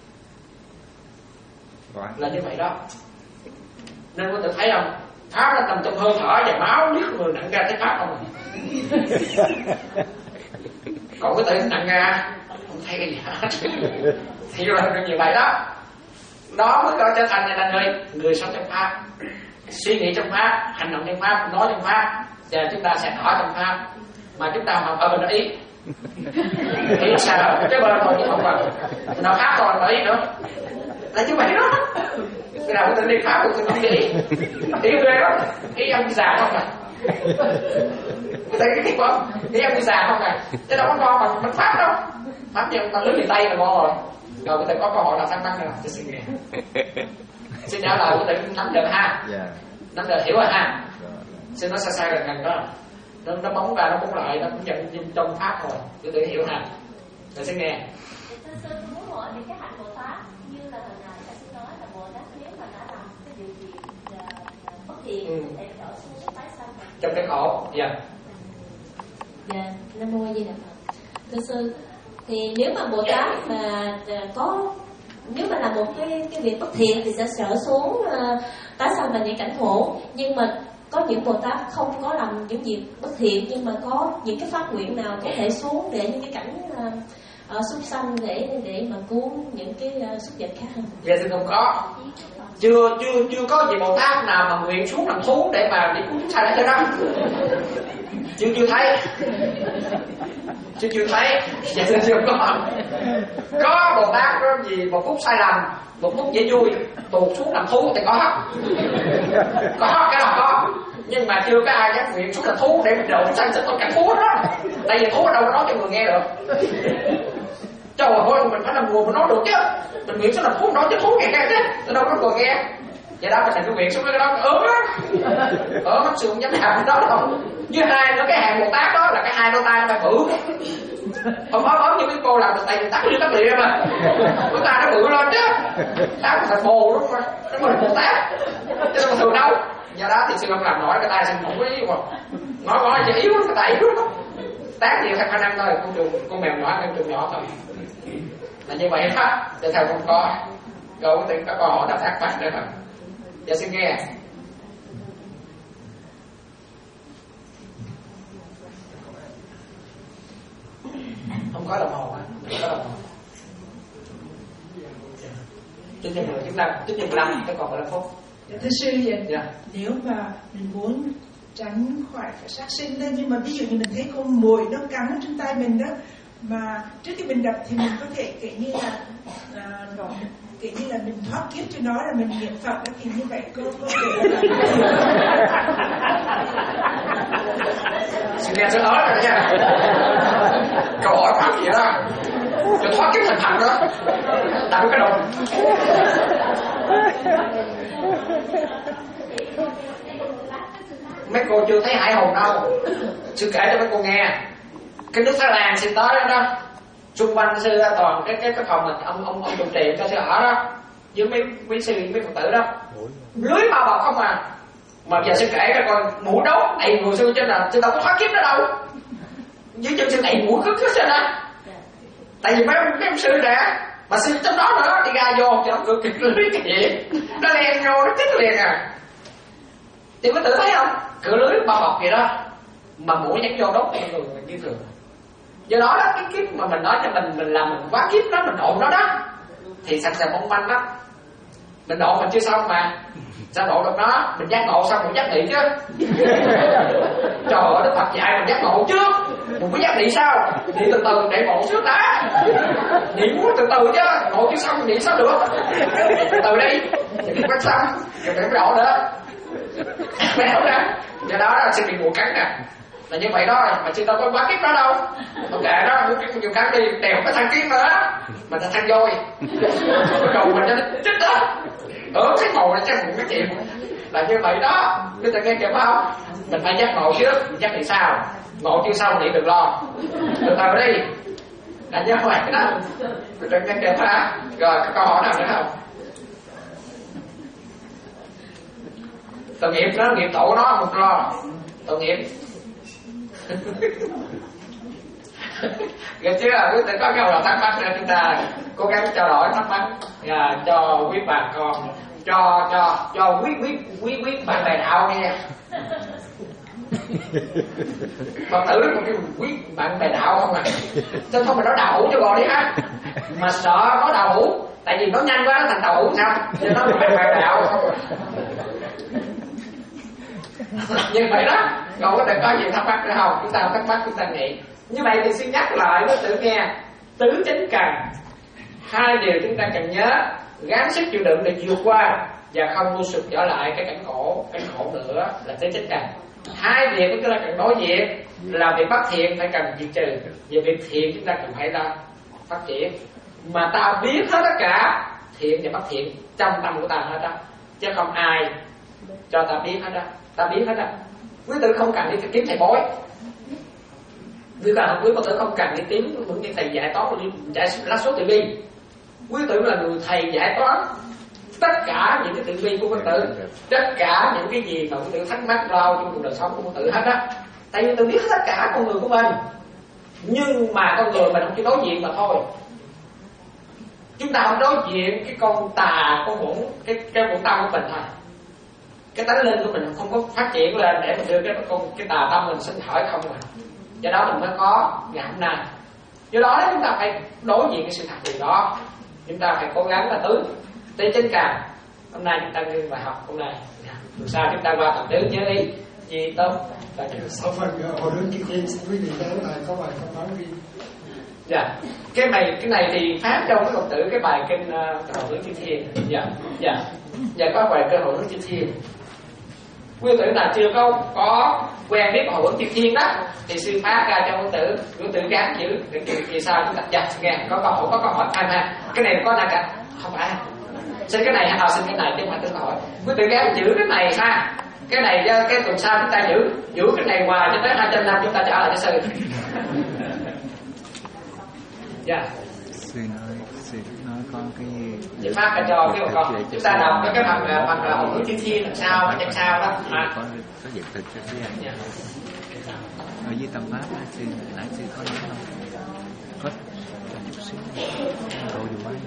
Là như vậy đó. Nên có thể thấy không? Pháp nó nằm trong hơi thở và máu liếc người nặng ra thấy pháp không? Còn cái tự nặng ra không thấy cái gì hết. Thì là như vậy đó. Đó mới có trở thành là người người sống trong pháp, suy nghĩ trong pháp, hành động trong pháp, nói trong pháp, và chúng ta sẽ ở trong pháp. mà chúng ta học ở bên ý ý sao cái bên thôi chứ không cần nào khác còn ý nữa là như vậy đó. Cái nào tôi đi Pháp tôi không đi ý ghê đó, ý ông già không à, thấy cái thích không, ý ông già không à, chứ đâu có ngon bằng bằng Pháp đâu. Pháp nhưng mà nước miền Tây là ngon rồi. Rồi có thể có câu hỏi nào thắc mắc nào tôi xin nghe. Xin trả lời có thể nắm được ha, nắm được hiểu rồi ha. Xin nó sai sai gần gần đó, nó nó bóng ra nó bóng lại, nó cũng nhận trong Pháp rồi, tôi tự hiểu ha. Rồi xin nghe. Thưa sư, tôi muốn hỏi về cái hạnh Bồ Tát như là hồi nãy ta xin nói là Bồ Tát nếu mà đã làm cái điều gì bất thiện ừ. để trở xuống tái sanh trong cái khổ. Dạ. Yeah. Dạ, Nam Mô A Di Đà Phật. Thưa sư, thì nếu mà Bồ Tát mà có nếu mà là một cái cái việc bất thiện thì sẽ trở xuống uh, tái sanh vào những cảnh khổ, nhưng mà có những Bồ Tát không có làm những việc bất thiện nhưng mà có những cái phát nguyện nào có thể xuống để những cái cảnh uh, uh, súc sanh để để mà cứu những cái uh, súc vật khác không? Dạ thì không có, chưa chưa chưa có gì Bồ Tát nào mà nguyện xuống làm thú để mà đi cứu sanh hết đó, chưa chưa thấy, chưa chưa thấy, dạ thì chưa có. Có Bồ Tát có gì một phút sai lầm, một phút dễ vui tuột xuống làm thú thì có, có cái là có, nhưng mà chưa có ai dám nguyện xuống làm thú để độ sanh sinh con cảnh thú đó. Tại vì thú ở đâu có nói cho người nghe được. Trời ơi, mình phải làm nguồn mình nói được chứ. Mình nguyện xuống làm thú nói cho thú nghe nghe chứ, tôi đâu có người nghe. Vậy đó mình thành cái nguyện xuống cái đó ớn á, ớn lắm, sự không dám làm đó đâu. Với hai nữa cái hàng Bồ Tát đó là cái hai đôi tay nó phải bự, không có bấm như mấy cô làm được tay tắt như tắt lịa mà, cái tay nó bự lên chứ, tát thành bồ đúng không? Nó mình Bồ Tát, chứ không thường đâu. Do đó thì sư không làm nổi cái tay sư không có ý mà, ngó ngó chỉ yếu cái tay yếu lắm, tát nhiều thằng khả năng thôi, con trường con mèo nhỏ con trường nhỏ thôi, là như vậy hết. Để thầy không có, rồi có thể có câu hỏi nào thắc mắc nữa không? Dạ xin nghe. Không có đồng hồ hả? Không có đồng hồ. Chút nhân mười, chút năm, chút nhân năm, cái còn mười lăm phút. Thưa sư, vậy yeah. Nếu mà mình muốn tránh khỏi phải sát sinh đó, nhưng mà ví dụ như mình thấy con muỗi nó cắn trên tay mình đó, mà trước khi mình đập thì mình có thể kiểu như là à, kiểu như là mình thoát kiếp cho nó là mình niệm Phật đó, thì như vậy có có thể là xin nghe sẽ nói rồi nha. Câu hỏi Phật gì đó cho thoát kiếp thành Phật đó, đặt cái đầu. Mấy cô chưa thấy hải hùng đâu, sư kể cho mấy cô nghe. Cái nước Thái Lan xin tới đó, đó. Xung quanh sư toàn cái cái cái phòng mà ông ông ông chủ trì cho sư ở đó, với mấy mấy sư mấy phật tử đó, lưới bao bọc không à. Mà giờ sư kể ra coi mũi đốt đầy người sư, cho nên là sư đâu có thoát kiếp đó đâu, dưới chân sư đầy mũi khứt khứt trên đó. Tại vì mấy mấy ông sư nè, mà sư trong đó nữa đi ra vô cho nó cực kịch lưới cái gì nó len vô nó chết liền à. Thì mới tự thấy không, cửa lưới bao bọc vậy đó mà mũi nhắn vô đốt người như thường. Do đó đó, cái kiếp mà mình nói cho mình mình làm mình quá kiếp đó, mình độ nó đó thì sạch sạch mong manh đó. Mình độ mình chưa xong mà sao độ được nó, mình giác ngộ xong mình giác nghị chứ. Trời ơi, Đức Phật dạy mình giác ngộ trước, mình mới giác nghị sao? Niệm từ từ để ngộ trước đã. Niệm muốn từ từ chứ, ngộ chưa xong niệm sao được? Từ từ đi, niệm quét xong rồi phải độ nữa. Méo ra. Do đó là sẽ bị mùa cắn nè. Là như vậy đó, mà chứ đâu có quá kiếp đó đâu. Còn kệ đó, muốn cái nhiều cắn đi, đèo cái thằng kiến nữa. Mình là thằng voi. Cái đầu mình cho nó chết đó. Ở cái màu này chắc cũng cái chuyện. Là như vậy đó, cứ ta nghe kịp không? Mình phải giác ngộ trước, giác thì sao? Ngộ chưa xong thì đừng lo. Từ từ đi. Là như vậy đó. Cứ nghe kịp ha. Rồi, có câu hỏi nào nữa không? Tội nghiệp nó, nghiệp tổ nó không lo. Tội nghiệp. Vậy chứ là chúng ta có câu nào thắc mắc nữa, chúng ta cố gắng trao đổi thắc mắc à, cho quý bà con, cho cho cho quý quý quý quý bạn bè đạo nghe. Phật tử một cái quý bạn bè đạo không à, chứ không mà nói đạo hữu cho gọi đi ha, mà sợ nói đạo hữu tại vì nó nhanh quá nó thành đạo hữu sao, cho nó bạn bè đạo không. Như vậy đó, còn có thể có gì thắc mắc nữa không? Chúng ta không thắc mắc chúng ta nghĩ. Như vậy thì xin nhắc lại với tự nghe tứ chánh cần, hai điều chúng ta cần nhớ: gắng sức chịu đựng để vượt qua và không nuốt sụp trở lại cái cảnh khổ, cảnh khổ nữa là tứ chánh cần. Hai việc chúng ta cần đối diện là việc bất thiện phải cần diệt trừ, và việc thiện chúng ta cần phải ra phát triển. Mà ta biết hết tất cả thiện và bất thiện trong tâm của ta hết đó, chứ không ai cho ta biết hết đó. Ta biết hết đó. Quý tử không cần đi kiếm thầy bói, quý tử quý tử không cần đi kiếm những thầy giải toán đi giải lá số tử vi. Quý tử là người thầy giải toán tất cả những cái tử vi của quý tử, tất cả những cái gì mà quý tử thắc mắc lo trong cuộc đời sống của quý tử hết á. Tại vì tôi biết tất cả con người của mình, nhưng mà con người mình không chỉ đối diện mà thôi. Chúng ta không đối diện cái con tà, con bổn, cái cái bổn tâm của mình thôi. Cái tánh linh của mình không có phát triển lên để mình đưa cái con cái tà tâm mình sinh khởi không mà. Do đó mình mới có ngày hôm nay. Do đó chúng ta phải đối diện cái sự thật điều đó. Chúng ta phải cố gắng là tứ tứ chánh cần. Hôm nay chúng ta ngưng bài học hôm nay. Sao chúng ta qua tập tứ nhớ ý gì tốt và sau phần hồi hướng kia kia quý vị kéo lại có bài thông báo riêng. Dạ, cái này cái này thì phát trong cái công tử cái bài kinh uh, hồi hướng chư thiên. Dạ, dạ, dạ có bài kinh hồi hướng chư thiên. Quý tử nào chưa có có quen biết hồi hướng chư thiên đó thì sư phát ra cho quý tử, quý tử gắng giữ để vì sao chúng ta dạ nghe có câu hỏi có câu hỏi ai ha cái này có nào cả không phải xin cái này hay xin cái này chứ không phải tự hỏi. Quý tử gắng giữ cái này ha, cái này cái tuần sau chúng ta giữ giữ cái này hoài cho tới hai trăm năm chúng ta trả lại cho sư. Dạ. Sư nói, sư nói con cái gì? Chị phát ra cho cái con chúng ta đọc cái cái phần phần hồi hướng chư thiên làm sao mà làm sao đó. À. Có có dịch thực cho sư anh. Dạ. Ở dưới tâm pháp á, sư nãy sư có nói không? Có chút xíu. Đồ dù quá.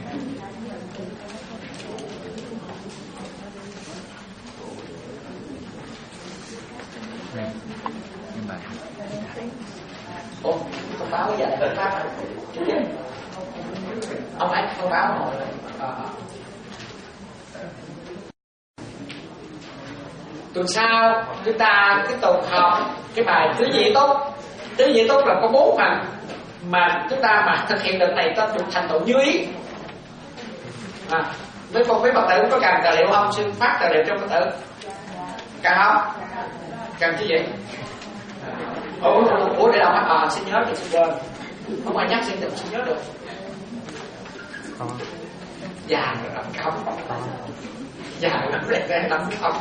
Này, nhưng mà Ủa, thông báo cái dạy tự pháp ông ấy thông báo rồi. À. Tuần sau chúng ta tiếp tục học cái bài tứ diệu tốt. Tứ diệu tốt là có bốn phần mà chúng ta mà thực hiện được này ta được thành tựu như ý. À, với con với Phật tử có cần tài liệu không? Sư phát tài liệu cho Phật tử. Cần không? Cần chứ gì? Ủa, ủa để đọc hết à, xin nhớ thì xin quên. Không ai nhắc xin được, xin nhớ được. Già rồi lắm không. Già rồi lắm đẹp lắm không.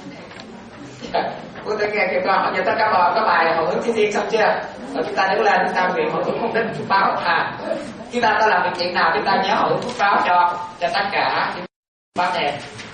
Cô ta nghe kêu con, giờ ta có bài, có bài hồi hướng chư thiên xong chưa? Rồi chúng ta đứng lên, chúng ta nguyện hồi hướng phúc đức phúc báo. À, chúng ta ta làm việc chuyện nào chúng ta nhớ hồi hướng phúc báo cho cho tất cả ba thèm.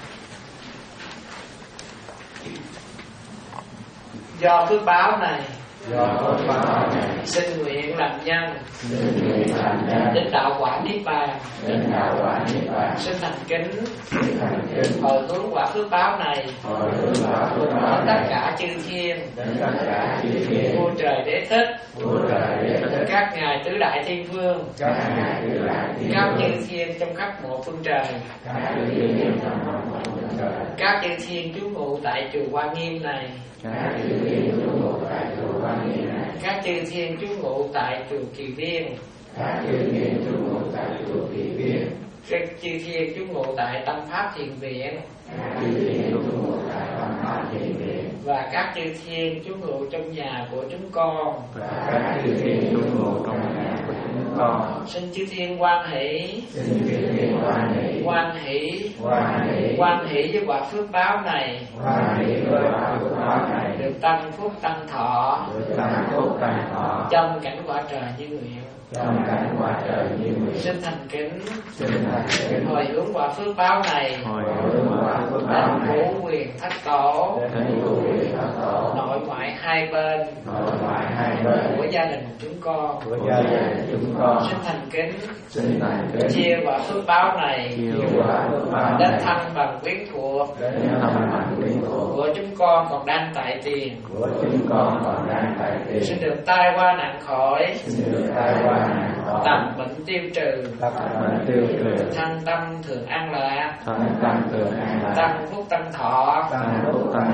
Do phước báo này, do phước báo này, xin nguyện làm nhân, xin nguyện làm nhân, đến đạo quả niết bàn, đến đạo quả niết bàn, xin thành kính, xin thành kính, hồi hướng quả phước báo này, hồi hướng quả phước báo đến tất cả chư thiên, đến tất cả chư thiên, vua trời đế thích, vua trời đế thích, các ngài tứ đại thiên vương, các ngài tứ đại thiên các vương, chư thiên trong khắp một phương trời, các chư thiên trong khắp một phương trời, các chư thiên trú ngụ tại chùa Hoa Nghiêm này, các chư thiên trú ngụ tại chùa Hoa Nghiêm này, các chư thiên trú ngụ tại chùa Kỳ Viên, các chư thiên trú ngụ tại chùa Kỳ Viên, các chư thiên trú ngụ tại Tâm Pháp Thiền Viện, các chư thiên trú ngụ tại Tâm Pháp Thiền Viện, và các chư thiên trú ngụ trong nhà của chúng con, và các chư thiên trú ngụ trong nhà của chúng con. xin chư thiên hoan hỷ, Xin chư thiên hoan hỷ, hoan hỷ, hoan hỷ, hoan hỷ với quả phước báo này, hoan hỷ với quả phước báo này, được tăng phúc tăng thọ, được tăng phúc tăng thọ, trong cảnh quả trời như nguyện. trong cảnh quả trời như nguyện. Xin thành kính, Xin thành kính, hồi hướng quả phước báo này, hồi hướng quả phước báo đến này, ngũ quyền thất tổ, đến ngũ quyền thất tổ, nội ngoại hai bên, nội ngoại hai bên của gia đình chúng con, của gia đình chúng con. xin thành kính, Xin thành kính, chia quả phước báo này, chia quả phước báo đến này, thân bằng quyến thuộc đến thân bằng quyến thuộc của chúng con còn đang tại tiền, của chúng con còn đang tại tiền. xin được tai qua nạn khỏi, Xin được tai qua nạn khỏi, tầm bệnh tiêu trừ, tất bệnh tiêu trừ, thân tâm thường an lạc, thân tâm thường an lạc, tăng phúc tăng thọ, tăng phúc tăng thọ, ở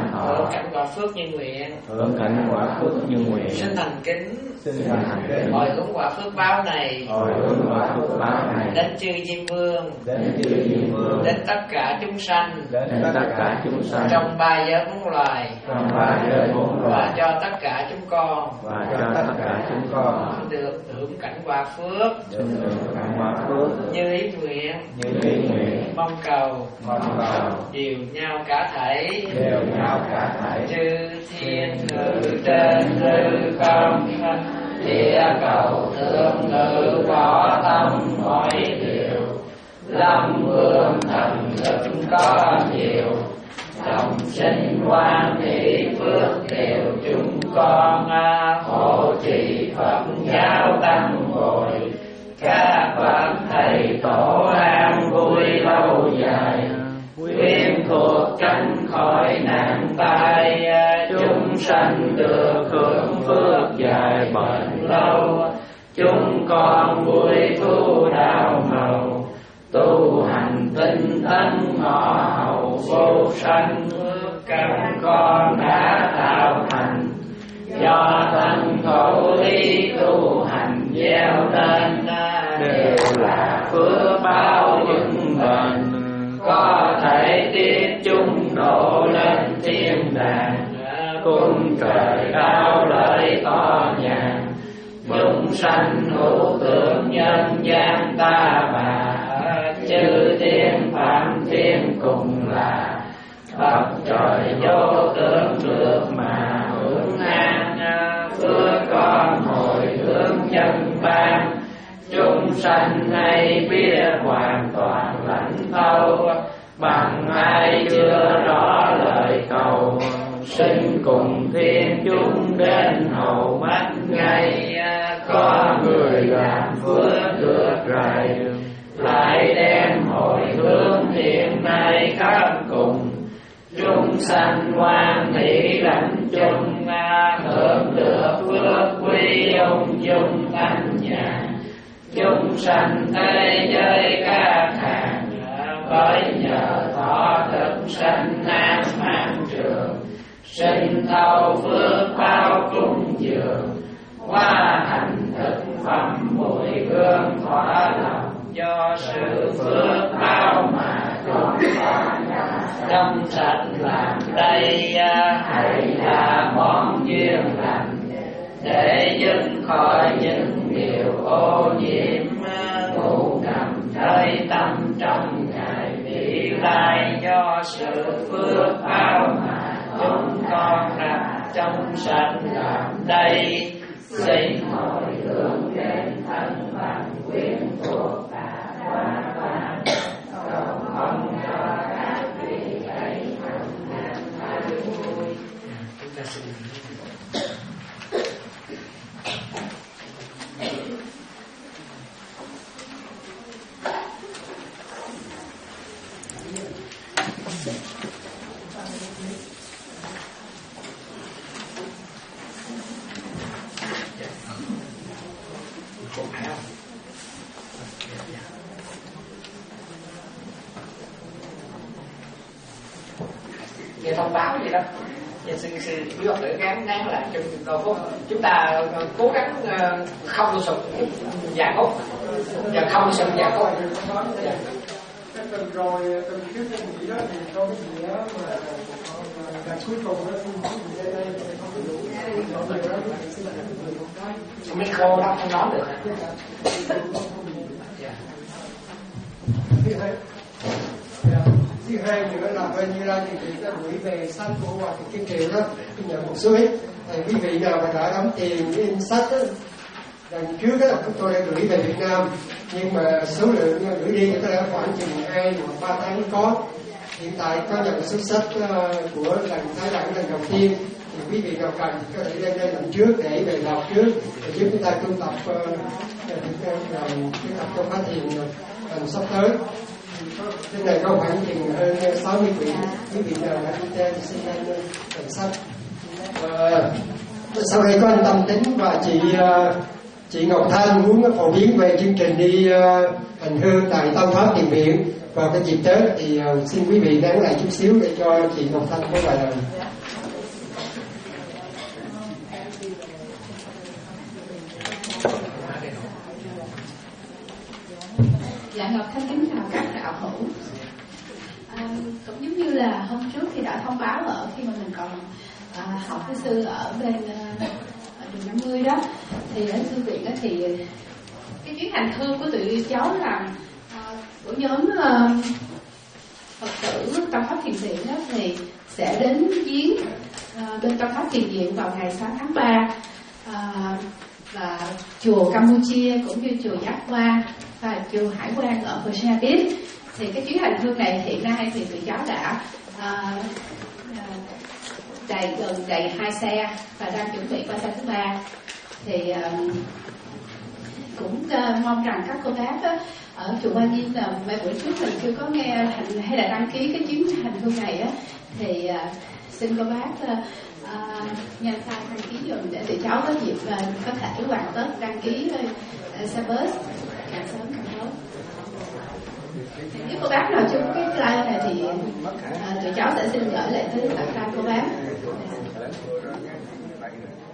cảnh quả phước như nguyện, hưởng cảnh quả phước như nguyện, sinh thành kính, sinh thành kính, hồi hướng quả phước báo này, hồi hướng quả phước báo này, đến chư Diêm Vương, đến chư Diêm Vương, đến tất cả chúng sanh, đến tất cả chúng sanh, trong ba giới bốn loài, trong ba giới bốn và loài, cho tất cả chúng con, và cho tất cả chúng con được hưởng cảnh quả phước, được hưởng cảnh quả phước như ý nguyện, như ý nguyện, mong cầu, mong cầu đều nhau cả thảy, đều nhau cả thảy, chư thiên ngự trên hư không, địa cầu thượng ngự võ tâm mọi điều, lâm vương thần lực có nhiều, đồng sinh quan hỷ phước đều chúng con, hộ trì Phật giáo tăng bồi, các bậc thầy tổ an vui lâu dài, quyến thuộc tránh khỏi nạn tai, chúng sanh được hưởng phước dài bền lâu, chúng con vui thu đạo màu, tu hành tinh tấn ngõ hậu vô sanh, các con đã tạo thành do thân khẩu ý tu hành gieo lên, đều là phước báo vững bền, có thể tiếp chúng độ lên thiên đàng, cung trời cao lợi to nhàn, chúng sanh hữu tưởng nhân gian ta bà, chư thiên phạm thiên cùng là Phật trời vô tưởng được mà hưởng an, phước con hồi hướng nhân ban, chúng sanh hay biết hoàn toàn lãnh thâu, bằng ai chưa rõ lời cầu, sinh cùng thiên chúng đến hầu mắt ngay, có người làm phước được rày, lại đem hồi hướng hiện nay khắp cùng, chúng sanh hoan hỷ lãnh chung, hưởng được phước quý ung dung thanh nhàn, chúng sanh thế giới các hàng, bởi nhờ thọ thực sanh an mạng trường, sinh thâu phước báo cúng dường, qua hành thực phẩm mùi hương thỏa lòng, do sự phước báo mà chúng con trong sạch làm đây, hãy là món duyên lành để dứt khỏi những điều ô nhiễm, ngủ nằm nơi tâm trong ngày vị lai, do sự phước báo mà chúng con đặt trong sạch làm đây, xin hồi hướng đến thân bằng quyến thuộc cả qua quan, cầu mong cho các vị ấy hạnh an thái vui. Chúng ta xin nghe thông báo vậy đó. Và xin xin quý Phật tử gắng nán lại trong đầu phút, chúng ta cố gắng không sụp dạ khúc và không sụp dạ khúc. Cái tuần rồi tuần trước cái gì đó thì có cái gì đó mà là cuối cùng nó không có gì đây không có đủ micro đó không nói được. Thứ hai nữa là bên như là chương trình đã gửi về sách của Hòa Thượng Kim Triều đó, tôi nhận một số ít. Thì quý vị nào mà đã đóng tiền cái in sách đó, lần trước đó chúng tôi đã gửi về Việt Nam, nhưng mà số lượng gửi đi có lẽ khoảng chừng hai hoặc ba tháng có. Hiện tại có nhận số sách của lần Thái Lan lần đầu tiên, thì quý vị nào cần có thể lên đây lần trước để về đọc trước, để giúp chúng ta tu tập tu tập trong phát thiền lần sắp tới. Trên này có khoảng chừng hơn sáu mươi quyển, quý vị nào đã đi theo thì xin lên phần sách. À, sau đây có anh Tâm Tính và chị chị Ngọc Thanh muốn phổ biến về chương trình đi hành hương tại Tâm Pháp Thiền Viện vào cái dịp Tết, thì xin quý vị nán lại chút xíu để cho chị Ngọc Thanh có vài lời. thân kính chào các đạo hữu. À, cũng giống như là hôm trước thì đã thông báo ở khi mà mình còn à, học cái sư ở bên à, ở đường năm mươi đó, thì ở thư viện đó thì cái chuyến hành hương của tụi cháu là à, của nhóm à, Phật tử Tâm Pháp Thiền Viện đó thì sẽ đến viếng à, bên Tâm Pháp Thiền Viện vào ngày sáu tháng ba. À, và chùa Campuchia cũng như chùa Giác Hoa và chùa Hải Quan ở Phật. Thì cái chuyến hành hương này hiện nay thì tụi cháu đã à, đầy gần đầy hai xe và đang chuẩn bị qua xe thứ ba. Thì à, cũng à, mong rằng các cô bác á, ở chùa Ba Nhiên là mấy buổi trước mình chưa có nghe hành, hay là đăng ký cái chuyến hành hương này á, thì à, xin cô bác à, À, nhanh tay đăng ký dùm để tụi cháu có dịp uh, có thể hoàn tất đăng ký uh, xe bus càng sớm càng tốt. Nếu cô bác nào chưa có cái file này thì uh, tụi cháu sẽ xin gửi lại tới tận tay cô bác.